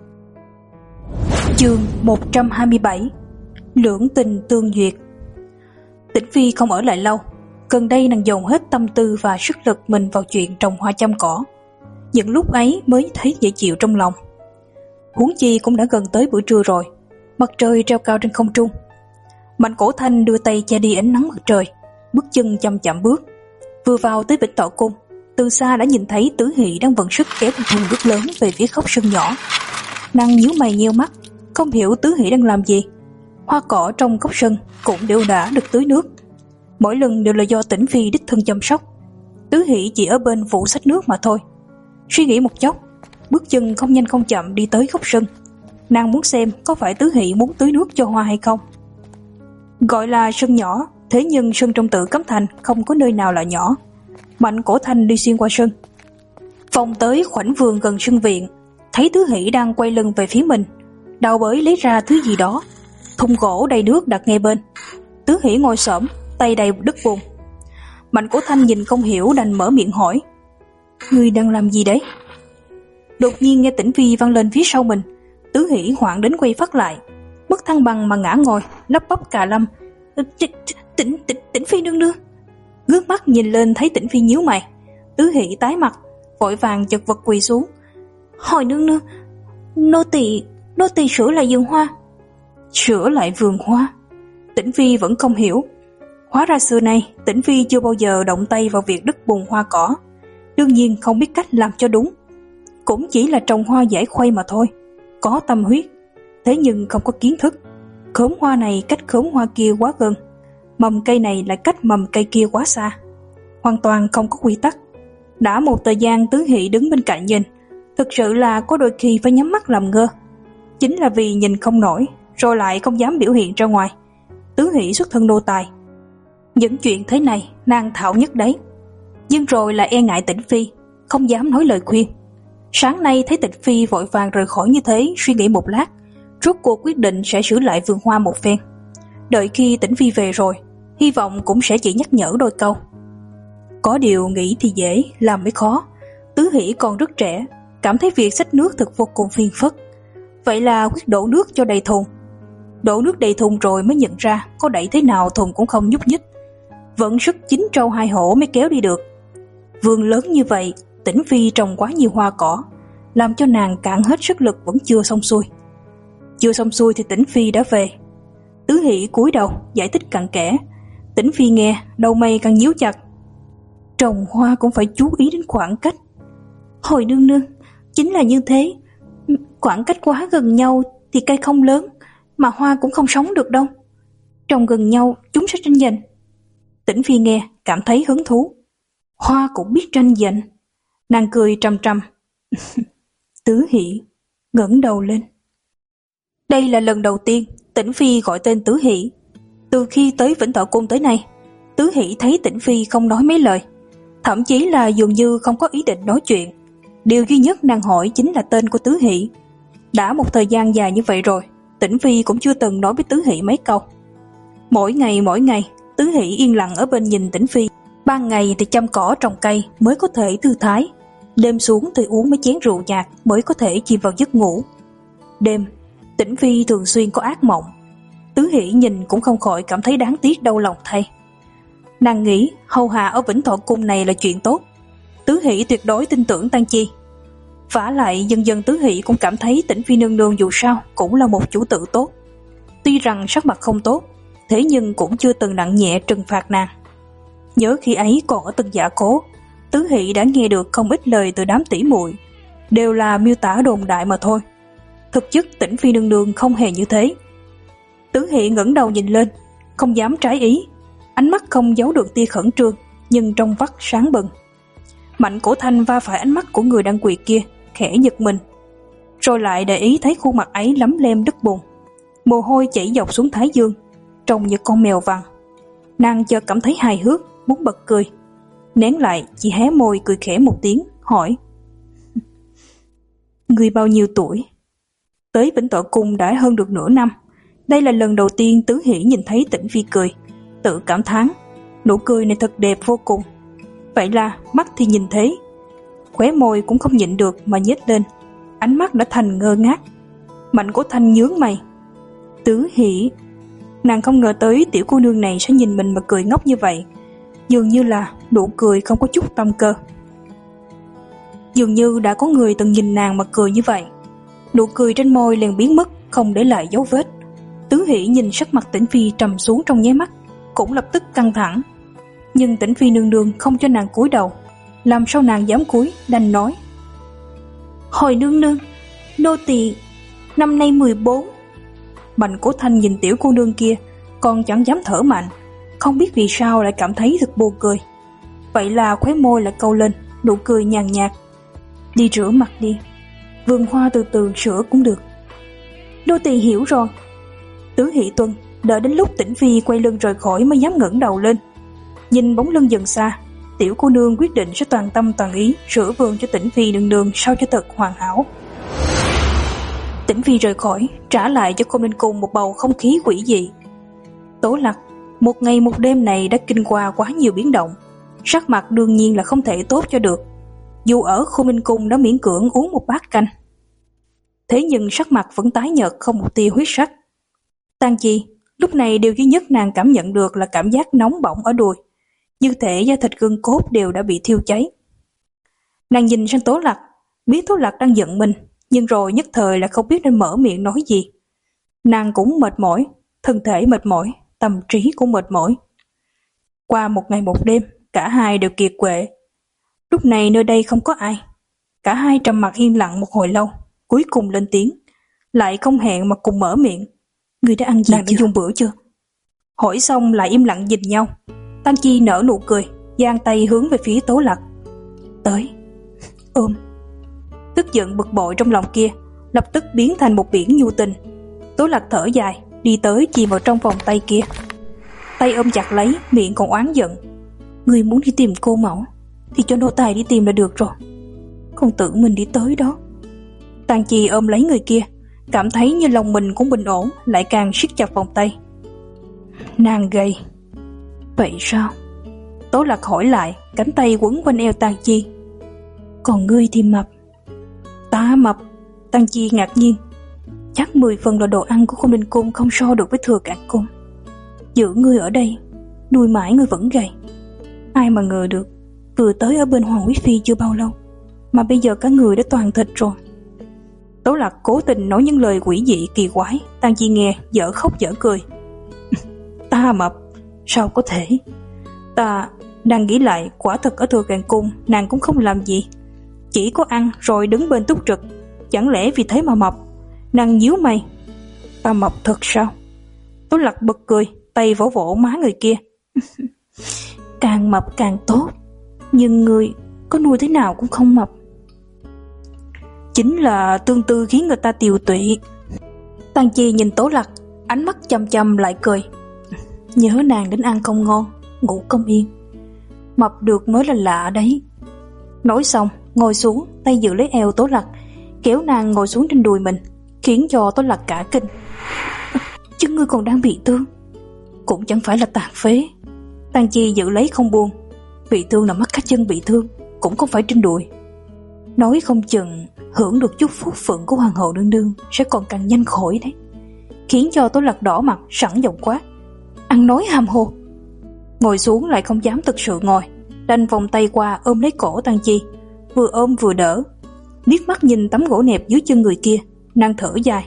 Chương một trăm hai mươi bảy. Lưỡng tình tương duyệt. Tĩnh Phi không ở lại lâu. Gần đây nàng dồn hết tâm tư và sức lực mình vào chuyện trồng hoa chăm cỏ. Những lúc ấy mới thấy dễ chịu trong lòng. Huống chi cũng đã gần tới buổi trưa rồi, mặt trời treo cao trên không trung. Mạnh Cổ Thanh đưa tay che đi ánh nắng mặt trời, bước chân chậm chậm bước. Vừa vào tới Vĩnh Tọa Cung, từ xa đã nhìn thấy Tứ Hỷ đang vận sức kéo một thùng nước lớn về phía khóc sân nhỏ. Nàng nhíu mày nheo mắt, không hiểu Tứ Hỷ đang làm gì. Hoa cỏ trong góc sân cũng đều đã được tưới nước, mỗi lần đều là do Tĩnh Phi đích thân chăm sóc. Tứ Hỷ chỉ ở bên phụ xách nước mà thôi. Suy nghĩ một chốc, bước chân không nhanh không chậm đi tới góc sân. Nàng muốn xem có phải Tứ Hỷ muốn tưới nước cho hoa hay không. Gọi là sân nhỏ, thế nhưng sân trong Tử Cấm Thành không có nơi nào là nhỏ. Mạnh Cổ Thanh đi xuyên qua sân, vòng tới khoảnh vườn gần sân viện, thấy Tứ Hỷ đang quay lưng về phía mình, đào bới lấy ra thứ gì đó. Thùng gỗ đầy nước đặt ngay bên. Tứ Hỷ ngồi xổm, tay đầy đất bùn. Mạnh Cổ Thanh nhìn không hiểu đành mở miệng hỏi, ngươi đang làm gì đấy? Đột nhiên nghe Tĩnh Phi vang lên phía sau mình. Tứ Hỷ hoảng đến quay phát lại, mất thăng bằng mà ngã ngồi, lắp bắp cà lâm. Tĩnh Tĩnh Tĩnh Phi nương nương. Ngước mắt nhìn lên thấy Tĩnh Phi nhíu mày. Tứ Hỷ tái mặt, vội vàng chật vật quỳ xuống. Hồi nương nương, nô tỳ nô tỳ sửa lại vườn hoa. Sửa lại vườn hoa? Tĩnh Phi vẫn không hiểu. Hóa ra xưa nay Tĩnh Phi chưa bao giờ động tay vào việc đứt bùn hoa cỏ, đương nhiên không biết cách làm cho đúng. Cũng chỉ là trồng hoa giải khuây mà thôi, có tâm huyết, thế nhưng không có kiến thức. Khóm hoa này cách khóm hoa kia quá gần, mầm cây này lại cách mầm cây kia quá xa, hoàn toàn không có quy tắc. Đã một thời gian Tứ Hỷ đứng bên cạnh nhìn, thực sự là có đôi khi phải nhắm mắt làm ngơ. Chính là vì nhìn không nổi, rồi lại không dám biểu hiện ra ngoài. Tứ Hỷ xuất thân nô tài, những chuyện thế này nàng thạo nhất đấy, nhưng rồi lại e ngại Tĩnh Phi, không dám nói lời khuyên. Sáng nay thấy Tĩnh Phi vội vàng rời khỏi như thế, suy nghĩ một lát, rốt cuộc quyết định sẽ sửa lại vườn hoa một phen. Đợi khi Tĩnh Phi về rồi, hy vọng cũng sẽ chỉ nhắc nhở đôi câu. Có điều nghĩ thì dễ, làm mới khó. Tứ Hỷ còn rất trẻ, cảm thấy việc xách nước thật vô cùng phiền phức. Vậy là quyết đổ nước cho đầy thùng. Đổ nước đầy thùng rồi mới nhận ra có đẩy thế nào thùng cũng không nhúc nhích, vẫn sức chín trâu hai hổ mới kéo đi được. Vườn lớn như vậy, Tĩnh Phi trồng quá nhiều hoa cỏ, làm cho nàng cạn hết sức lực vẫn chưa xong xuôi. Chưa xong xuôi thì Tĩnh Phi đã về. Tứ Hỷ cúi đầu giải thích cặn kẽ. Tĩnh Phi nghe, đầu mày càng nhíu chặt. Trồng hoa cũng phải chú ý đến khoảng cách. Hồi nương nương, chính là như thế. Khoảng cách quá gần nhau thì cây không lớn, mà hoa cũng không sống được đâu. Trồng gần nhau chúng sẽ tranh giành. Tĩnh Phi nghe cảm thấy hứng thú. Hoa cũng biết tranh giành. Nàng cười trầm trầm. Tứ Hỷ ngẩng đầu lên. Đây là lần đầu tiên Tĩnh Phi gọi tên Tứ Hỷ. Từ khi tới Vĩnh Thọ Cung tới nay, Tứ Hỷ thấy Tĩnh Phi không nói mấy lời, thậm chí là dường như không có ý định nói chuyện. Điều duy nhất nàng hỏi chính là tên của Tứ Hỷ. Đã một thời gian dài như vậy rồi, Tĩnh Phi cũng chưa từng nói với Tứ Hỷ mấy câu. Mỗi ngày mỗi ngày, Tứ Hỷ yên lặng ở bên nhìn Tĩnh Phi. Ban ngày thì chăm cỏ trồng cây mới có thể thư thái, đêm xuống thì uống mấy chén rượu nhạt mới có thể chìm vào giấc ngủ. Đêm, Tĩnh Phi thường xuyên có ác mộng. Tứ Hỷ nhìn cũng không khỏi cảm thấy đáng tiếc đau lòng thay. Nàng nghĩ hầu hạ ở Vĩnh Thọ Cung này là chuyện tốt. Tứ Hỷ tuyệt đối tin tưởng Tang Chi. Vả lại dần dần Tứ Hỷ cũng cảm thấy Tĩnh Phi nương nương dù sao cũng là một chủ tử tốt. Tuy rằng sắc mặt không tốt, thế nhưng cũng chưa từng nặng nhẹ trừng phạt nàng. Nhớ khi ấy còn ở Tân Giả Cố, Tứ Hỷ đã nghe được không ít lời từ đám tỷ muội, đều là miêu tả đồn đại mà thôi. Thực chất Tĩnh Phi nương nương không hề như thế. Tứ Hỷ ngẩng đầu nhìn lên, không dám trái ý, ánh mắt không giấu được tia khẩn trương, nhưng trong vắt sáng bừng. Mạnh Cổ Thanh va phải ánh mắt của người đang quỳ kia, khẽ giật mình, rồi lại để ý thấy khuôn mặt ấy lấm lem đất bùn, mồ hôi chảy dọc xuống thái dương, trông như con mèo vằn. Nàng chợt cảm thấy hài hước, muốn bật cười, nén lại chỉ hé môi cười khẽ một tiếng, hỏi: Người bao nhiêu tuổi? Tới Vĩnh Thọ Cung đã hơn được nửa năm. Đây là lần đầu tiên Tứ Hỷ nhìn thấy Tĩnh Phi cười, tự cảm thán, nụ cười này thật đẹp vô cùng. Vậy là mắt thì nhìn thấy, khóe môi cũng không nhịn được mà nhếch lên, ánh mắt đã thành ngơ ngác. Mạnh Cổ Thanh nhướng mày. Tứ Hỷ, nàng không ngờ tới tiểu cô nương này sẽ nhìn mình mà cười ngốc như vậy, dường như là nụ cười không có chút tâm cơ. Dường như đã có người từng nhìn nàng mà cười như vậy. Nụ cười trên môi liền biến mất, không để lại dấu vết. Tứ Hỷ nhìn sắc mặt Tĩnh Phi trầm xuống trong nháy mắt, cũng lập tức căng thẳng. Nhưng Tĩnh Phi nương nương không cho nàng cúi đầu, làm sao nàng dám cúi, đành nói: Hồi nương nương, nô tỳ năm nay mười bốn. Mạnh Cổ Thanh nhìn tiểu cô nương kia, còn chẳng dám thở mạnh, không biết vì sao lại cảm thấy thật buồn cười. Vậy là khóe môi lại câu lên, nụ cười nhàn nhạt: Đi rửa mặt đi, vườn hoa từ từ sửa cũng được. Nô tỳ hiểu rồi. Tứ Hỷ tuân, đợi đến lúc Tĩnh Phi quay lưng rời khỏi mới dám ngẩng đầu lên. Nhìn bóng lưng dần xa, tiểu cô nương quyết định sẽ toàn tâm toàn ý sửa vườn cho Tĩnh Phi nương nương sao cho thật hoàn hảo. Tĩnh Phi rời khỏi, trả lại cho Khôn Ninh Cung một bầu không khí quỷ dị. Tố Lặc, một ngày một đêm này đã kinh qua quá nhiều biến động, sắc mặt đương nhiên là không thể tốt cho được. Dù ở Khôn Ninh Cung đã miễn cưỡng uống một bát canh, thế nhưng sắc mặt vẫn tái nhợt không một tia huyết sắc. Tang Chi, lúc này điều duy nhất nàng cảm nhận được là cảm giác nóng bỏng ở đùi, như thể da thịt gân cốt đều đã bị thiêu cháy. Nàng nhìn sang Tố Lặc, biết Tố Lặc đang giận mình, nhưng rồi nhất thời là không biết nên mở miệng nói gì. Nàng cũng mệt mỏi, thân thể mệt mỏi, tâm trí cũng mệt mỏi. Qua một ngày một đêm, cả hai đều kiệt quệ. Lúc này nơi đây không có ai. Cả hai trầm mặc im lặng một hồi lâu, cuối cùng lên tiếng, lại không hẹn mà cùng mở miệng. Người đã ăn gì chưa? Đã dùng bữa chưa? Hỏi xong lại im lặng nhìn nhau. Tang Chi nở nụ cười, giang tay hướng về phía Tố Lặc. Tới, ôm. Tức giận bực bội trong lòng kia lập tức biến thành một biển nhu tình. Tố Lặc thở dài, đi tới chìm vào trong vòng tay kia, tay ôm chặt lấy, miệng còn oán giận. Người muốn đi tìm cô mẫu thì cho nô tài đi tìm là được rồi, không tự mình đi tới đó. Tang Chi ôm lấy người kia, cảm thấy như lòng mình cũng bình ổn, lại càng siết chặt vòng tay. Nàng gầy. Vậy sao? Tố Lặc hỏi lại, cánh tay quấn quanh eo Tang Chi. Còn ngươi thì mập. Ta mập? Tang Chi ngạc nhiên. Chắc mười phần là đồ ăn của Khôn Ninh Cung không so được với Thừa Càn Cung. Giữ ngươi ở đây, nuôi mãi ngươi vẫn gầy. Ai mà ngờ được, vừa tới ở bên Hoàng Quý Phi chưa bao lâu, mà bây giờ cả người đã toàn thịt rồi. Tố Lạc cố tình nói những lời quỷ dị kỳ quái. Tang Chi nghe dở khóc dở cười. Ta mập? Sao có thể? Ta đang nghĩ lại, quả thật ở Thừa Càng Cung nàng cũng không làm gì, chỉ có ăn rồi đứng bên túc trực. Chẳng lẽ vì thế mà mập? Nàng nhíu mày. Ta mập thật sao? Tố Lạc bật cười, tay vỗ vỗ má người kia. Càng mập càng tốt, nhưng người có nuôi thế nào cũng không mập. Chính là tương tư khiến người ta tiều tụy. Tang Chi nhìn Tố Lạc, ánh mắt chăm chăm lại cười. Nhớ nàng đến ăn không ngon, ngủ không yên. Mập được mới là lạ đấy. Nói xong, ngồi xuống, tay giữ lấy eo Tố Lạc, kéo nàng ngồi xuống trên đùi mình, khiến cho Tố Lạc cả kinh. Chứ ngươi còn đang bị thương. Cũng chẳng phải là tàn phế. Tang Chi giữ lấy không buông. Bị thương là mắt cá chân bị thương, cũng không phải trên đùi. Nói không chừng hưởng được chút phúc phận của hoàng hậu nương nương sẽ còn càng nhanh khỏi đấy. Khiến cho Tố Lạc đỏ mặt, sẵn giọng quát. Ăn nói hàm hồ. Ngồi xuống lại không dám thực sự ngồi, đành vòng tay qua ôm lấy cổ Tang Chi, vừa ôm vừa đỡ. Liếc mắt nhìn tấm gỗ nẹp dưới chân người kia, nàng thở dài.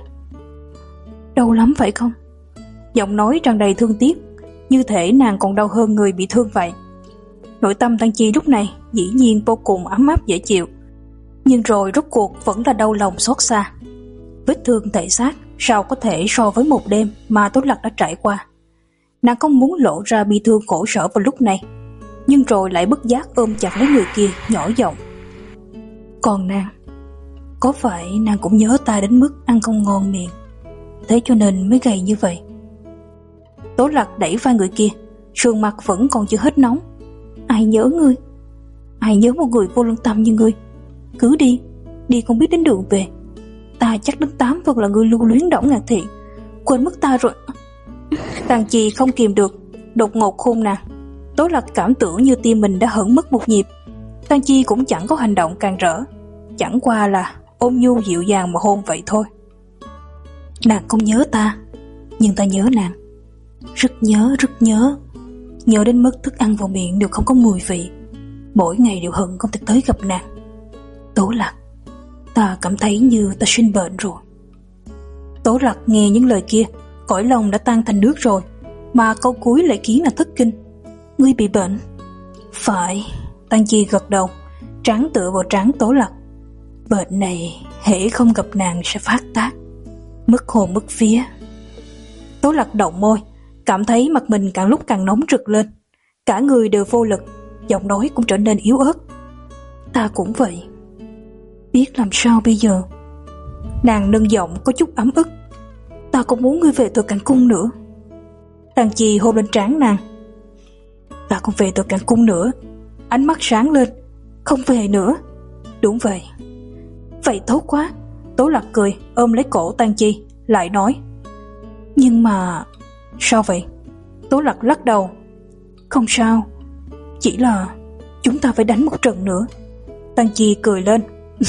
Đau lắm phải không? Giọng nói tràn đầy thương tiếc, như thể nàng còn đau hơn người bị thương vậy. Nội tâm Tang Chi lúc này dĩ nhiên vô cùng ấm áp dễ chịu, nhưng rồi rốt cuộc vẫn là đau lòng xót xa. Vết thương thể xác sao có thể so với một đêm mà Tố Lạc đã trải qua. Nàng không muốn lộ ra bi thương khổ sở vào lúc này, nhưng rồi lại bất giác ôm chặt lấy người kia, nhỏ giọng. Còn nàng, có phải nàng cũng nhớ ta đến mức ăn không ngon miệng, thế cho nên mới gầy như vậy? Tố Lạc đẩy vai người kia, sườn mặt vẫn còn chưa hết nóng. Ai nhớ ngươi? Ai nhớ một người vô lương tâm như ngươi? Cứ đi, đi không biết đến đường về. Ta chắc đến tám phần là ngươi lưu luyến Đổng Ngạc Thiện, quên mất ta rồi. Tang Chi không kìm được, đột ngột hôn nàng. Tố Lạc cảm tưởng như tim mình đã hững mất một nhịp. Tang Chi cũng chẳng có hành động càng rỡ, chẳng qua là ôm nhu dịu dàng mà hôn vậy thôi. Nàng không nhớ ta, nhưng ta nhớ nàng. Rất nhớ, rất nhớ. Nhớ đến mức thức ăn vào miệng đều không có mùi vị. Mỗi ngày đều hận không thể tới gặp nàng. Tố Lạc, ta cảm thấy như ta sinh bệnh rồi. Tố Lạc nghe những lời kia, cõi lòng đã tan thành nước rồi, mà câu cuối lại khiến nàng thất kinh. Ngươi bị bệnh? Phải. Tang Chi gật đầu, trán tựa vào trán Tố Lạc. Bệnh này hễ không gặp nàng sẽ phát tác, mất hồn mất vía. Tố Lạc động môi, cảm thấy mặt mình càng lúc càng nóng rực lên, cả người đều vô lực, giọng nói cũng trở nên yếu ớt. Ta cũng vậy. Biết làm sao bây giờ? Nàng nâng giọng có chút ấm ức. Ta không muốn ngươi về Thừa Càng Cung nữa. Tang Chi hôn lên trán nàng. Ta không về Thừa Càng Cung nữa. Ánh mắt sáng lên. Không về nữa. Đúng vậy. Vậy tốt quá. Tố Lạc cười, ôm lấy cổ Tang Chi, lại nói. Nhưng mà... Sao vậy? Tố Lạc lắc đầu. Không sao, chỉ là chúng ta phải đánh một trận nữa. Tang Chi cười lên.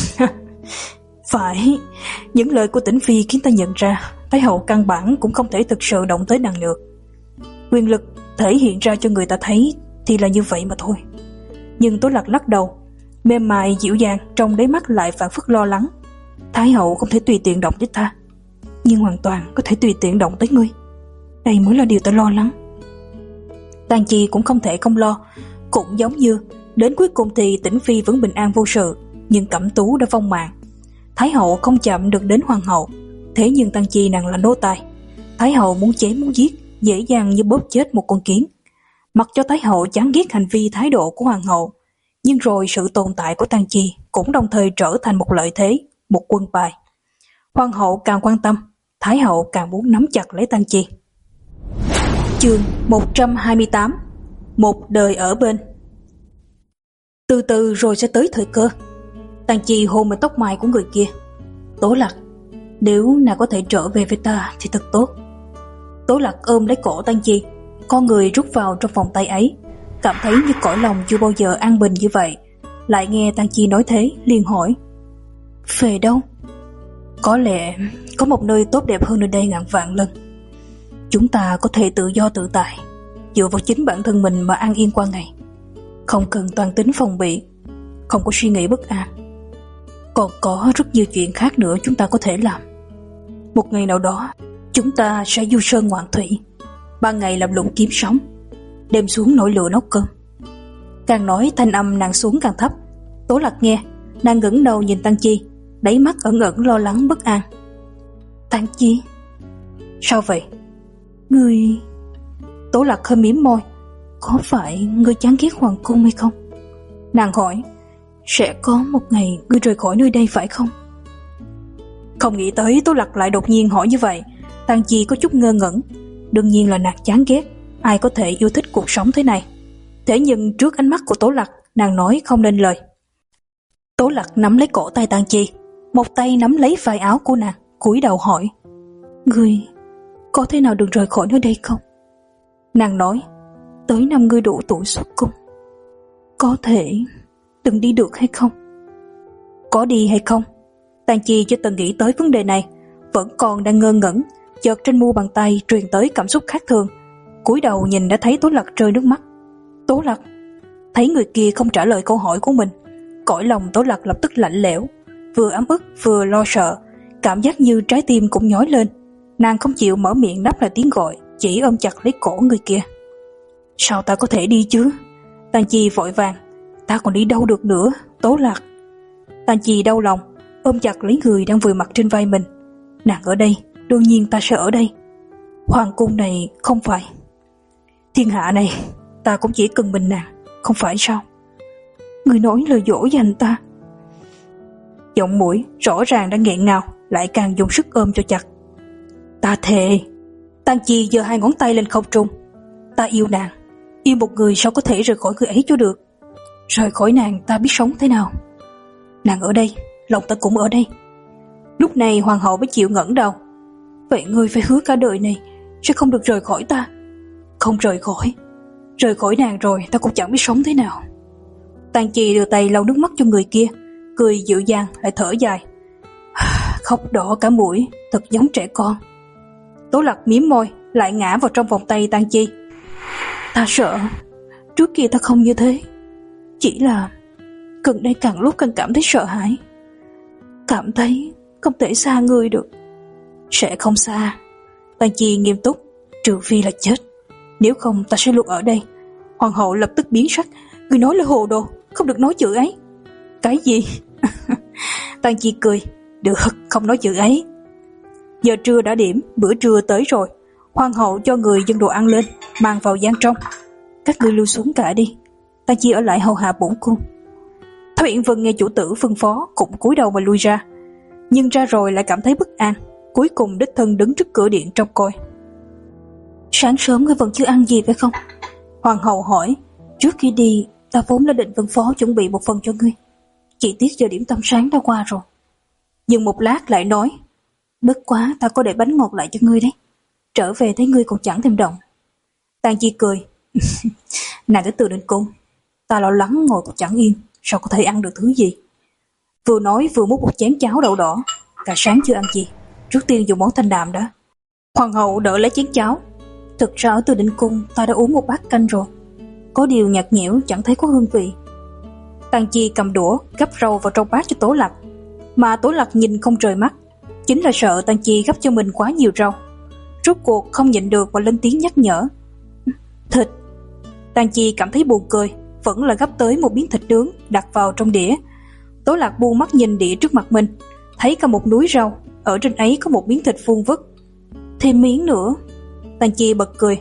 Phải, những lời của Tĩnh Phi khiến ta nhận ra Thái hậu căn bản cũng không thể thực sự động tới nàng được. Quyền lực thể hiện ra cho người ta thấy thì là như vậy mà thôi. Nhưng Tố Lạc lắc đầu, mềm mại dịu dàng, trong đáy mắt lại phản phất lo lắng. Thái hậu không thể tùy tiện động tới ta, nhưng hoàn toàn có thể tùy tiện động tới ngươi. Đây mới là điều ta lo lắng. Tang Chi cũng không thể không lo. Cũng giống như đến cuối cùng thì Tĩnh Phi vẫn bình an vô sự, nhưng Cẩm Tú đã vong mạng. Thái hậu không chậm được đến hoàng hậu, thế nhưng Tang Chi nàng là nô tài. Thái hậu muốn chém muốn giết, dễ dàng như bóp chết một con kiến. Mặc cho Thái hậu chán ghét hành vi thái độ của hoàng hậu, nhưng rồi sự tồn tại của Tang Chi cũng đồng thời trở thành một lợi thế, một quân bài. Hoàng hậu càng quan tâm, Thái hậu càng muốn nắm chặt lấy Tang Chi. Chương một trăm hai mươi tám. Một đời ở bên. Từ từ rồi sẽ tới thời cơ. Tang Chi hôn lên tóc mai của người kia. Tố Lạc, nếu nàng có thể trở về với ta thì thật tốt. Tố Lạc ôm lấy cổ Tang Chi, con người rút vào trong vòng tay ấy, cảm thấy như cõi lòng chưa bao giờ an bình như vậy. Lại nghe Tang Chi nói thế, liền hỏi. Về đâu? Có lẽ có một nơi tốt đẹp hơn nơi đây ngàn vạn lần. Chúng ta có thể tự do tự tại, dựa vào chính bản thân mình mà an yên qua ngày, không cần toàn tính phòng bị, không có suy nghĩ bất an. Còn có rất nhiều chuyện khác nữa chúng ta có thể làm. Một ngày nào đó, chúng ta sẽ du sơn ngoạn thủy, ban ngày làm lụng kiếm sống, đêm xuống nổi lửa nấu cơm. Càng nói thanh âm nàng xuống càng thấp. Tố Lạc nghe, nàng ngẩng đầu nhìn Tăng Chi, đáy mắt ẩn ẩn lo lắng bất an. Tăng Chi, sao vậy? Ngươi... Tố Lạc hơi mím môi. Có phải ngươi chán ghét hoàng cung hay không? Nàng hỏi. Sẽ có một ngày ngươi rời khỏi nơi đây phải không? Không nghĩ tới Tố Lạc lại đột nhiên hỏi như vậy. Tăng Chi có chút ngơ ngẩn. Đương nhiên là nàng chán ghét. Ai có thể yêu thích cuộc sống thế này? Thế nhưng trước ánh mắt của Tố Lạc, nàng nói không nên lời. Tố Lạc nắm lấy cổ tay Tăng Chi, một tay nắm lấy vai áo của nàng, cúi đầu hỏi. Ngươi có thể nào được rời khỏi nơi đây không? Nàng nói. Tới năm ngươi đủ tuổi xuất cung, có thể đừng đi được hay không? Có đi hay không? Tăng Chi chưa từng nghĩ tới vấn đề này, vẫn còn đang ngơ ngẩn. Chợt trên mu bàn tay truyền tới cảm xúc khác thường. Cúi đầu nhìn đã thấy Tố Lạc rơi nước mắt. Tố Lạc thấy người kia không trả lời câu hỏi của mình, cõi lòng Tố Lạc lập tức lạnh lẽo, vừa ấm ức vừa lo sợ, cảm giác như trái tim cũng nhói lên. Nàng không chịu mở miệng đáp lại tiếng gọi, chỉ ôm chặt lấy cổ người kia. Sao ta có thể đi chứ? Tăng Chi vội vàng. Ta còn đi đâu được nữa, Tố Lạc. Tăng Chi đau lòng, ôm chặt lấy người đang vùi mặt trên vai mình. Nàng ở đây, đương nhiên ta sẽ ở đây. Hoàng cung này không phải, thiên hạ này ta cũng chỉ cần mình nàng, không phải sao? Người nói lời dỗ dành ta. Giọng mũi rõ ràng đã nghẹn ngào, lại càng dùng sức ôm cho chặt. Ta thề. Tăng Chi giơ hai ngón tay lên không trung. Ta yêu nàng, yêu một người sao có thể rời khỏi người ấy cho được? Rời khỏi nàng ta biết sống thế nào? Nàng ở đây, lòng ta cũng ở đây. Lúc này hoàng hậu mới chịu ngẩng đầu. Vậy ngươi phải hứa cả đời này sẽ không được rời khỏi ta. Không rời khỏi. Rời khỏi nàng rồi ta cũng chẳng biết sống thế nào. Tăng Chi đưa tay lau nước mắt cho người kia, cười dịu dàng lại thở dài. Khóc đỏ cả mũi, thật giống trẻ con. Tố Lạc mím môi, lại ngã vào trong vòng tay Tăng Chi. Ta sợ, trước kia ta không như thế. Chỉ là gần đây càng lúc càng cảm thấy sợ hãi, cảm thấy không thể xa ngươi được. Sẽ không xa. Tăng Chi nghiêm túc. Trừ phi là chết, nếu không ta sẽ luôn ở đây. Hoàng hậu lập tức biến sắc. Ngươi nói là hồ đồ, không được nói chữ ấy. Cái gì? Tăng Chi cười. Được, không nói chữ ấy. Giờ trưa đã điểm, bữa trưa tới rồi. Hoàng hậu cho người dâng đồ ăn lên, mang vào gian trong. Các ngươi lưu xuống cả đi. Tăng Chi ở lại hầu hạ bổn cung. Thái Uyển Vân nghe chủ tử phân phó, cũng cúi đầu mà lui ra. Nhưng ra rồi lại cảm thấy bất an, cuối cùng đích thân đứng trước cửa điện trông coi. Sáng sớm ngươi vẫn chưa ăn gì phải không? Hoàng hậu hỏi. Trước khi đi, ta vốn đã định phân phó chuẩn bị một phần cho ngươi, chỉ tiếc giờ điểm tâm sáng đã qua rồi. Nhưng một lát lại nói. Bất quá ta có để bánh ngọt lại cho ngươi đấy. Trở về thấy ngươi còn chẳng thèm động. Tang Chi cười. Nàng tới từ đến cung, ta lo lắng ngồi còn chẳng yên, sao có thể ăn được thứ gì. Vừa nói vừa múc một chén cháo đậu đỏ. Cả sáng chưa ăn gì, trước tiên dùng món thanh đạm đã. Hoàng hậu đỡ lấy chén cháo. Thực ra ở Từ Định Cung ta đã uống một bát canh rồi, có điều nhạt nhẽo chẳng thấy có hương vị. Tang Chi cầm đũa gắp rau vào trong bát cho Tố Lạc, mà Tố Lạc nhìn không rời mắt, chính là sợ Tang Chi gắp cho mình quá nhiều rau. Rốt cuộc không nhịn được và lên tiếng nhắc nhở. Thịt. Tang Chi cảm thấy buồn cười, vẫn là gắp tới một miếng thịt nướng đặt vào trong đĩa. Tố Lạc buông mắt nhìn đĩa trước mặt mình, thấy cả một núi rau, ở trên ấy có một miếng thịt vuông vức. Thêm miếng nữa. Tang Chi bật cười.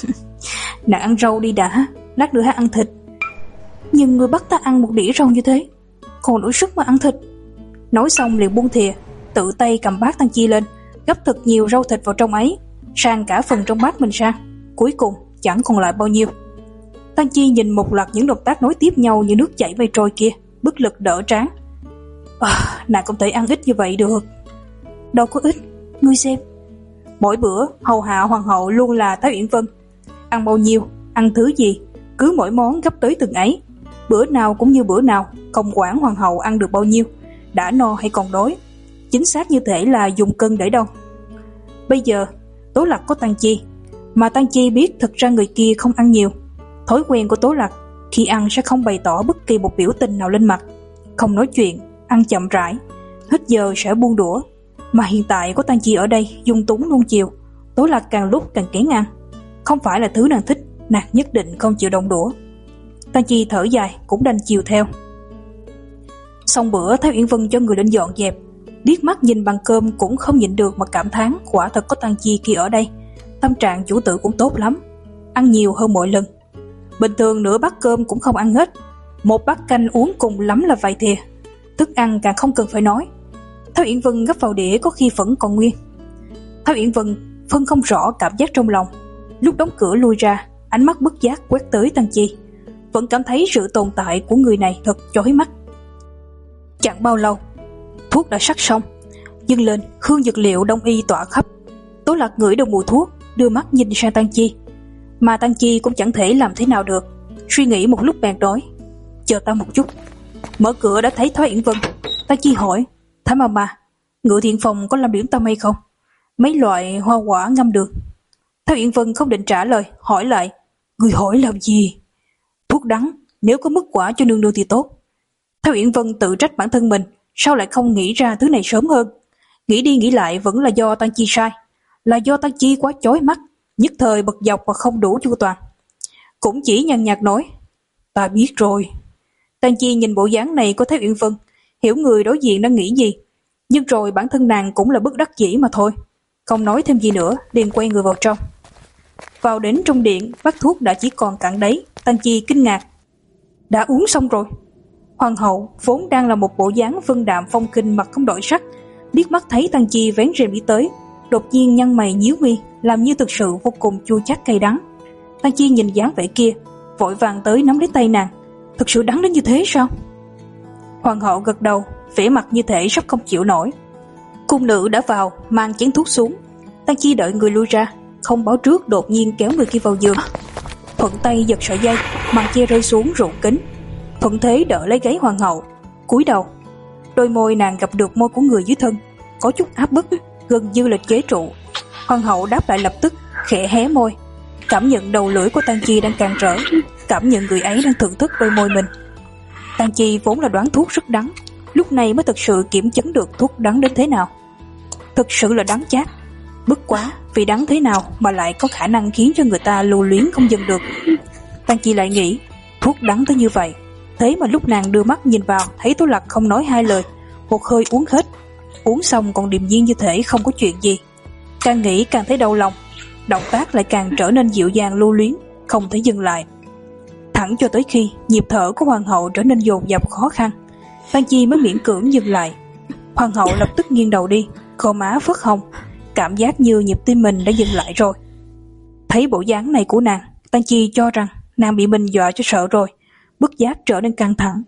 Nàng ăn rau đi đã, lát nữa hãy ăn thịt. Nhưng người bắt ta ăn một đĩa rau như thế, còn đủ sức mà ăn thịt. Nói xong liền buông thìa, tự tay cầm bát Tang Chi lên, gấp thật nhiều rau thịt vào trong ấy, sang cả phần trong bát mình sang. Cuối cùng chẳng còn lại bao nhiêu. Tang Chi nhìn một loạt những động tác nối tiếp nhau như nước chảy mây trôi kia, bất lực đỡ trán. À, nàng không thể ăn ít như vậy được. Đâu có ít, ngươi xem. Mỗi bữa hầu hạ hoàng hậu luôn là Thái Uyển Vân. Ăn bao nhiêu, ăn thứ gì, cứ mỗi món gấp tới từng ấy. Bữa nào cũng như bữa nào, không quản hoàng hậu ăn được bao nhiêu, đã no hay còn đói. Chính xác như thể là dùng cân để đong. Bây giờ Tố Lạc có Tang Chi, mà Tang Chi biết thực ra người kia không ăn nhiều. Thói quen của Tố Lạc khi ăn sẽ không bày tỏ bất kỳ một biểu tình nào lên mặt, không nói chuyện, ăn chậm rãi, hết giờ sẽ buông đũa. Mà hiện tại có Tang Chi ở đây dung túng nuông chiều, Tố Lạc càng lúc càng kén ăn. Không phải là thứ nàng thích, nàng nhất định không chịu động đũa. Tang Chi thở dài cũng đành chiều theo. Xong bữa Thái Uyển Vân cho người đến dọn dẹp, liếc mắt nhìn bàn cơm cũng không nhịn được mà cảm thán quả thật có Tang Chi kia ở đây, tâm trạng chủ tử cũng tốt lắm, ăn nhiều hơn mọi lần. Bình thường nửa bát cơm cũng không ăn hết, một bát canh uống cùng lắm là vài thìa, thức ăn càng không cần phải nói. Thái Uyển Vân gấp vào đĩa có khi vẫn còn nguyên. Thái Uyển Vân phân không rõ cảm giác trong lòng, lúc đóng cửa lui ra, ánh mắt bất giác quét tới Tang Chi, vẫn cảm thấy sự tồn tại của người này thật chói mắt. Chẳng bao lâu, thuốc đã sắc xong, dâng lên hương dược liệu đông y tỏa khắp. Tố Lạc ngửi được mùi thuốc, đưa mắt nhìn sang Tang Chi, mà Tang Chi cũng chẳng thể làm thế nào được, suy nghĩ một lúc bèn nói: chờ ta một chút. Mở cửa đã thấy Thái Uyển Vân. Tang Chi hỏi: Thái ma ma, Ngự Thiện Phòng có làm điểm tâm hay không? Mấy loại hoa quả ngâm được. Thái Uyển Vân không định trả lời, hỏi lại: người hỏi làm gì? Thuốc đắng, nếu có mức quả cho nương nương thì tốt. Thái Uyển Vân tự trách bản thân mình, sao lại không nghĩ ra thứ này sớm hơn. Nghĩ đi nghĩ lại vẫn là do Tang Chi sai, là do Tang Chi quá chói mắt, nhất thời bật dọc và không đủ chu toàn. Cũng chỉ nhàn nhạt nói: ta biết rồi. Tang Chi nhìn bộ dáng này của Thái Uyển Vân, hiểu người đối diện đang nghĩ gì, nhưng rồi bản thân nàng cũng là bất đắc dĩ mà thôi, không nói thêm gì nữa, liền quay người vào trong. Vào đến trong điện, bát thuốc đã chỉ còn cạn đáy. Tang Chi kinh ngạc: đã uống xong rồi. Hoàng hậu vốn đang là một bộ dáng vân đạm phong kinh, mặt không đổi sắc, liếc mắt thấy Tang Chi vén rèm đi tới, đột nhiên nhăn mày nhíu mi, làm như thực sự vô cùng chua chát cay đắng. Tang Chi nhìn dáng vẻ kia, vội vàng tới nắm lấy tay nàng: thực sự đắng đến như thế sao? Hoàng hậu gật đầu, vẻ mặt như thể sắp không chịu nổi. Cung nữ đã vào mang chén thuốc xuống. Tang Chi đợi người lui ra, không báo trước đột nhiên kéo người kia vào giường. Thuận tay giật sợi dây, màn che rơi xuống rụng kính. Thuận thế đỡ lấy gáy hoàng hậu, cúi đầu. Đôi môi nàng gặp được môi của người dưới thân, có chút áp bức, gần như là chế trụ. Hoàng hậu đáp lại lập tức, khẽ hé môi, cảm nhận đầu lưỡi của Tang Chi đang càn trở, cảm nhận người ấy đang thưởng thức đôi môi mình. Tang Chi vốn là đoán thuốc rất đắng, lúc này mới thực sự kiểm chứng được thuốc đắng đến thế nào. Thực sự là đắng chát, bất quá vì đắng thế nào mà lại có khả năng khiến cho người ta lưu luyến không dừng được. Tang Chi lại nghĩ, thuốc đắng tới như vậy, thế mà lúc nàng đưa mắt nhìn vào thấy Tố Lạc không nói hai lời, một hơi uống hết, uống xong còn điềm nhiên như thể không có chuyện gì. Càng nghĩ càng thấy đau lòng, động tác lại càng trở nên dịu dàng lưu luyến, không thể dừng lại. Thẳng cho tới khi nhịp thở của hoàng hậu trở nên dồn dập khó khăn, Tang Chi mới miễn cưỡng dừng lại. Hoàng hậu lập tức nghiêng đầu đi, gò má phớt hồng, cảm giác như nhịp tim mình đã dừng lại rồi. Thấy bộ dáng này của nàng, Tang Chi cho rằng nàng bị mình dọa cho sợ rồi, bất giác trở nên căng thẳng.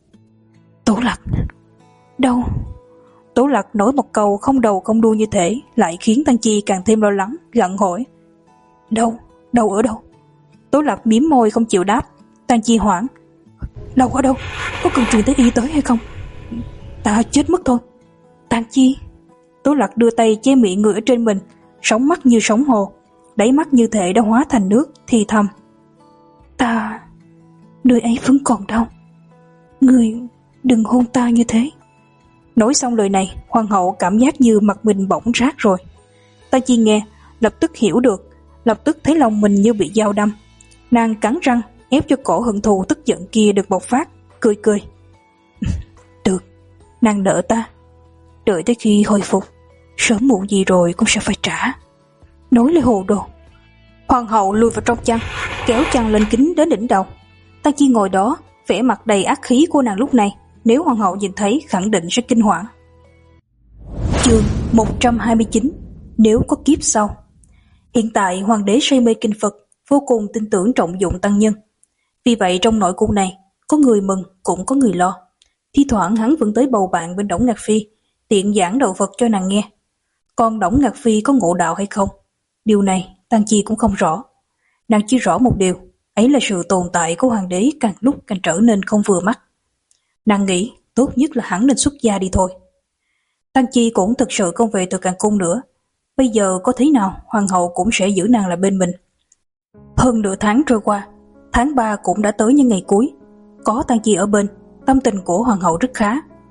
Tố Lạc, đâu? Tố Lạc nói một câu không đầu không đuôi như thế, lại khiến Tang Chi càng thêm lo lắng, gặng hỏi: đâu? Đâu ở đâu? Tố Lạc mím môi không chịu đáp. Tang Chi hoảng: đâu ở đâu? Có cần truyền tới y tới hay không? Ta chết mất thôi. Tang Chi. Tố Lạc đưa tay che miệng người ở trên mình, sóng mắt như sóng hồ, đáy mắt như thể đã hóa thành nước, thì thầm: ta, nơi ấy vẫn còn đau. Ngươi đừng hôn ta như thế. Nói xong lời này, hoàng hậu cảm giác như mặt mình bỗng rát rồi. Tang Chi nghe, lập tức hiểu được, lập tức thấy lòng mình như bị dao đâm. Nàng cắn răng, ép cho cổ hận thù tức giận kia được bộc phát, cười cười. Được, nàng nợ ta. Đợi tới khi hồi phục, sớm muộn gì rồi cũng sẽ phải trả. Nói lời hồ đồ. Hoàng hậu lùi vào trong chăn, kéo chăn lên kín đến đỉnh đầu. Tang Chi ngồi đó, vẻ mặt đầy ác khí của nàng lúc này, nếu hoàng hậu nhìn thấy khẳng định sẽ kinh hoảng. Chương một trăm hai mươi chín. Nếu có kiếp sau. Hiện tại hoàng đế say mê kinh Phật, vô cùng tin tưởng trọng dụng tăng nhân. Vì vậy trong nội cung này, có người mừng cũng có người lo. Thi thoảng hắn vẫn tới bầu bạn bên Đổng Ngạc Phi, tiện giảng đạo Phật cho nàng nghe. Còn Đổng Ngạc Phi có ngộ đạo hay không, điều này Tang Chi cũng không rõ. Nàng chỉ rõ một điều, ấy là sự tồn tại của hoàng đế càng lúc càng trở nên không vừa mắt. Nàng nghĩ tốt nhất là hắn nên xuất gia đi thôi. Tang Chi cũng thực sự không về từ Càn Cung nữa. Bây giờ có thế nào hoàng hậu cũng sẽ giữ nàng là bên mình. Hơn nửa tháng trôi qua, tháng ba cũng đã tới những ngày cuối. Có Tang Chi ở bên, tâm tình của hoàng hậu rất khá.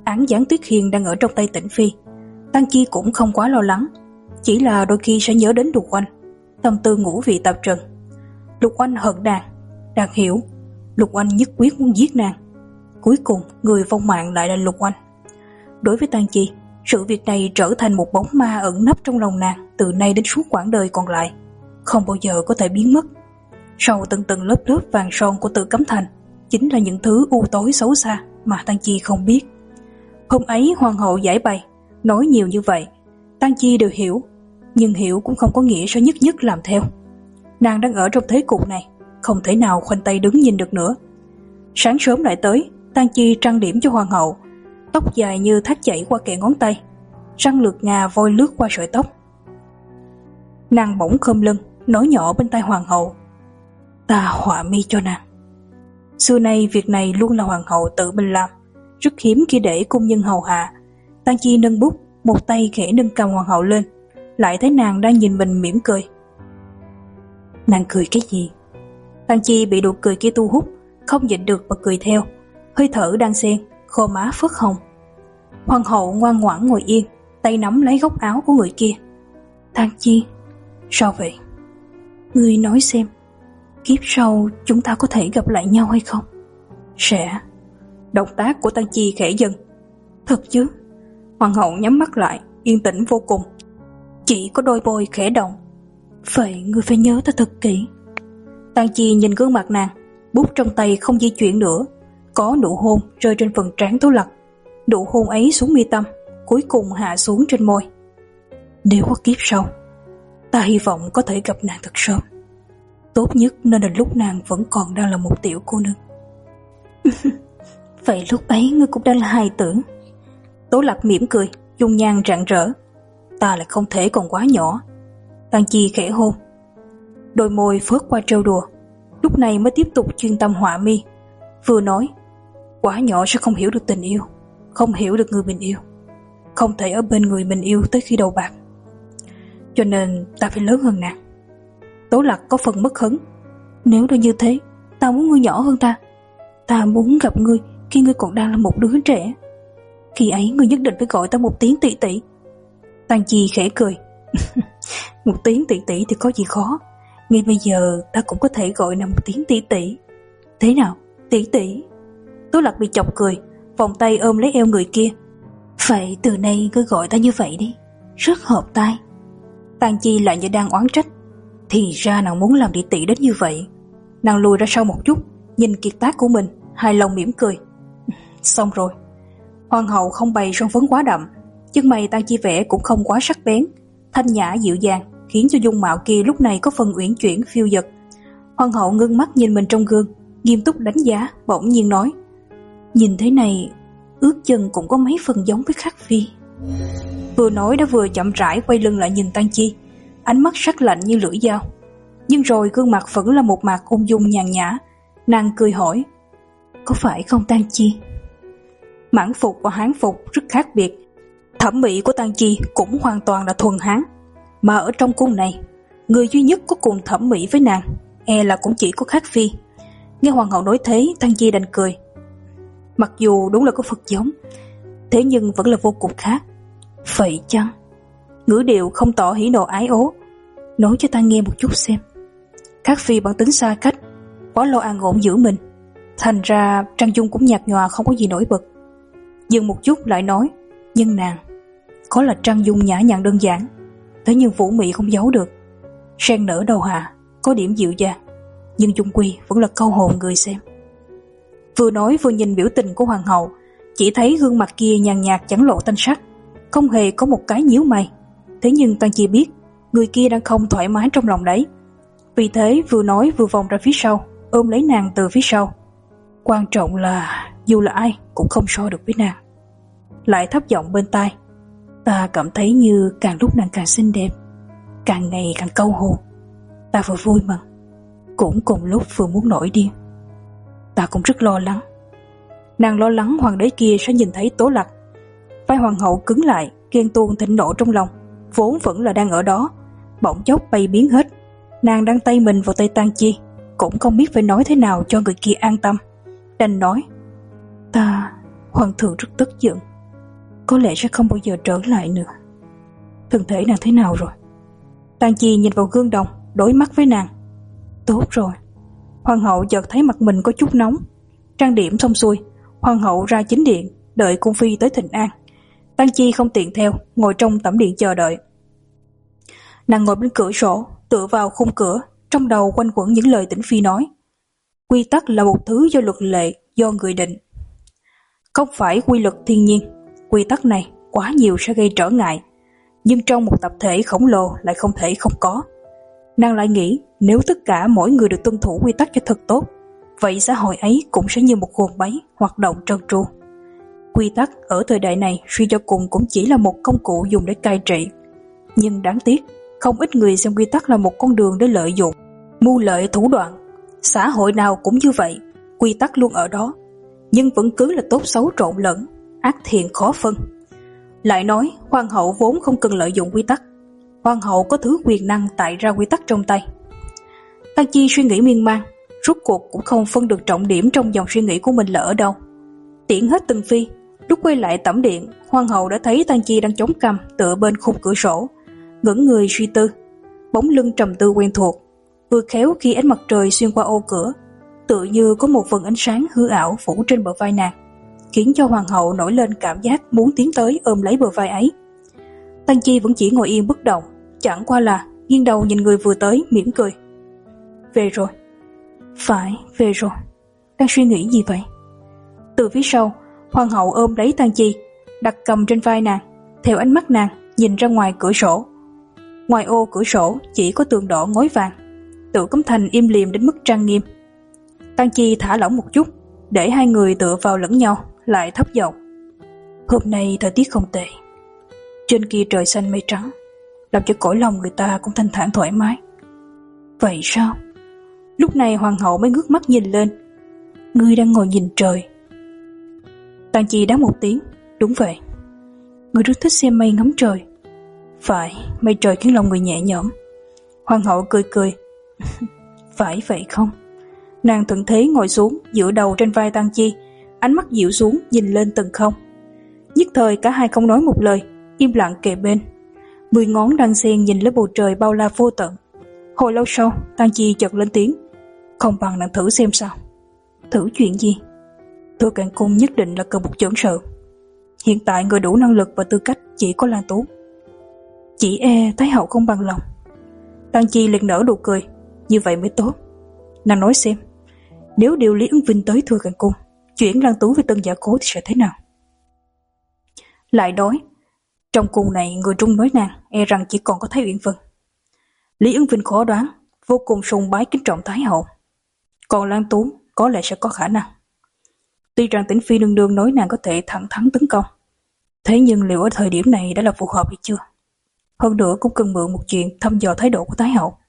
án gián Tuyết Hiền đang ở trong tay Tĩnh Phi, Tang Chi cũng không quá lo lắng, chỉ là đôi khi sẽ nhớ đến Lục Oanh, tâm tư ngũ vị tạp trần. Lục Oanh hận nàng, nàng hiểu, Lục Oanh nhất quyết muốn giết nàng. Cuối cùng người vong mạng lại là Lục Oanh. Đối với Tang Chi, sự việc này trở thành một bóng ma ẩn nấp trong lòng nàng từ nay đến suốt quãng đời còn lại, không bao giờ có thể biến mất. Sau từng từng lớp lớp vàng son của Tử Cấm Thành chính là những thứ u tối xấu xa mà Tang Chi không biết. Hôm ấy hoàng hậu giải bày, nói nhiều như vậy, Tang Chi đều hiểu, nhưng hiểu cũng không có nghĩa sẽ nhất nhất làm theo. Nàng đang ở trong thế cục này, không thể nào khoanh tay đứng nhìn được nữa. Sáng sớm lại tới, Tang Chi trang điểm cho hoàng hậu, tóc dài như thác chảy qua kẽ ngón tay, răng lược ngà voi lướt qua sợi tóc. Nàng bỗng khom lưng, nói nhỏ bên tai hoàng hậu, ta họa mi cho nàng. Xưa nay việc này luôn là hoàng hậu tự mình làm, rất hiếm khi để cung nhân hầu hạ. Tang Chi nâng bút, một tay khẽ nâng cầm hoàng hậu lên, lại thấy nàng đang nhìn mình mỉm cười. Nàng cười cái gì? Tang Chi bị nụ cười kia thu hút, không nhịn được mà cười theo, hơi thở đang xen, kho má phớt hồng. Hoàng hậu ngoan ngoãn ngồi yên, tay nắm lấy góc áo của người kia. Tang Chi, sao vậy? Ngươi nói xem, kiếp sau chúng ta có thể gặp lại nhau hay không? Sẽ. Động tác của Tang Chi khẽ dần. Thật chứ? Hoàng hậu nhắm mắt lại, yên tĩnh vô cùng. Chỉ có đôi môi khẽ động. Vậy ngươi phải nhớ ta thật kỹ. Tang Chi nhìn gương mặt nàng, bút trong tay không di chuyển nữa. Có nụ hôn rơi trên phần trán Tố Lặc. Nụ hôn ấy xuống mi tâm, cuối cùng hạ xuống trên môi. Nếu có kiếp sau, ta hy vọng có thể gặp nàng thật sớm. Tốt nhất nên là lúc nàng vẫn còn đang là một tiểu cô nương. Vậy lúc ấy ngươi cũng đang là hài tử. Tố Lặc mỉm cười, dung nhan rạng rỡ. Ta lại không thể còn quá nhỏ. Tang Chi khẽ hôn. Đôi môi phớt qua trêu đùa, lúc này mới tiếp tục chuyên tâm họa mi. Vừa nói, quá nhỏ sẽ không hiểu được tình yêu, không hiểu được người mình yêu, không thể ở bên người mình yêu tới khi đầu bạc. Cho nên ta phải lớn hơn nàng. Tố Lặc có phần mất hứng. Nếu đã như thế, ta muốn ngươi nhỏ hơn ta. Ta muốn gặp ngươi khi ngươi còn đang là một đứa trẻ. Khi ấy ngươi nhất định phải gọi ta một tiếng tỷ tỷ. Tang Chi khẽ cười. Một tiếng tỷ tỷ thì có gì khó. Ngay bây giờ ta cũng có thể gọi nàng một tiếng tỷ tỷ. Thế nào, tỷ tỷ? Tố Lặc bị chọc cười, vòng tay ôm lấy eo người kia. Vậy từ nay ngươi gọi ta như vậy đi, rất hợp tai. Tang Chi lại như đang oán trách. Thì ra nàng muốn làm tỷ tỷ đến như vậy. Nàng lùi ra sau một chút, nhìn kiệt tác của mình, hài lòng mỉm cười. Xong rồi. Hoàng hậu không bày son phấn quá đậm, chân mày Tang Chi vẽ cũng không quá sắc bén, thanh nhã dịu dàng, khiến cho dung mạo kia lúc này có phần uyển chuyển phiêu dật. Hoàng hậu ngưng mắt nhìn mình trong gương, nghiêm túc đánh giá, bỗng nhiên nói: nhìn thế này, ước chừng cũng có mấy phần giống với Khắc Phi. Vừa nói đã vừa chậm rãi quay lưng lại nhìn Tang Chi, ánh mắt sắc lạnh như lưỡi dao. Nhưng rồi gương mặt vẫn là một mặt ung dung nhàn nhã. Nàng cười hỏi: có phải không Tang Chi? Mãn phục và hán phục rất khác biệt. Thẩm mỹ của Tang Chi cũng hoàn toàn là thuần hán, mà ở trong cung này, người duy nhất có cùng thẩm mỹ với nàng e là cũng chỉ có Khắc Phi. Nghe hoàng hậu nói thế, Tang Chi đành cười. Mặc dù đúng là có Phật giống, thế nhưng vẫn là vô cùng khác. Vậy chăng? Ngữ điệu không tỏ hỉ nộ ái ố. Nói cho ta nghe một chút xem. Khắc Phi bản tính xa cách, quá lo an ổn giữ mình, thành ra trang dung cũng nhạt nhòa, không có gì nổi bật. Dừng một chút lại nói: nhưng nàng có là trang dung nhã nhặn đơn giản, thế nhưng vũ mị không giấu được. Sen nở đầu hạ, có điểm dịu dàng, nhưng chung quy vẫn là câu hồn người xem. Vừa nói vừa nhìn biểu tình của hoàng hậu, chỉ thấy gương mặt kia nhàn nhạt chẳng lộ thanh sắc, không hề có một cái nhíu mày. Thế nhưng Tang Chi biết người kia đang không thoải mái trong lòng đấy, vì thế vừa nói vừa vòng ra phía sau, ôm lấy nàng từ phía sau. Quan trọng là dù là ai cũng không so được với nàng. Lại thấp giọng bên tai: ta cảm thấy như càng lúc nàng càng xinh đẹp, càng ngày càng câu hồn. Ta vừa vui mừng, cũng cùng lúc vừa muốn nổi điên. Ta cũng rất lo lắng. Nàng lo lắng hoàng đế kia sẽ nhìn thấy Tố Lặc. Vai hoàng hậu cứng lại, ghen tuông thịnh nộ trong lòng vốn vẫn là đang ở đó, bỗng chốc bay biến hết. Nàng đang tay mình vào tay Tang Chi, cũng không biết phải nói thế nào cho người kia an tâm, đành nói: ta, hoàng thượng rất tức giận, có lẽ sẽ không bao giờ trở lại nữa. Thân thể nàng thế nào rồi? Tang Chi nhìn vào gương đồng, đối mắt với nàng. Tốt rồi. Hoàng hậu chợt thấy mặt mình có chút nóng. Trang điểm xong xuôi, hoàng hậu ra chính điện, đợi cung phi tới thịnh an. Tang Chi không tiện theo, ngồi trong tẩm điện chờ đợi. Nàng ngồi bên cửa sổ, tựa vào khung cửa, trong đầu quanh quẩn những lời Tĩnh Phi nói. Quy tắc là một thứ do luật lệ, do người định. Không phải quy luật thiên nhiên, quy tắc này quá nhiều sẽ gây trở ngại, nhưng trong một tập thể khổng lồ lại không thể không có. Nàng lại nghĩ nếu tất cả mỗi người được tuân thủ quy tắc cho thật tốt, vậy xã hội ấy cũng sẽ như một guồng máy hoạt động trơn tru. Quy tắc ở thời đại này suy cho cùng cũng chỉ là một công cụ dùng để cai trị. Nhưng đáng tiếc, không ít người xem quy tắc là một con đường để lợi dụng, mưu lợi thủ đoạn. Xã hội nào cũng như vậy, quy tắc luôn ở đó, nhưng vẫn cứ là tốt xấu trộn lẫn, ác thiện khó phân. Lại nói, hoàng hậu vốn không cần lợi dụng quy tắc. Hoàng hậu có thứ quyền năng tại ra quy tắc trong tay. Tang Chi suy nghĩ miên man, rốt cuộc cũng không phân được trọng điểm trong dòng suy nghĩ của mình là ở đâu. Tiễn hết từng phi, lúc quay lại tẩm điện, hoàng hậu đã thấy Tang Chi đang chống cằm tựa bên khung cửa sổ, ngẩng người suy tư, bóng lưng trầm tư quen thuộc. Vừa khéo khi ánh mặt trời xuyên qua ô cửa, tựa như có một vầng ánh sáng hư ảo phủ trên bờ vai nàng, khiến cho hoàng hậu nổi lên cảm giác muốn tiến tới ôm lấy bờ vai ấy. Tang Chi vẫn chỉ ngồi yên bất động, chẳng qua là nghiêng đầu nhìn người vừa tới, mỉm cười. Về rồi. Phải, về rồi. Đang suy nghĩ gì vậy? Từ phía sau, hoàng hậu ôm lấy Tang Chi, đặt cầm trên vai nàng, theo ánh mắt nàng nhìn ra ngoài cửa sổ. Ngoài ô cửa sổ chỉ có tường đỏ ngói vàng, Tử Cấm Thành im lìm đến mức trang nghiêm. Tang Chi thả lỏng một chút, để hai người tựa vào lẫn nhau, lại thấp giọng. Hôm nay thời tiết không tệ. Trên kia trời xanh mây trắng, làm cho cõi lòng người ta cũng thanh thản thoải mái. Vậy sao? Lúc này hoàng hậu mới ngước mắt nhìn lên. Ngươi đang ngồi nhìn trời. Tang Chi đáp một tiếng. Đúng vậy. Ngươi rất thích xem mây ngắm trời. Phải, mây trời khiến lòng người nhẹ nhõm. Hoàng hậu cười cười. Phải vậy không? Nàng thuận thế ngồi xuống, dựa đầu trên vai Tang Chi, ánh mắt dịu xuống nhìn lên tầng không. Nhất thời cả hai không nói một lời, im lặng kề bên. Mười ngón đan xen nhìn lên bầu trời bao la vô tận. Hồi lâu sau, Tang Chi chợt lên tiếng. Không bằng nàng thử xem sao. Thử chuyện gì? Thừa Càn Cung nhất định là cần một chưởng sự. Hiện tại người đủ năng lực và tư cách chỉ có Lan Tú. Chỉ e Thái hậu không bằng lòng. Tang Chi liền nở nụ cười. Như vậy mới tốt. Nàng nói xem, nếu điều Lý Ứng Vinh tới Thừa Càn Cung, chuyển Lan Tú về Tân Giả Cố thì sẽ thế nào? Lại nói, trong cung này người trung nói nàng e rằng chỉ còn có Thái Uyển Vân. Lý Ứng Vinh khó đoán, vô cùng sùng bái kính trọng Thái hậu. Còn Lan Tú có lẽ sẽ có khả năng. Tuy rằng Tĩnh Phi nương nương nói nàng có thể thẳng thắn tấn công, thế nhưng liệu ở thời điểm này đã là phù hợp hay chưa? Hơn nữa cũng cần mượn một chuyện thăm dò thái độ của Thái hậu.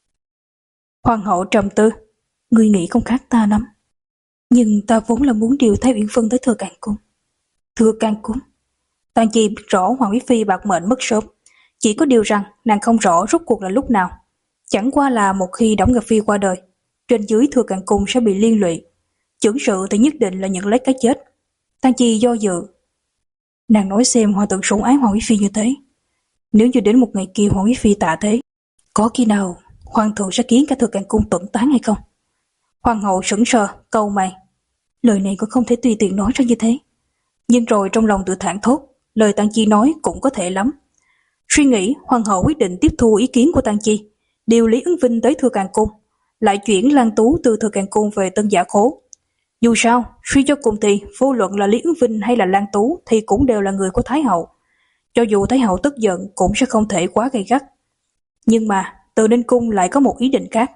Hoàng hậu trầm tư. Ngươi nghĩ không khác ta lắm. Nhưng ta vốn là muốn điều Thái Uyển Vân tới Thừa Càn Cung. Thừa Càn Cung? Tang Chi biết rõ Hoàng Quý Phi bạc mệnh mất sớm, chỉ có điều rằng nàng không rõ rốt cuộc là lúc nào. Chẳng qua là một khi Đổng Ngọc Phi qua đời, trên dưới Thừa Càn Cung sẽ bị liên lụy. Chưởng sự thì nhất định là nhận lấy cái chết. Tang Chi do dự. Nàng nói xem hoàng thượng sủng ái Hoàng Quý Phi như thế, nếu như đến một ngày kia Hoàng Quý Phi tạ thế, có khi nào hoàng thượng sẽ khiến cả Thừa Càn Cung tuẫn tán hay không? Hoàng hậu sững sờ, cau mày. Lời này cũng không thể tùy tiện nói ra như thế. Nhưng rồi trong lòng tự thản thốt, lời Tang Chi nói cũng có thể lắm. Suy nghĩ, hoàng hậu quyết định tiếp thu ý kiến của Tang Chi, điều Lý Ứng Vinh tới Thừa Càn Cung, lại chuyển Lan Tú từ Thừa Càn Cung về Tân Giả Khố. Dù sao, suy cho cùng thì vô luận là Lý Ứng Vinh hay là Lan Tú thì cũng đều là người của Thái hậu. Cho dù Thái hậu tức giận cũng sẽ không thể quá gay gắt. Nhưng mà Từ Ninh Cung lại có một ý định khác.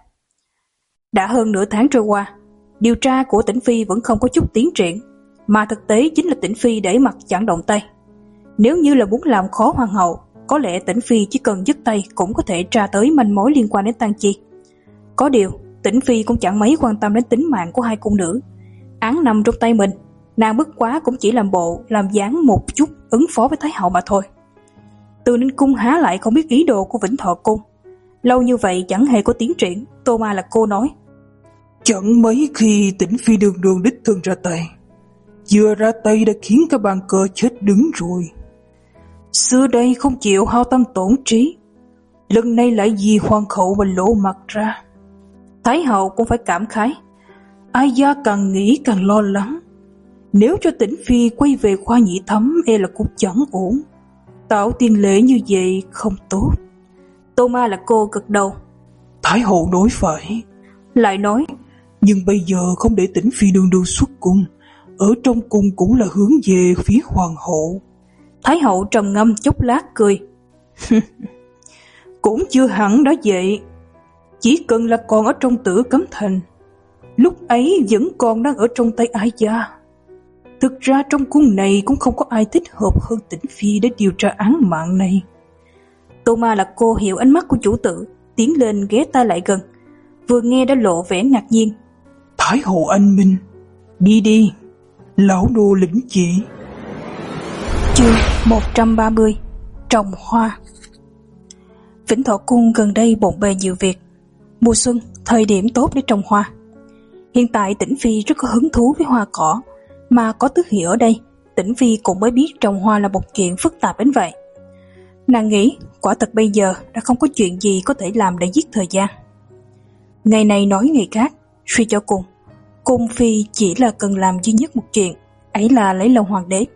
Đã hơn nửa tháng trôi qua, điều tra của Tĩnh Phi vẫn không có chút tiến triển, mà thực tế chính là Tĩnh Phi để mặt chẳng động tay. Nếu như là muốn làm khó hoàng hậu, có lẽ Tĩnh Phi chỉ cần dứt tay cũng có thể tra tới manh mối liên quan đến Tang Chi. Có điều, Tĩnh Phi cũng chẳng mấy quan tâm đến tính mạng của hai cung nữ. Án nằm trong tay mình, nàng bất quá cũng chỉ làm bộ, làm dáng một chút ứng phó với Thái hậu mà thôi. Từ Ninh Cung há lại không biết ý đồ của Vĩnh Thọ Cung. Lâu như vậy chẳng hề có tiến triển. Tô Ma là cô nói. Chẳng mấy khi Tĩnh Phi đường đường đích thân ra tay, vừa ra tay đã khiến cả bàn cờ chết đứng rồi. Xưa đây không chịu hao tâm tổn trí, lần này lại vì hoàng hậu mà lộ mặt ra. Thái hậu cũng phải cảm khái. Ai gia càng nghĩ càng lo lắng. Nếu cho Tĩnh Phi quay về khoa nhị thấm e là cũng chẳng ổn. Tạo tiền lệ như vậy không tốt. Tô Ma là cô gật đầu. Thái hậu nói phải. Lại nói, nhưng bây giờ không để Tĩnh Phi đương đương xuất cung, ở trong cung cũng là hướng về phía hoàng hậu. Thái hậu trầm ngâm chốc lát cười. Cũng chưa hẳn đó vậy. Chỉ cần là còn ở trong Tử Cấm Thành, lúc ấy vẫn còn đang ở trong tay Ai gia. Thực ra trong cung này cũng không có ai thích hợp hơn Tĩnh Phi để điều tra án mạng này. Tô Ma là cô hiểu ánh mắt của chủ tử, tiến lên ghé tai lại gần, vừa nghe đã lộ vẻ ngạc nhiên. Thái hậu anh minh, đi đi, lão nô lĩnh chỉ. Chương một trăm ba mươi. Trồng hoa. Vĩnh Thọ Cung gần đây bộn bề nhiều việc. Mùa xuân, thời điểm tốt để trồng hoa. Hiện tại Tĩnh Phi rất có hứng thú với hoa cỏ, mà có Tứ Hỷ ở đây, Tĩnh Phi cũng mới biết trồng hoa là một chuyện phức tạp đến vậy. Nàng nghĩ quả thật bây giờ đã không có chuyện gì có thể làm để giết thời gian. Ngày này nói ngày khác, suy cho cùng, cung phi chỉ là cần làm duy nhất một chuyện, ấy là lấy lòng hoàng đế.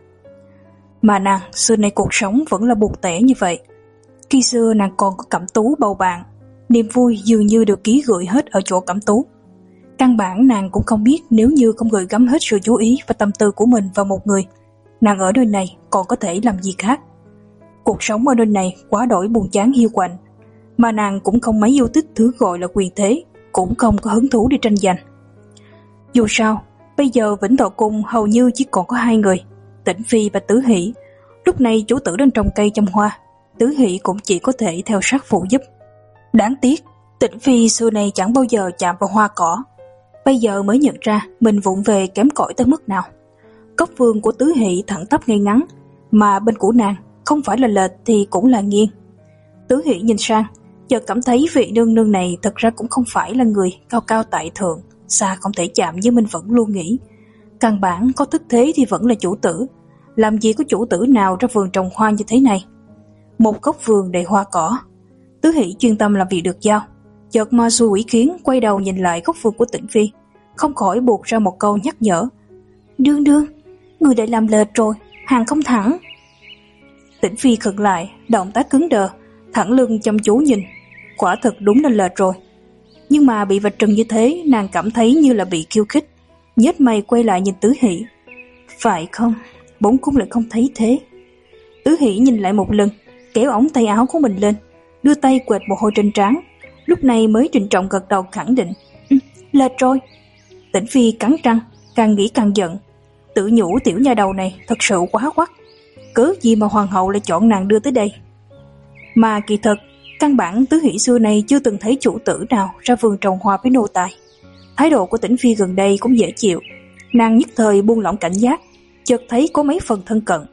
Mà nàng xưa nay cuộc sống vẫn là buồn tẻ như vậy. Khi xưa nàng còn có Cẩm Tú bầu bạn, niềm vui dường như được ký gửi hết ở chỗ Cẩm Tú. Căn bản nàng cũng không biết nếu như không gửi gắm hết sự chú ý và tâm tư của mình vào một người, nàng ở nơi này còn có thể làm gì khác. Cuộc sống ở nơi này quá đổi buồn chán hiu quạnh, mà nàng cũng không mấy yêu thích thứ gọi là quyền thế, cũng không có hứng thú đi tranh giành. Dù sao, bây giờ Vĩnh Thọ Cung hầu như chỉ còn có hai người, Tĩnh Phi và Tứ Hỷ. Lúc này chủ tử đang trồng cây chăm hoa, Tứ Hỷ cũng chỉ có thể theo sát phụ giúp. Đáng tiếc, Tĩnh Phi xưa này chẳng bao giờ chạm vào hoa cỏ, bây giờ mới nhận ra mình vụng về kém cỏi tới mức nào. Cốc vườn của Tứ Hỷ thẳng tắp ngay ngắn, mà bên của nàng không phải là lệch thì cũng là nghiêng. Tứ Hỷ nhìn sang, chợt cảm thấy vị nương nương này thật ra cũng không phải là người cao cao tại thượng, xa không thể chạm như mình vẫn luôn nghĩ. Căn bản có thức thế thì vẫn là chủ tử, làm gì có chủ tử nào ra vườn trồng hoa như thế này. Một góc vườn đầy hoa cỏ. Tứ Hỷ chuyên tâm làm việc được giao, chợt ma xui quỷ khiến quay đầu nhìn lại góc vườn của Tĩnh Phi, không khỏi buộc ra một câu nhắc nhở. Đương đương, người đã làm lệch rồi, hàng không thẳng. Tĩnh Phi khựng lại, động tác cứng đờ, thẳng lưng chăm chú nhìn. Quả thực đúng là lệch rồi. Nhưng mà bị vạch trần như thế, nàng cảm thấy như là bị khiêu khích, nhếch mày quay lại nhìn Tứ Hỷ. Phải không? Bổn cung lại không thấy thế. Tứ Hỷ nhìn lại một lần, kéo ống tay áo của mình lên, đưa tay quệt mồ hôi trên trán, lúc này mới trịnh trọng gật đầu khẳng định. Ừ, lệch rồi. Tĩnh Phi cắn răng, càng nghĩ càng giận, tự nhủ tiểu nha đầu này thật sự quá quắc. Cớ gì mà hoàng hậu lại chọn nàng đưa tới đây? Mà kỳ thật, căn bản Tứ Hỷ xưa này chưa từng thấy chủ tử nào ra vườn trồng hoa với nô tài. Thái độ của Tĩnh Phi gần đây cũng dễ chịu, nàng nhất thời buông lỏng cảnh giác, chợt thấy có mấy phần thân cận.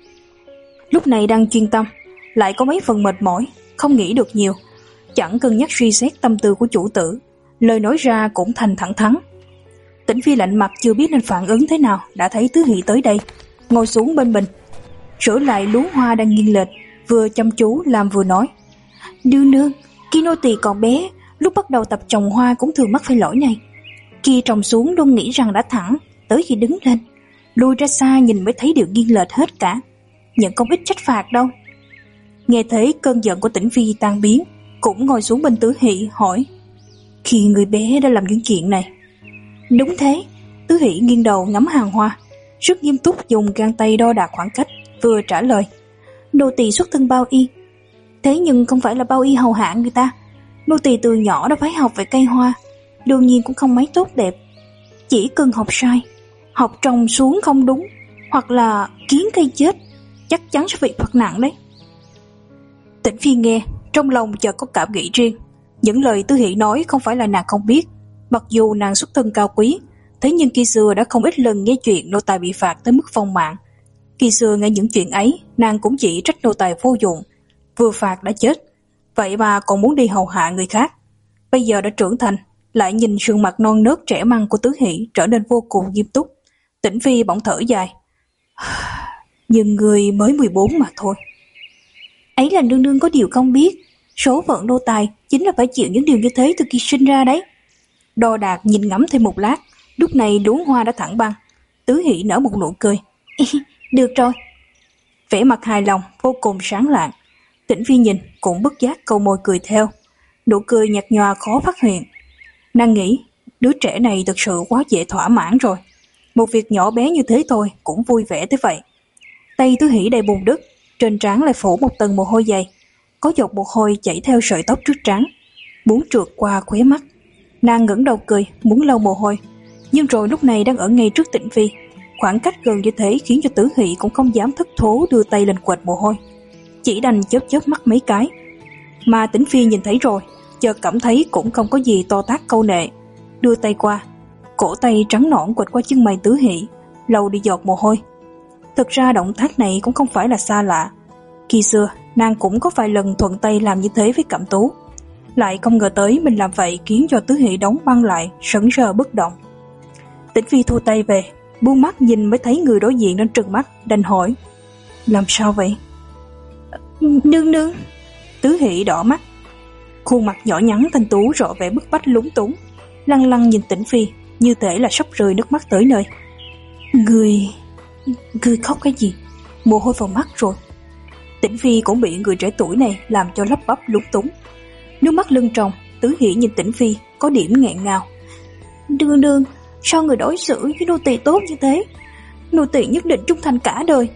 Lúc này đang chuyên tâm, lại có mấy phần mệt mỏi, không nghĩ được nhiều, chẳng cân nhắc suy xét tâm tư của chủ tử, lời nói ra cũng thành thẳng thắn. Tĩnh Phi lạnh mặt chưa biết nên phản ứng thế nào, đã thấy Tứ Hỷ tới đây, ngồi xuống bên mình, sửa lại luống hoa đang nghiêng lệch, vừa chăm chú làm vừa nói. Nương nương, khi nô tỳ còn bé, lúc bắt đầu tập trồng hoa cũng thường mắc phải lỗi này. Khi trồng xuống luôn nghĩ rằng đã thẳng, tới khi đứng lên, lùi ra xa nhìn mới thấy điều nghiêng lệch hết cả, nhận không ít trách phạt đâu. Nghe thấy cơn giận của Tĩnh Phi tan biến, cũng ngồi xuống bên Tứ Hỷ hỏi. Khi người bé đã làm những chuyện này? Đúng thế. Tứ Hỷ nghiêng đầu ngắm hàng hoa, rất nghiêm túc dùng gang tay đo đạc khoảng cách, vừa trả lời. Nô tỳ xuất thân bao y, thế nhưng không phải là bao y hầu hạ người ta. Nô tỳ từ nhỏ đã phải học về cây hoa, đương nhiên cũng không mấy tốt đẹp. Chỉ cần học sai, học trồng xuống không đúng, hoặc là kiến cây chết, chắc chắn sẽ bị phạt nặng đấy. Tĩnh Phi nghe, trong lòng chợt có cảm nghĩ riêng. Những lời Tứ Hỷ nói không phải là nàng không biết, mặc dù nàng xuất thân cao quý, thế nhưng khi xưa đã không ít lần nghe chuyện nô tài bị phạt tới mức vong mạng. Khi xưa nghe những chuyện ấy, nàng cũng chỉ trách nô tài vô dụng, vừa phạt đã chết, vậy mà còn muốn đi hầu hạ người khác. Bây giờ đã trưởng thành, lại nhìn sườn mặt non nớt trẻ măng của Tứ Hỷ trở nên vô cùng nghiêm túc. Tĩnh Phi bỗng thở dài. Nhưng người mới mười bốn mà thôi. Ấy là nương nương có điều không biết, số phận nô tài chính là phải chịu những điều như thế từ khi sinh ra đấy. Đo Đạc nhìn ngắm thêm một lát, lúc này luống hoa đã thẳng băng. Tứ Hỷ nở một nụ cười. Được rồi. Vẻ mặt hài lòng vô cùng sáng lạng. Tĩnh Phi nhìn cũng bất giác câu môi cười theo. Nụ cười nhạt nhòa khó phát hiện. Nàng nghĩ đứa trẻ này thực sự quá dễ thỏa mãn rồi. Một việc nhỏ bé như thế thôi cũng vui vẻ tới vậy. Tay Tứ Hỷ đầy bùn đất, trên trán lại phủ một tầng mồ hôi dày. Có giọt mồ hôi chảy theo sợi tóc trước trán, muốn trượt qua khóe mắt. Nàng ngẩng đầu cười, muốn lau mồ hôi, nhưng rồi lúc này đang ở ngay trước Tĩnh Phi. Khoảng cách gần như thế khiến cho Tứ Hỷ cũng không dám thất thố đưa tay lên quệt mồ hôi, chỉ đành chớp chớp mắt mấy cái. Mà Tĩnh Phi nhìn thấy rồi, chợt cảm thấy cũng không có gì to tát câu nệ, đưa tay qua, cổ tay trắng nõn quệt qua chân mày Tứ Hỷ, lau đi giọt mồ hôi. Thực ra động tác này cũng không phải là xa lạ. Khi xưa, nàng cũng có vài lần thuận tay làm như thế với Cẩm Tú. Lại không ngờ tới mình làm vậy khiến cho Tứ Hỷ đóng băng lại, sững sờ bất động. Tĩnh Phi thu tay về, buông mắt nhìn mới thấy người đối diện đang trừng mắt, đành hỏi: làm sao vậy? Nương nương. Tứ Hỷ đỏ mắt, khuôn mặt nhỏ nhắn thanh tú rõ vẻ bức bách lúng túng, lăng lăng nhìn Tĩnh Phi, như thể là sắp rơi nước mắt tới nơi. Người... người khóc cái gì? Mồ hôi vào mắt rồi. Tĩnh Phi cũng bị người trẻ tuổi này làm cho lắp bắp lúng túng. Nước mắt lưng tròng, Tứ Hỷ nhìn Tĩnh Phi có điểm nghẹn ngào. Nương nương, sao người đối xử với nô tỳ tốt như thế? Nô tỳ nhất định trung thành cả đời.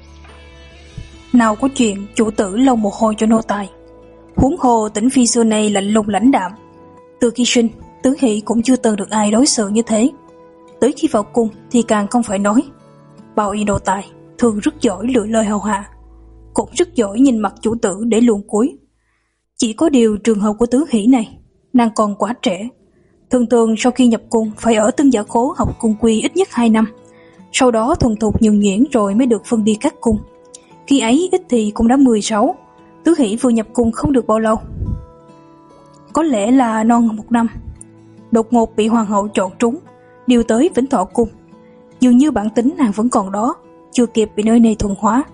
Nào có chuyện chủ tử lau mồ hôi cho nô tài. Huống hồ Tĩnh Phi xưa nay lạnh lùng lãnh đạm. Từ khi sinh, Tứ Hỷ cũng chưa từng được ai đối xử như thế. Tới khi vào cung thì càng không phải nói. Bao y nô tài thường rất giỏi lựa lời hầu hạ, cũng rất giỏi nhìn mặt chủ tử để luồn cuối. Chỉ có điều trường hợp của Tứ Hỷ này, nàng còn quá trẻ. Thường thường sau khi nhập cung phải ở Tân Giả Khố học cung quy ít nhất hai năm, sau đó thuần thục nhuần nhuyễn rồi mới được phân đi các cung. Khi ấy ít thì cũng đã mười sáu. Tứ Hỷ vừa nhập cung không được bao lâu, có lẽ là non một năm, đột ngột bị hoàng hậu chọn trúng, điều tới Vĩnh Thọ cung. Dường như bản tính nàng vẫn còn đó, chưa kịp bị nơi này thuần hóa.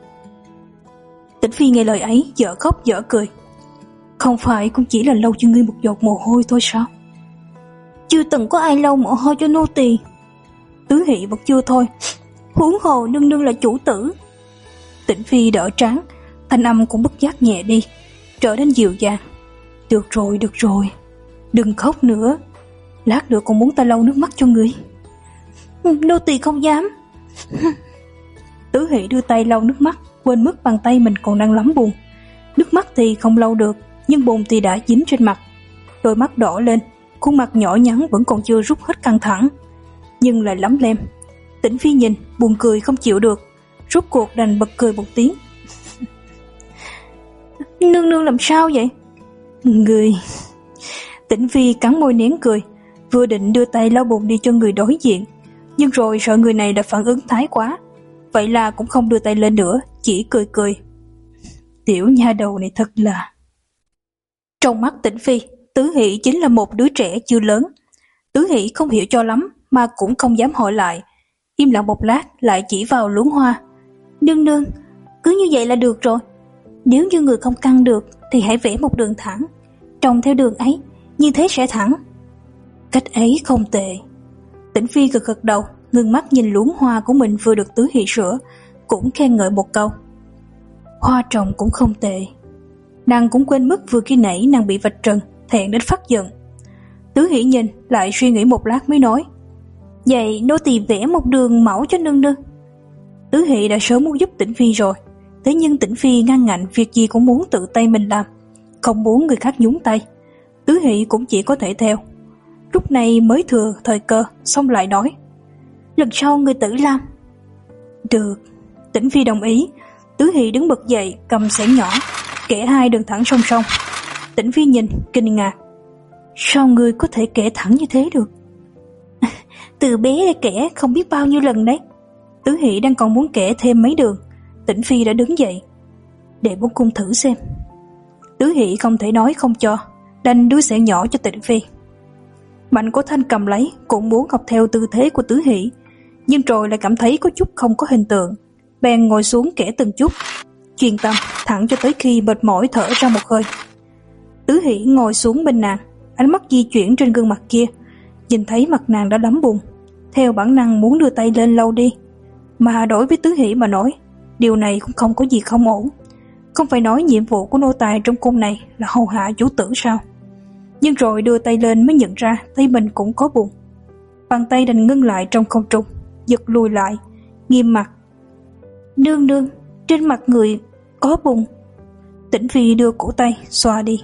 Tĩnh Phi nghe lời ấy dở khóc dở cười. Không phải cũng chỉ là lau cho ngươi một giọt mồ hôi thôi sao? Chưa từng có ai lau mồ hôi cho nô tỳ. Tứ Hỷ vẫn chưa thôi, huống hồ nương nương là chủ tử. Tĩnh Phi đỡ trán, thanh âm cũng bất giác nhẹ đi, trở nên dịu dàng. Được rồi, được rồi, đừng khóc nữa, lát nữa còn muốn ta lau nước mắt cho ngươi. Nô tỳ không dám. Tứ Hỷ đưa tay lau nước mắt, quên mất bàn tay mình còn đang lắm bùn. Nước mắt thì không lau được, nhưng bùn thì đã dính trên mặt. Đôi mắt đỏ lên, khuôn mặt nhỏ nhắn vẫn còn chưa rút hết căng thẳng, nhưng lại lắm lem. Tĩnh Phi nhìn, buồn cười không chịu được, rốt cuộc đành bật cười một tiếng. Nương nương làm sao vậy? Người... Tĩnh Phi cắn môi nén cười, vừa định đưa tay lau bùn đi cho người đối diện, nhưng rồi sợ người này đã phản ứng thái quá, vậy là cũng không đưa tay lên nữa, chỉ cười cười. Tiểu nha đầu này thật là... Trong mắt Tĩnh Phi, Tứ Hỷ chính là một đứa trẻ chưa lớn. Tứ Hỷ không hiểu cho lắm, mà cũng không dám hỏi lại. Im lặng một lát, lại chỉ vào luống hoa. Nương nương, cứ như vậy là được rồi. Nếu như người không căng được, thì hãy vẽ một đường thẳng, trồng theo đường ấy, như thế sẽ thẳng. Cách ấy không tệ. Tĩnh Phi gật gật đầu, ngưng mắt nhìn luống hoa của mình vừa được Tứ Hỷ sửa, cũng khen ngợi một câu. Hoa trồng cũng không tệ. Nàng cũng quên mất vừa khi nãy nàng bị vạch trần, thẹn đến phát giận. Tứ Hỷ nhìn, lại suy nghĩ một lát mới nói. Vậy nô tỳ vẽ một đường mẫu cho nương nương. Tứ Hỷ đã sớm muốn giúp Tĩnh Phi rồi, thế nhưng Tĩnh Phi ngăn ngạnh việc gì cũng muốn tự tay mình làm, không muốn người khác nhúng tay. Tứ Hỷ cũng chỉ có thể theo. Lúc này mới thừa thời cơ, xong lại nói. Lần sau người tự làm. Được. Tĩnh Phi đồng ý. Tứ Hỷ đứng bật dậy, cầm xẻng nhỏ, kẻ hai đường thẳng song song. Tĩnh Phi nhìn, kinh ngạc. Sao người có thể kẻ thẳng như thế được? Từ bé đã kẻ không biết bao nhiêu lần đấy. Tứ Hỷ đang còn muốn kẻ thêm mấy đường, Tĩnh Phi đã đứng dậy. Để bổn cung thử xem. Tứ Hỷ không thể nói không cho, đành đưa xẻng nhỏ cho Tĩnh Phi. Mạnh Cổ Thanh cầm lấy, cũng muốn học theo tư thế của Tứ Hỷ, nhưng rồi lại cảm thấy có chút không có hình tượng, bèn ngồi xuống kẻ từng chút. chuyên tâm thẳng cho tới khi mệt mỏi thở ra một hơi. Tứ Hỷ ngồi xuống bên nàng, ánh mắt di chuyển trên gương mặt kia, nhìn thấy mặt nàng đã đẫm bùn, theo bản năng muốn đưa tay lên lau đi. Mà đối với Tứ Hỷ mà nói, điều này cũng không có gì không ổn. Không phải nói nhiệm vụ của nô tài trong cung này là hầu hạ chủ tử sao? Nhưng rồi đưa tay lên mới nhận ra tay mình cũng có bùn. Bàn tay đành ngưng lại trong không trung, giật lùi lại, nghiêm mặt. Nương nương, trên mặt người có bùn. Tĩnh Phi đưa cổ tay xoa đi.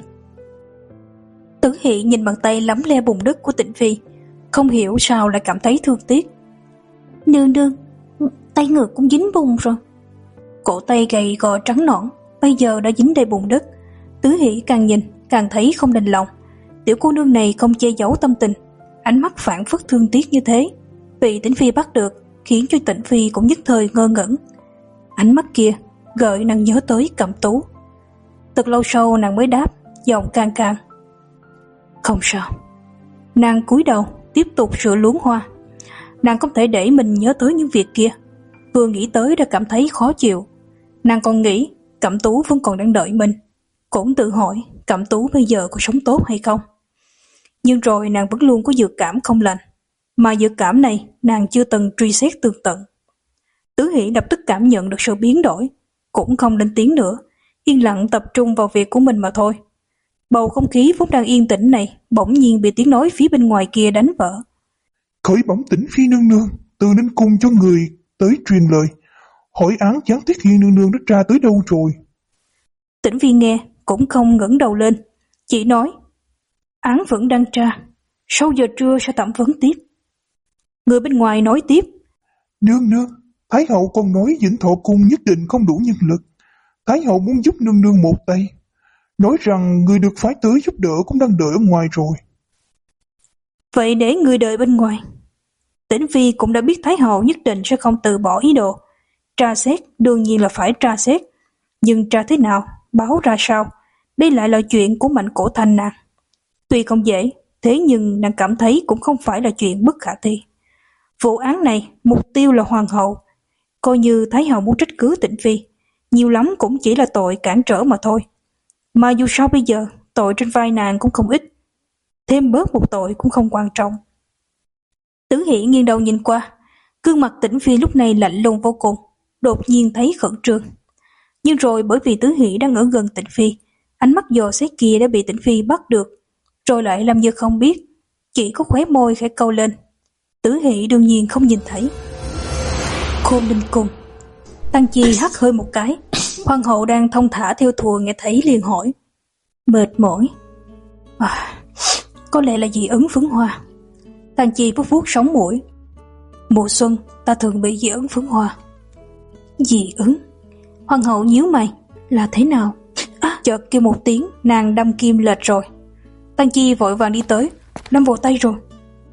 Tứ Hỷ nhìn bàn tay lấm le bùn đất của Tĩnh Phi, không hiểu sao lại cảm thấy thương tiếc. Nương nương, tay ngược cũng dính bùn rồi. Cổ tay gầy gò trắng nõn bây giờ đã dính đầy bùn đất. Tứ Hỷ càng nhìn càng thấy không đành lòng. Tiểu cô nương này không che giấu tâm tình, ánh mắt phảng phất thương tiếc như thế, bị Tĩnh Phi bắt được, khiến cho Tĩnh Phi cũng nhất thời ngơ ngẩn. Ánh mắt kia gợi nàng nhớ tới Cẩm Tú. Thật lâu sau nàng mới đáp, giọng càng càng. Không sao. Nàng cúi đầu tiếp tục sửa luống hoa. Nàng không thể để mình nhớ tới những việc kia, vừa nghĩ tới đã cảm thấy khó chịu. Nàng còn nghĩ Cẩm Tú vẫn còn đang đợi mình, cũng tự hỏi Cẩm Tú bây giờ có sống tốt hay không. Nhưng rồi nàng vẫn luôn có dự cảm không lành, mà dự cảm này nàng chưa từng truy xét tường tận. Tứ Hỷ lập tức cảm nhận được sự biến đổi, cũng không lên tiếng nữa, yên lặng tập trung vào việc của mình mà thôi. Bầu không khí vốn đang yên tĩnh này bỗng nhiên bị tiếng nói phía bên ngoài kia đánh vỡ. Khởi bẩm Tĩnh Phi nương nương, từ đến cung cho người tới truyền lời, hỏi án gián Tiết Hiên nương nương đã tra tới đâu rồi. Tĩnh Phi nghe cũng không ngẩng đầu lên, chỉ nói án vẫn đang tra, sau giờ trưa sẽ thẩm vấn tiếp. Người bên ngoài nói tiếp. Nương nương, Thái hậu còn nói Vĩnh Thọ cung nhất định không đủ nhân lực. Thái hậu muốn giúp nương nương một tay, nói rằng người được phái tới giúp đỡ cũng đang đợi ở ngoài rồi. Vậy để người đợi bên ngoài. Tĩnh Phi cũng đã biết Thái hậu nhất định sẽ không từ bỏ ý đồ. Tra xét đương nhiên là phải tra xét, nhưng tra thế nào, báo ra sao, đây lại là chuyện của Mạnh Cổ Thành nàng. Tuy không dễ, thế nhưng nàng cảm thấy cũng không phải là chuyện bất khả thi. Vụ án này mục tiêu là hoàng hậu, coi như Thái hậu muốn trách cứ Tĩnh Phi, nhiều lắm cũng chỉ là tội cản trở mà thôi. Mà dù sao bây giờ tội trên vai nàng cũng không ít, thêm bớt một tội cũng không quan trọng. Tứ Hỷ nghiêng đầu nhìn qua, gương mặt Tĩnh Phi lúc này lạnh lùng vô cùng, đột nhiên thấy khẩn trương. Nhưng rồi bởi vì Tứ Hỷ đang ở gần Tĩnh Phi, ánh mắt dò xét kia đã bị Tĩnh Phi bắt được, rồi lại làm như không biết, chỉ có khóe môi khẽ câu lên. Tứ Hỷ đương nhiên không nhìn thấy. Khôn Ninh Cung. Tăng Chi hắt hơi một cái, hoàng hậu đang thông thả theo thùa nghe thấy liền hỏi. Mệt mỏi. À, có lẽ là dị ứng phấn hoa. Tăng Chi vuốt vuốt sống mũi. Mùa xuân ta thường bị dị ứng phấn hoa. Dị ứng? Hoàng hậu nhíu mày. Là thế nào? À, chợt kêu một tiếng, nàng đâm kim lệch rồi. Tăng Chi vội vàng đi tới, đâm vào tay rồi.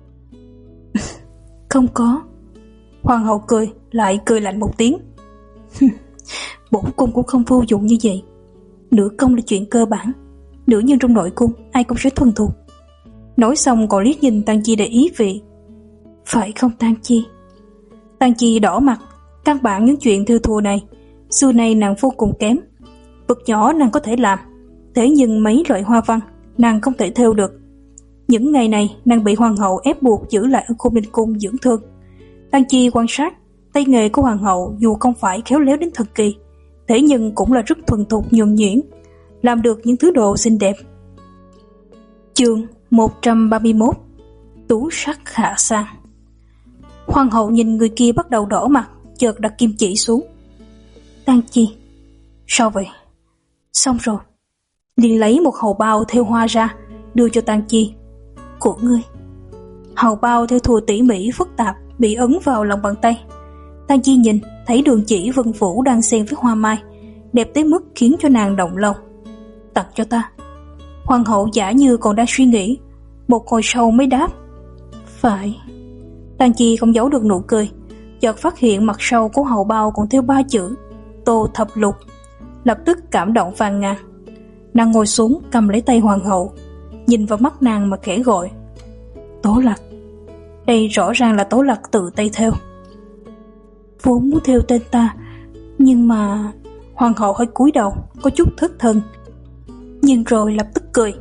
Không có. Hoàng hậu cười, lại cười lạnh một tiếng. Bổn cung cũng không vô dụng như vậy. Nữ công là chuyện cơ bản, nữ nhân trong nội cung ai cũng sẽ thuần thục. Nói xong còn liếc nhìn Tăng Chi để ý vị. Phải không Tăng Chi? Tăng Chi đỏ mặt, căn bản những chuyện theo thùa này xưa nay nàng vô cùng kém. Vật nhỏ nàng có thể làm, thế nhưng mấy loại hoa văn nàng không thể theo được. Những ngày này nàng bị hoàng hậu ép buộc giữ lại ở Khôn Ninh Cung dưỡng thương. Tăng Chi quan sát tay nghề của hoàng hậu dù không phải khéo léo đến thần kỳ, thế nhưng cũng là rất thuần thục nhuần nhuyễn, làm được những thứ đồ xinh đẹp. Chương một trăm ba mươi mốt. Tú sắc hạ sang. Hoàng hậu nhìn người kia bắt đầu đỏ mặt, chợt đặt kim chỉ xuống. Tăng Chi, sao vậy? Xong rồi. Liền lấy một hầu bao theo hoa ra, đưa cho Tăng Chi. Của ngươi. Hầu bao theo thùa tỉ mỉ phức tạp bị ấn vào lòng bàn tay. Tăng Chi nhìn thấy đường chỉ vân vũ đang xen với hoa mai, đẹp tới mức khiến cho nàng động lòng. Tặng cho ta. Hoàng hậu giả như còn đang suy nghĩ, một hồi sau mới đáp. Phải. Tăng Chi không giấu được nụ cười, chợt phát hiện mặt sau của hầu bao còn theo ba chữ Tô Thập Lục, lập tức cảm động phàn nàn. Nàng ngồi xuống cầm lấy tay hoàng hậu, nhìn vào mắt nàng mà khẽ gọi. Tố Lạc. Đây rõ ràng là Tố Lạc tự tay theo. Vốn muốn theo tên ta, nhưng mà... Hoàng hậu hơi cúi đầu, có chút thất thần, nhưng rồi lập tức cười.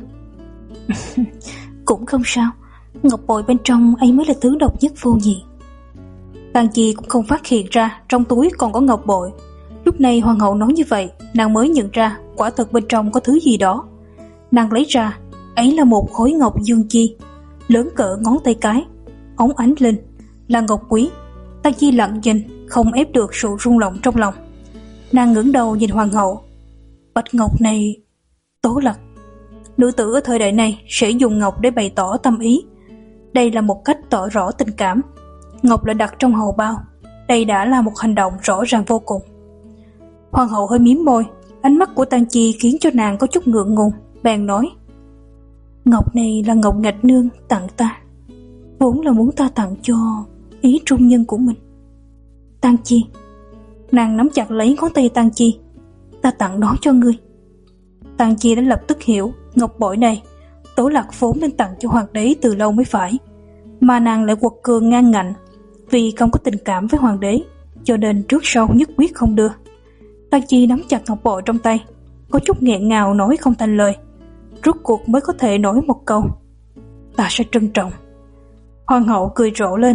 Cũng không sao, ngọc bội bên trong ấy mới là thứ độc nhất vô nhị. Tang Chi cũng không phát hiện ra trong túi còn có ngọc bội. Lúc này hoàng hậu nói như vậy, nàng mới nhận ra quả thật bên trong có thứ gì đó. Nàng lấy ra, ấy là một khối ngọc dương chi, lớn cỡ ngón tay cái, óng ánh lên, là ngọc quý. Tang Chi lặng nhìn, không ép được sự rung động trong lòng. Nàng ngẩng đầu nhìn hoàng hậu. Bạch ngọc này, Tố Lặc. Nữ tử ở thời đại này sẽ dùng ngọc để bày tỏ tâm ý. Đây là một cách tỏ rõ tình cảm. Ngọc lại đặt trong hầu bao, đây đã là một hành động rõ ràng vô cùng. Hoàng hậu hơi mím môi, ánh mắt của Tang Chi khiến cho nàng có chút ngượng ngùng, bèn nói: Ngọc này là ngọc Ngạch Nương tặng ta, vốn là muốn ta tặng cho ý trung nhân của mình. Tang Chi. Nàng nắm chặt lấy ngón tay Tang Chi. Ta tặng nó cho ngươi. Tang Chi đã lập tức hiểu, ngọc bội này Tố Lặc vốn nên tặng cho hoàng đế từ lâu mới phải, mà nàng lại quật cường ngang ngạnh, vì không có tình cảm với hoàng đế, cho nên trước sau nhất quyết không đưa. Tang Chi nắm chặt ngọc bội trong tay, có chút nghẹn ngào nói không thành lời, rốt cuộc mới có thể nói một câu: ta sẽ trân trọng. Hoàng hậu cười rộ lên.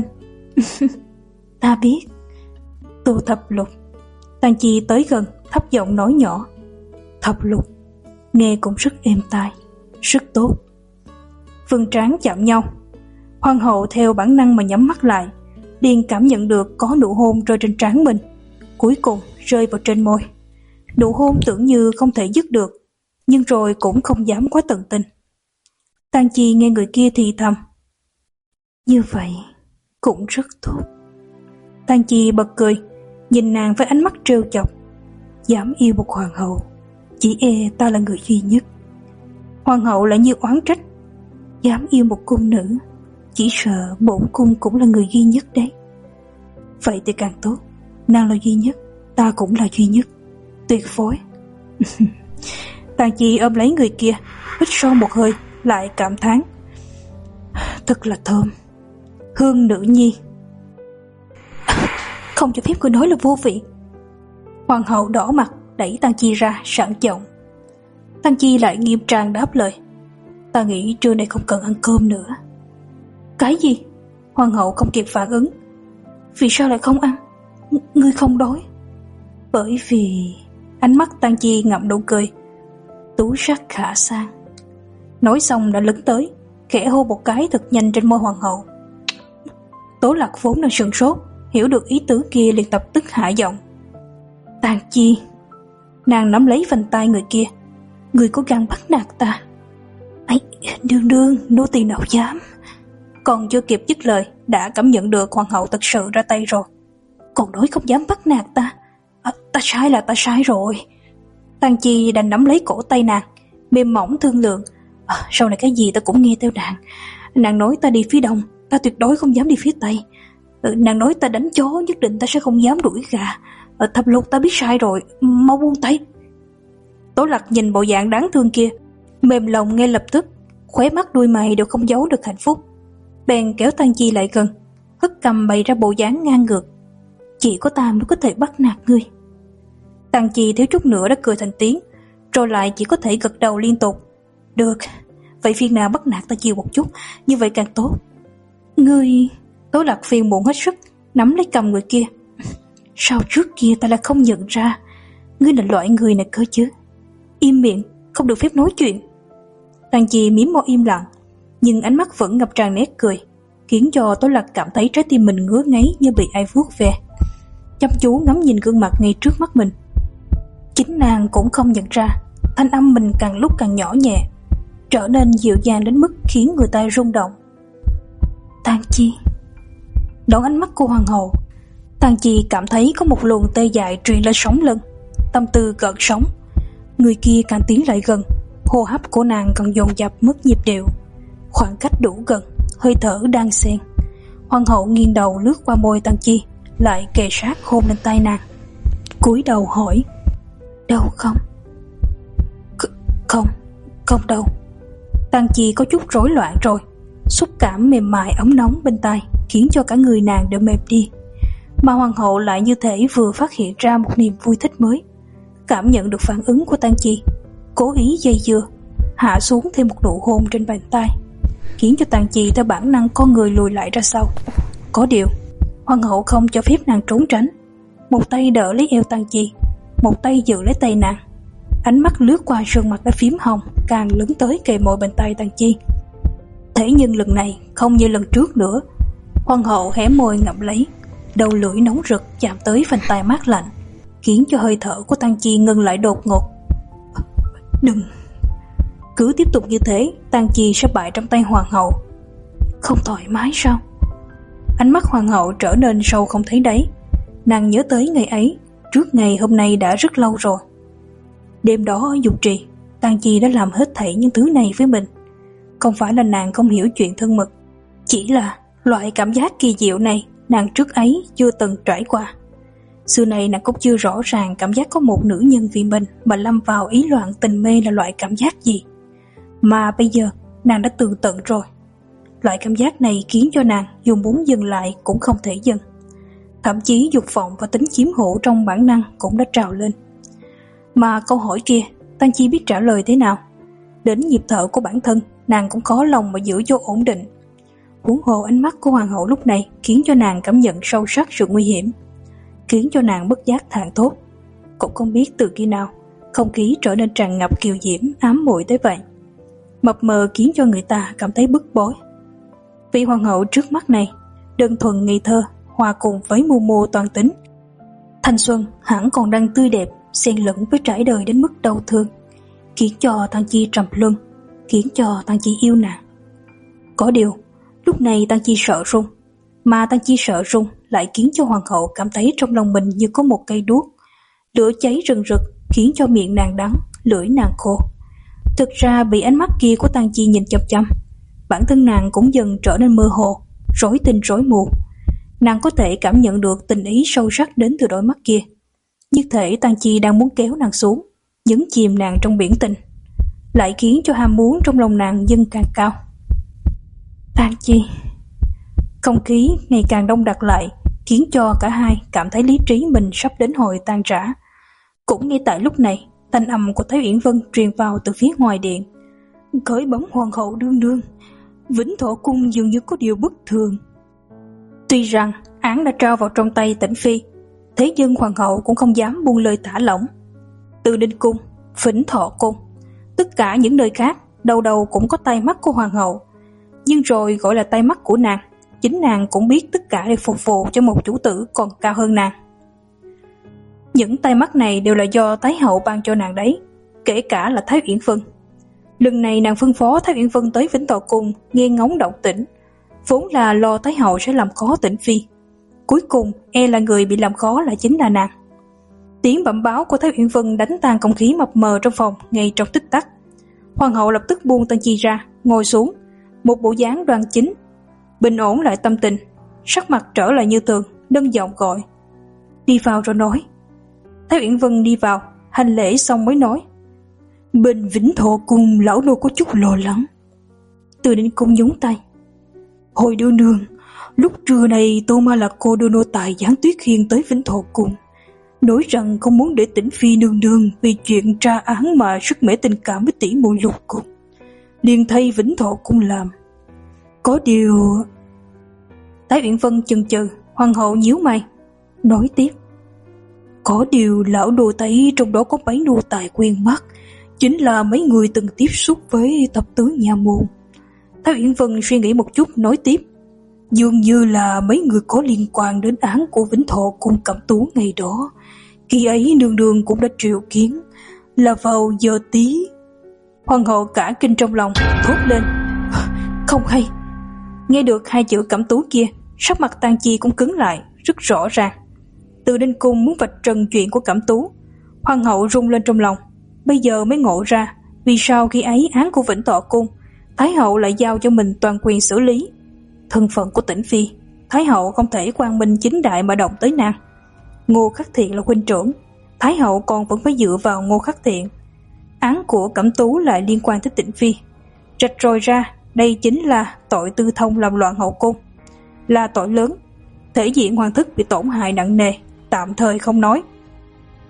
Ta biết. Tô Thập Lục. Tang Chi tới gần, thấp giọng nói nhỏ: Thập Lục. Nghe cũng rất êm tai, rất tốt. Vầng trán chạm nhau. Hoàng hậu theo bản năng mà nhắm mắt lại, liền cảm nhận được có nụ hôn rơi trên trán mình, cuối cùng rơi vào trên môi. Nụ hôn tưởng như không thể dứt được, nhưng rồi cũng không dám quá tận tình. Tang Chi nghe người kia thì thầm: Như vậy cũng rất tốt. Tang Chi bật cười, nhìn nàng với ánh mắt trêu chọc. Dám yêu một hoàng hậu, chỉ e ta là người duy nhất. Hoàng hậu lại như oán trách: Dám yêu một cung nữ, chỉ sợ bổn cung cũng là người duy nhất đấy. Vậy thì càng tốt, nàng là duy nhất, ta cũng là duy nhất. Tuyệt phối. Tang Chi ôm lấy người kia, hít sâu một hơi, lại cảm thán: Thật là thơm, hương nữ nhi. Không cho phép cô nói là vô vị. Hoàng hậu đỏ mặt đẩy Tang Chi ra, sẵn giọng. Tang Chi lại nghiêm trang đáp lời: Ta nghĩ trưa nay không cần ăn cơm nữa. Cái gì? Hoàng hậu không kịp phản ứng. Vì sao lại không ăn? N- ngươi không đói? Bởi vì... Ánh mắt Tang Chi ngậm nụ cười. Tú sắc khả sang. Nói xong đã lấn tới, khẽ hôn một cái thật nhanh trên môi hoàng hậu. Tố Lặc vốn đang sửng sốt, hiểu được ý tứ kia liền lập tức hạ giọng: Tang Chi. Nàng nắm lấy vành tay người kia: Người có gan bắt nạt ta? Ấy, đương đương, nô tỳ nào dám. Còn chưa kịp dứt lời, đã cảm nhận được hoàng hậu thật sự ra tay rồi. Còn nói không dám bắt nạt ta. À, ta sai là ta sai rồi. Tang Chi đành nắm lấy cổ tay nàng, mềm mỏng thương lượng: à, sau này cái gì ta cũng nghe theo nàng. Nàng nói ta đi phía đông, ta tuyệt đối không dám đi phía tây. Ừ, nàng nói ta đánh chó, nhất định ta sẽ không dám đuổi gà. À, Thập Lục, ta biết sai rồi, mau buông tay. Tố Lặc nhìn bộ dạng đáng thương kia, mềm lòng ngay lập tức, khóe mắt đuôi mày đều không giấu được hạnh phúc. Bèn kéo Tang Chi lại gần, hất cằm bày ra bộ dáng ngang ngược: Chỉ có ta mới có thể bắt nạt ngươi. Tang Chi thiếu chút nữa đã cười thành tiếng, rồi lại chỉ có thể gật đầu liên tục: Được, vậy phiền nào bắt nạt ta chiều một chút, như vậy càng tốt. Ngươi... Tố Lặc phiền muộn hết sức, nắm lấy cầm người kia: Sao trước kia ta lại không nhận ra ngươi là loại người này cơ chứ? Im miệng, không được phép nói chuyện. Tang Chi mím môi im lặng, nhưng ánh mắt vẫn ngập tràn nét cười, khiến cho Tố Lặc cảm thấy trái tim mình ngứa ngáy như bị ai vuốt ve. Chăm chú ngắm nhìn gương mặt ngay trước mắt mình, chính nàng cũng không nhận ra thanh âm mình càng lúc càng nhỏ nhẹ, trở nên dịu dàng đến mức khiến người ta rung động. Tang Chi. Đón ánh mắt của hoàng hậu, Tang Chi cảm thấy có một luồng tê dại truyền lên sống lưng, tâm tư gợn sóng. Người kia càng tiến lại gần, hô hấp của nàng càng dồn dập mất nhịp điệu. Khoảng cách đủ gần, hơi thở đang xen. Hoàng hậu nghiêng đầu lướt qua môi Tang Chi, lại kề sát hôn lên tay nàng, cúi đầu hỏi: Đau không? C- không, không đâu. Tang Chi có chút rối loạn rồi, xúc cảm mềm mại ấm nóng bên tai khiến cho cả người nàng đều mềm đi, mà hoàng hậu lại như thể vừa phát hiện ra một niềm vui thích mới. cảm nhận được phản ứng của Tang Chi, cố ý dây dưa, hạ xuống thêm một nụ hôn trên bàn tay, khiến cho Tang Chi theo bản năng con người lùi lại ra sau. Có điều, hoàng hậu không cho phép nàng trốn tránh, một tay đỡ lấy eo Tang Chi, một tay giữ lấy tay nàng. Ánh mắt lướt qua sườn mặt đã phím hồng, càng lớn tới kề môi bên tay Tang Chi. Thế nhưng lần này không như lần trước nữa, hoàng hậu hé môi ngậm lấy, đầu lưỡi nóng rực chạm tới vành tai mát lạnh, khiến cho hơi thở của Tang Chi ngừng lại đột ngột. Đừng! Cứ tiếp tục như thế, Tang Chi sẽ bại trong tay hoàng hậu. Không thoải mái sao? Ánh mắt hoàng hậu trở nên sâu không thấy đáy. Nàng nhớ tới ngày ấy, trước ngày hôm nay đã rất lâu rồi. Đêm đó ở Dục Trì, Tang Chi đã làm hết thảy những thứ này với mình. Không phải là nàng không hiểu chuyện thân mật, chỉ là loại cảm giác kỳ diệu này nàng trước ấy chưa từng trải qua. Xưa này nàng cũng chưa rõ ràng cảm giác có một nữ nhân vì mình mà lâm vào ý loạn tình mê là loại cảm giác gì. Mà bây giờ nàng đã tự tận rồi. Loại cảm giác này khiến cho nàng dù muốn dừng lại cũng không thể dừng. Thậm chí dục vọng và tính chiếm hữu trong bản năng cũng đã trào lên. Mà câu hỏi kia, Tang Chi biết trả lời thế nào? Đến nhịp thở của bản thân, nàng cũng khó lòng mà giữ cho ổn định. Huống hồ ánh mắt của hoàng hậu lúc này khiến cho nàng cảm nhận sâu sắc sự nguy hiểm, khiến cho nàng bất giác thảng thốt. Cũng không biết từ khi nào, không khí trở nên tràn ngập kiều diễm ám muội tới vậy, mập mờ khiến cho người ta cảm thấy bức bối. Vị hoàng hậu trước mắt này, đơn thuần ngây thơ, hòa cùng với mưu mô toàn tính. Thanh xuân hẳn còn đang tươi đẹp, xen lẫn với trải đời đến mức đau thương, khiến cho Tang Chi trầm luân, khiến cho Tang Chi yêu nàng. Có điều, lúc này Tang Chi sợ run, mà Tang Chi sợ run lại khiến cho hoàng hậu cảm thấy trong lòng mình như có một cây đuốc, lửa cháy rừng rực, khiến cho miệng nàng đắng, lưỡi nàng khô. Thực ra bị ánh mắt kia của Tang Chi nhìn chăm chăm, bản thân nàng cũng dần trở nên mơ hồ, rối tinh rối mù. Nàng có thể cảm nhận được tình ý sâu sắc đến từ đôi mắt kia, như thể Tang Chi đang muốn kéo nàng xuống, nhấn chìm nàng trong biển tình, lại khiến cho ham muốn trong lòng nàng dâng càng cao. Tang Chi. Không khí ngày càng đông đặc lại, khiến cho cả hai cảm thấy lý trí mình sắp đến hồi tan rã. Cũng ngay tại lúc này, thanh âm của Thái Uyển Vân truyền vào từ phía ngoài điện. Khởi bẩm hoàng hậu đương đương, Vĩnh Thọ cung dường như có điều bất thường. Tuy rằng án đã trao vào trong tay Tĩnh Phi, thế nhưng hoàng hậu cũng không dám buông lời thả lỏng. Từ Đinh cung, Vĩnh Thọ cung, tất cả những nơi khác, đầu đầu cũng có tay mắt của hoàng hậu. Nhưng rồi gọi là tay mắt của nàng, chính nàng cũng biết tất cả đều phục vụ cho một chủ tử còn cao hơn nàng. Những tay mắt này đều là do Thái hậu ban cho nàng đấy, kể cả là Thái Uyển Vân. Lần này nàng phân phó Thái Uyển Vân tới Vĩnh Thọ cung nghe ngóng động tĩnh, vốn là lo Thái hậu sẽ làm khó Tĩnh Phi. Cuối cùng e là người bị làm khó lại chính là nàng. Tiếng bẩm báo của Thái Uyển Vân đánh tan không khí mập mờ trong phòng ngay trong tích tắc. Hoàng hậu lập tức buông Tang Chi ra, ngồi xuống, một bộ dáng đoan chính, bình ổn lại tâm tình, sắc mặt trở lại như thường, nâng giọng gọi. Đi vào rồi nói. Thái Uyển Vân đi vào, hành lễ xong mới nói. Bên Vĩnh Thọ cung lão nô có chút lo lắng. Từ Định cung nhúng tay. Hồi đưa nương, lúc trưa này Tô Ma Lạc cô đưa nô tài Giáng Tuyết Hiên tới Vĩnh Thọ cung, nói rằng không muốn để Tĩnh Phi nương nương vì chuyện tra án mà sức mẻ tình cảm với tỷ muội Lục cung, liền thay Vĩnh Thọ cung làm. Có điều... Thái Uyển Vân chần chừ, hoàng hậu nhíu mày, nói tiếp. Có điều lão đồ thấy trong đó có mấy nô tài quen mắt, chính là mấy người từng tiếp xúc với thập tướng nhà môn. Thái Uyển Vân suy nghĩ một chút nói tiếp. Dường như là mấy người có liên quan đến án của Vĩnh Thọ cung Cẩm Tú ngày đó. Khi ấy nương nương cũng đã triệu kiến, là vào giờ tí. Hoàng hậu cả kinh trong lòng, thốt lên. Không hay. Nghe được hai chữ Cẩm Tú kia, sắc mặt Tang Chi cũng cứng lại, rất rõ ràng. Từ Đinh cung muốn vạch trần chuyện của Cẩm Tú. Hoàng hậu rung lên trong lòng, bây giờ mới ngộ ra vì sao khi ấy án của Vĩnh Thọ cung, Thái hậu lại giao cho mình toàn quyền xử lý. Thân phận của Tĩnh Phi, Thái hậu không thể quang minh chính đại mà động tới nàng. Ngô Khắc Thiện là huynh trưởng, Thái hậu còn vẫn phải dựa vào Ngô Khắc Thiện. Án của Cẩm Tú lại liên quan tới Tĩnh Phi. Rạch ròi ra, đây chính là tội tư thông làm loạn hậu cung, là tội lớn. Thể diện hoàng thất bị tổn hại nặng nề, tạm thời không nói.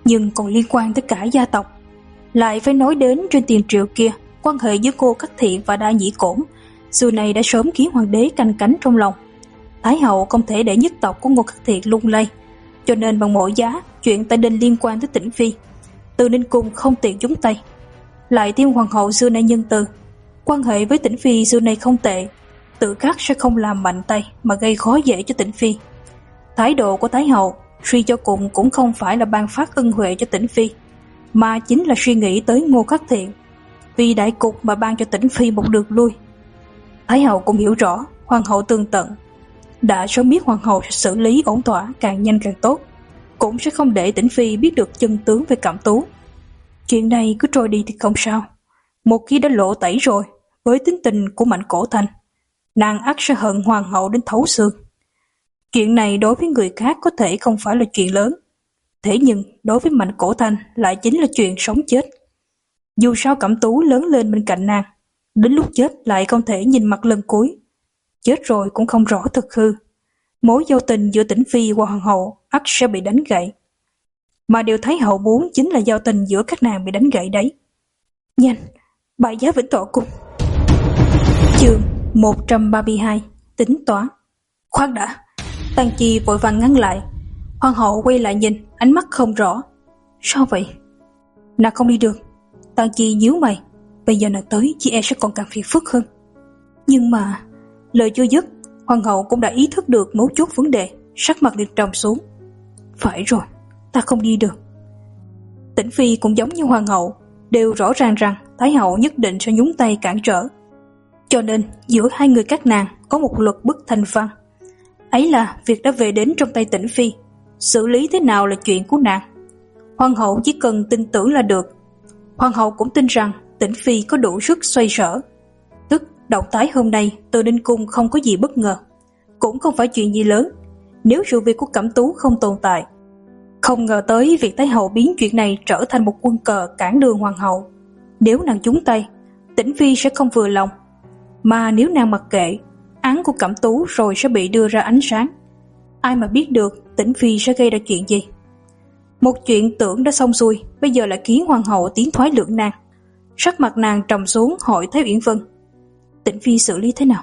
nhưng còn liên quan tới cả gia tộc. Lại phải nói đến trên tiền triệu kia, quan hệ giữa Ngô Khắc Thiện và Đa Nhĩ Cổn xưa nay đã sớm khiến hoàng đế canh cánh trong lòng. Thái hậu không thể để nhất tộc của Ngô Khắc Thiện lung lay, cho nên bằng mọi giá chuyện tại đình liên quan tới Tĩnh Phi, Từ Ninh Cung không tiện nhúng tay. Lại thêm hoàng hậu xưa nay nhân từ, quan hệ với Tĩnh Phi xưa nay không tệ, tự khắc sẽ không làm mạnh tay mà gây khó dễ cho Tĩnh Phi. Thái độ của Thái hậu suy cho cùng cũng không phải là ban phát ân huệ cho Tĩnh Phi, mà chính là suy nghĩ tới Ngô Khắc Thiện, vì đại cục mà ban cho Tĩnh Phi một đường lui. Thái hậu cũng hiểu rõ hoàng hậu tương tận, đã sớm biết hoàng hậu sẽ xử lý ổn thỏa càng nhanh càng tốt, cũng sẽ không để Tĩnh Phi biết được chân tướng về Cẩm Tú. Chuyện này cứ trôi đi thì không sao, một khi đã lộ tẩy rồi, với tính tình của Mạnh Cổ Thành, nàng ắt sẽ hận hoàng hậu đến thấu xương. Chuyện này đối với người khác có thể không phải là chuyện lớn, thế nhưng đối với Mạnh Cổ Thành lại chính là chuyện sống chết. Dù sao Cẩm Tú lớn lên bên cạnh nàng, đến lúc chết lại không thể nhìn mặt lần cuối, chết rồi cũng không rõ thực hư. Mối giao tình giữa Tĩnh Phi và hoàng hậu ắt sẽ bị đánh gãy, mà điều Thái hậu muốn chính là giao tình giữa các nàng bị đánh gãy đấy. Nhanh, bại giá Vĩnh Thọ Cung. Chương một trăm ba mươi hai, tính toán. Khoan đã, Tang Chi vội vàng ngăn lại. Hoàng hậu quay lại nhìn, ánh mắt không rõ. Sao vậy? Nàng không đi được. Tang Chi nhíu mày, bây giờ nàng tới chị e sẽ còn càng phiền phức hơn. Nhưng mà lời chưa dứt, hoàng hậu cũng đã ý thức được mấu chốt vấn đề, sắc mặt liền trầm xuống. Phải rồi, ta không đi được. Tĩnh Phi cũng giống như hoàng hậu, đều rõ ràng rằng Thái hậu nhất định sẽ nhúng tay cản trở, cho nên giữa hai người các nàng có một luật bức thành văn. Ấy là việc đã về đến trong tay Tĩnh Phi, xử lý thế nào là chuyện của nàng. Hoàng hậu chỉ cần tin tưởng là được. Hoàng hậu cũng tin rằng Tĩnh Phi có đủ sức xoay sở. Tức động tái hôm nay Từ Ninh Cung không có gì bất ngờ, cũng không phải chuyện gì lớn. Nếu sự việc của Cẩm Tú không tồn tại, không ngờ tới việc Thái hậu biến chuyện này trở thành một quân cờ cản đường hoàng hậu. Nếu nàng nhúng tay, Tĩnh Phi sẽ không vừa lòng, mà nếu nàng mặc kệ, án của Cẩm Tú rồi sẽ bị đưa ra ánh sáng. Ai mà biết được Tĩnh Phi sẽ gây ra chuyện gì. Một chuyện tưởng đã xong xuôi, bây giờ lại khiến hoàng hậu tiến thoái lưỡng nan. Sắc mặt nàng trầm xuống hỏi Thái Uyển Vân, Tĩnh Phi xử lý thế nào?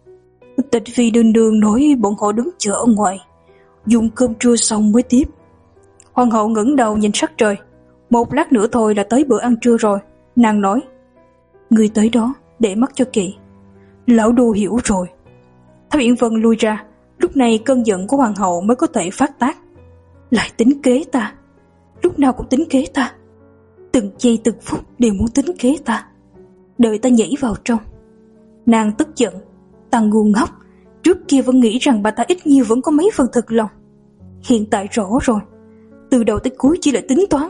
Tĩnh Phi đương đương nói bọn họ đứng chờ ở ngoài, dùng cơm trưa xong mới tiếp. Hoàng hậu ngẩng đầu nhìn sắc trời, một lát nữa thôi là tới bữa ăn trưa rồi. Nàng nói, người tới đó để mắt cho kỹ. Lão đô hiểu rồi. Thái Uyển Vân lui ra, lúc này cơn giận của hoàng hậu mới có thể phát tác. Lại tính kế ta, lúc nào cũng tính kế ta, từng giây từng phút đều muốn tính kế ta, đợi ta nhảy vào trong. Nàng tức giận, ta ngu ngốc, trước kia vẫn nghĩ rằng bà ta ít nhiều vẫn có mấy phần thực lòng, hiện tại rõ rồi, từ đầu tới cuối chỉ là tính toán.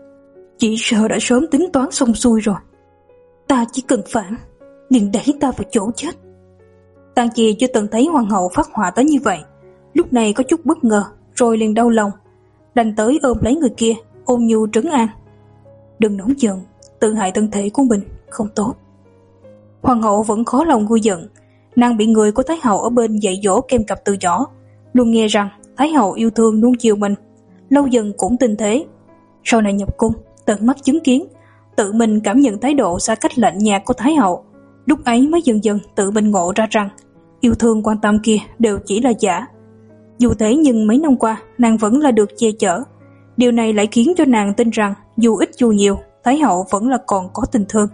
Chỉ sợ đã sớm tính toán xong xuôi rồi. Ta chỉ cần phản, liền đẩy ta vào chỗ chết. Tang Chi chưa từng thấy hoàng hậu phát họa tới như vậy, lúc này có chút bất ngờ, rồi liền đau lòng, đành tới ôm lấy người kia, ôn nhu trấn an. Đừng nóng giận, tự hại thân thể của mình không tốt. Hoàng hậu vẫn khó lòng nguôi giận, nàng bị người của Thái hậu ở bên dạy dỗ kem cặp từ nhỏ, luôn nghe rằng Thái hậu yêu thương nuông chiều mình, lâu dần cũng tin thế. Sau này nhập cung, tận mắt chứng kiến, tự mình cảm nhận thái độ xa cách lạnh nhạt của Thái hậu, lúc ấy mới dần dần tự mình ngộ ra rằng yêu thương quan tâm kia đều chỉ là giả. Dù thế nhưng mấy năm qua nàng vẫn là được che chở, điều này lại khiến cho nàng tin rằng dù ít dù nhiều, Thái hậu vẫn là còn có tình thương.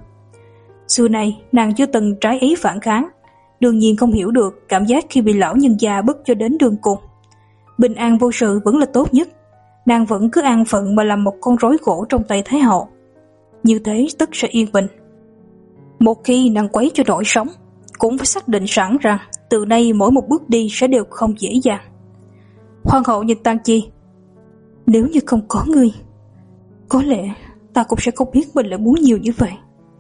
Xưa nay nàng chưa từng trái ý phản kháng, đương nhiên không hiểu được cảm giác khi bị lão nhân già bức cho đến đường cùng. Bình an vô sự vẫn là tốt nhất, nàng vẫn cứ an phận mà làm một con rối gỗ trong tay Thái hậu, như thế tất sẽ yên bình. Một khi nàng quấy cho nổi sóng, cũng phải xác định sẵn rằng từ nay mỗi một bước đi sẽ đều không dễ dàng. Hoàng hậu nhìn Tang Chi, nếu như không có ngươi, có lẽ ta cũng sẽ không biết mình lại muốn nhiều như vậy.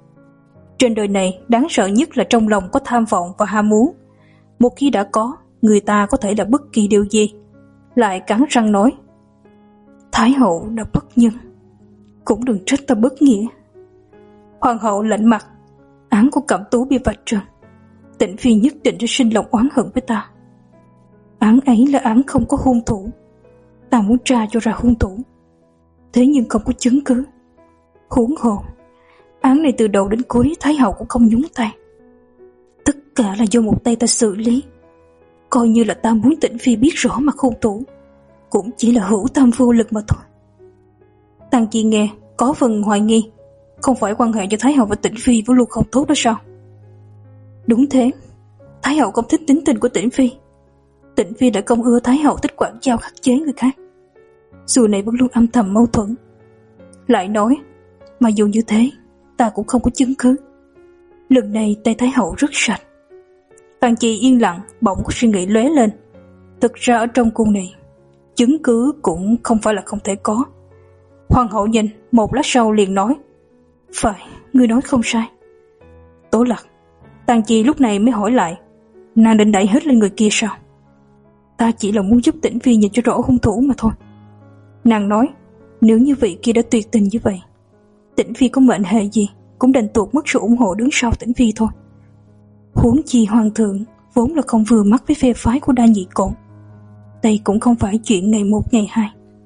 Trên đời này đáng sợ nhất là trong lòng có tham vọng và ham muốn. Một khi đã có, người ta có thể là bất kỳ điều gì. Lại cắn răng nói, Thái hậu đã bất nhân, cũng đừng trách ta bất nghĩa. Hoàng hậu lạnh mặt, án của Cẩm Tú bị vạch trần, Tĩnh Phi nhất định sẽ sinh lòng oán hận với ta. Án ấy là án không có hung thủ, ta muốn tra cho ra hung thủ. thế nhưng không có chứng cứ. Huống hồ, án này từ đầu đến cuối Thái hậu cũng không nhúng tay. Tất cả là do một tay ta xử lý. Coi như là ta muốn Tĩnh Phi biết rõ mặt hung thủ, cũng chỉ là hữu tâm vô lực mà thôi. Tang Chi nghe có phần hoài nghi, không phải quan hệ giữa Thái hậu và Tĩnh Phi vẫn luôn không tốt đó sao? Đúng thế, Thái hậu không thích tính tình của Tĩnh Phi. Tĩnh Phi đã không ưa Thái hậu thích quản giao khắc chế người khác. Dù này vẫn luôn âm thầm mâu thuẫn. Lại nói, mà dù như thế, ta cũng không có chứng cứ. Lần này tay Thái hậu rất sạch. Tang Chi yên lặng, bỗng có suy nghĩ lóe lên. Thực ra ở trong cung này, chứng cứ cũng không phải là không thể có. Hoàng hậu nhìn, một lát sau liền nói, phải, ngươi nói không sai. Tố Lạc. Tang Chi lúc này mới hỏi lại, nàng định đẩy hết lên người kia sao? Ta chỉ là muốn giúp Tĩnh Phi nhìn cho rõ hung thủ mà thôi. Nàng nói, nếu như vị kia đã tuyệt tình như vậy, Tĩnh Phi có mệnh hệ gì cũng đành tuột mất sự ủng hộ đứng sau Tĩnh Phi thôi. Huống chi hoàng thượng vốn là không vừa mắt với phe phái của Đa Nhị Cổn. Đây cũng không phải chuyện ngày một ngày hai.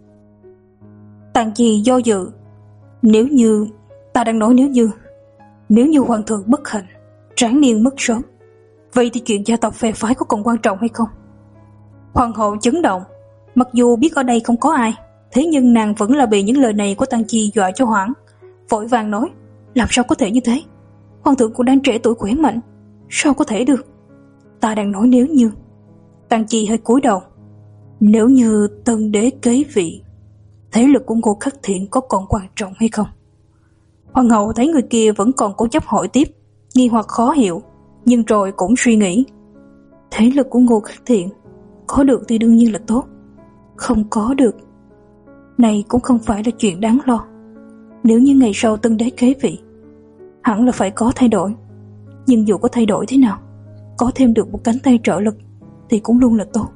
Tang Chi do dự, nếu như, ta đang nói nếu như, nếu như hoàng thượng bất hạnh, tráng niên mất sớm, vậy thì chuyện gia tộc phe phái có còn quan trọng hay không? Hoàng hậu chấn động, mặc dù biết ở đây không có ai, thế nhưng nàng vẫn là bị những lời này của Tang Chi dọa cho hoảng, vội vàng nói, làm sao có thể như thế? Hoàng thượng cũng đang trẻ tuổi khỏe mạnh, sao có thể được? Ta đang nói nếu như. Tang Chi hơi cúi đầu, nếu như tân đế kế vị, thế lực của Ngô Khắc Thiện có còn quan trọng hay không? Hoàng hậu thấy người kia vẫn còn cố chấp hỏi tiếp, nghi hoặc khó hiểu, nhưng rồi cũng suy nghĩ. Thế lực của Ngô Khắc Thiện có được thì đương nhiên là tốt, không có được, này cũng không phải là chuyện đáng lo. Nếu như ngày sau tân đế kế vị, hẳn là phải có thay đổi. Nhưng dù có thay đổi thế nào, có thêm được một cánh tay trợ lực thì cũng luôn là tốt.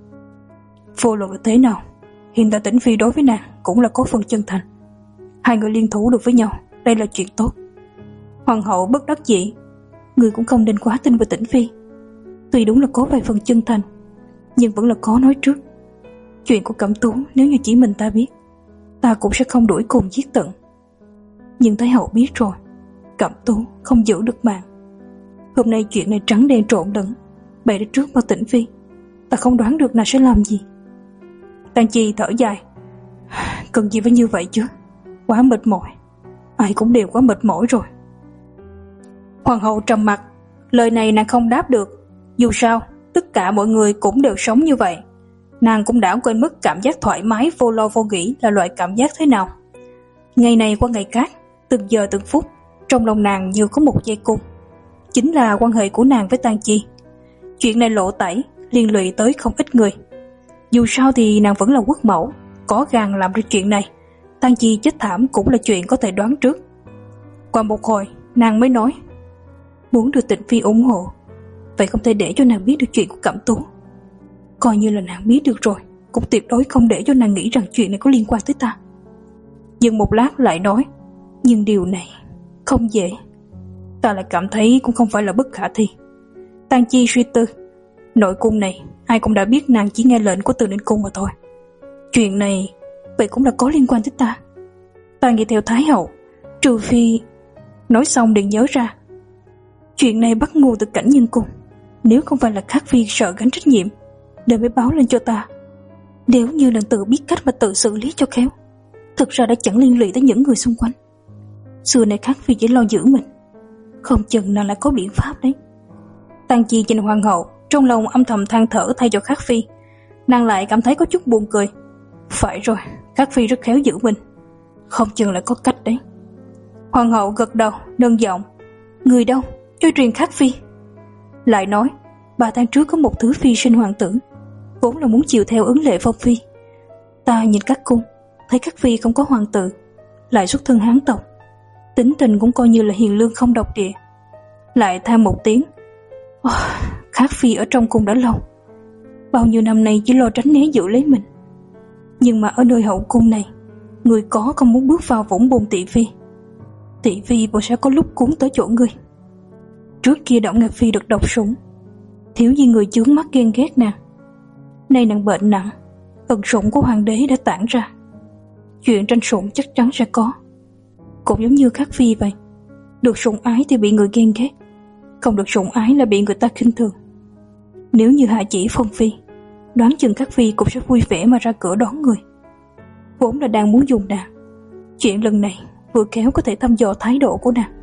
Vô luận là thế nào, hiện tại Tĩnh Phi đối với nàng cũng là có phần chân thành. Hai người liên thủ được với nhau, đây là chuyện tốt. Hoàng hậu bất đắc dĩ, người cũng không nên quá tin vào Tĩnh Phi. Tuy đúng là có vài phần chân thành, nhưng vẫn là có nói trước. Chuyện của Cẩm Tú nếu như chỉ mình ta biết, ta cũng sẽ không đuổi cùng giết tận. Nhưng Thái hậu biết rồi, Cẩm Tú không giữ được mạng. Hôm nay chuyện này trắng đen trộn lẫn, bày ra trước mặt Tĩnh Phi, ta không đoán được nàng sẽ làm gì. Tang Chi thở dài, cần gì phải như vậy chứ, quá mệt mỏi, ai cũng đều quá mệt mỏi rồi. Hoàng hậu trầm mặt, lời này nàng không đáp được. Dù sao, tất cả mọi người cũng đều sống như vậy. Nàng cũng đã quên mất cảm giác thoải mái vô lo vô nghĩ là loại cảm giác thế nào. Ngày này qua ngày khác, từng giờ từng phút, trong lòng nàng như có một dây cung. Chính là quan hệ của nàng với Tang Chi. Chuyện này lộ tẩy, liên lụy tới không ít người. Dù sao thì nàng vẫn là quốc mẫu, có gan làm ra chuyện này. Tang Chi chết thảm cũng là chuyện có thể đoán trước. Qua một hồi, nàng mới nói, muốn được Tĩnh Phi ủng hộ, vậy không thể để cho nàng biết được chuyện của Cẩm Tú. Coi như là nàng biết được rồi, cũng tuyệt đối không để cho nàng nghĩ rằng chuyện này có liên quan tới ta. Nhưng một lát lại nói, nhưng điều này không dễ. Ta lại cảm thấy cũng không phải là bất khả thi. Tang Chi suy tư, nội cung này ai cũng đã biết nàng chỉ nghe lệnh của Từ Ninh Cung mà thôi. Chuyện này vậy cũng là có liên quan tới ta. Ta nghĩ theo Thái hậu, trừ phi... Nói xong liền nhớ ra, chuyện này bắt nguồn từ Cảnh Nhân Cung. Nếu không phải là Khắc Phi sợ gánh trách nhiệm để mới báo lên cho ta, nếu như nàng tự biết cách mà tự xử lý cho khéo, thực ra đã chẳng liên lụy tới những người xung quanh. Xưa này Khắc Phi chỉ lo giữ mình, không chừng nàng lại có biện pháp đấy. Tang Chi nhìn hoàng hậu, trong lòng âm thầm than thở thay cho Khắc Phi. Nàng lại cảm thấy có chút buồn cười. Phải rồi, Khắc Phi rất khéo giữ mình, không chừng lại có cách đấy. Hoàng hậu gật đầu, nâng giọng, người đâu, cho truyền Khắc Phi. Lại nói, ba tháng trước có một thứ phi sinh hoàng tử, vốn là muốn chịu theo ứng lệ phong phi. Ta nhìn các cung, thấy Khắc Phi không có hoàng tử, lại xuất thân Hán tộc, tính tình cũng coi như là hiền lương không độc địa. Lại than một tiếng, oh, Khắc Phi ở trong cung đã lâu, bao nhiêu năm nay chỉ lo tránh né giữ lấy mình. Nhưng mà ở nơi hậu cung này, người có không muốn bước vào vũng bùn thị phi, thị phi bộ sẽ có lúc cuốn tới chỗ người. Trước kia Động Ngạc Phi được độc sủng, thiếu gì người chướng mắt ghen ghét nàng. Nay nàng bệnh nặng, ân sủng của hoàng đế đã tản ra, Chuyện tranh sủng chắc chắn sẽ có. Cũng giống như Khắc Phi vậy, được sủng ái thì bị người ghen ghét, không được sủng ái là bị người ta khinh thường. Nếu như hạ chỉ Phong Phi, đoán chừng Khắc Phi cũng sẽ vui vẻ mà ra cửa đón người. Vốn là đang muốn dùng nàng, chuyện lần này vừa khéo có thể thăm dò thái độ của nàng.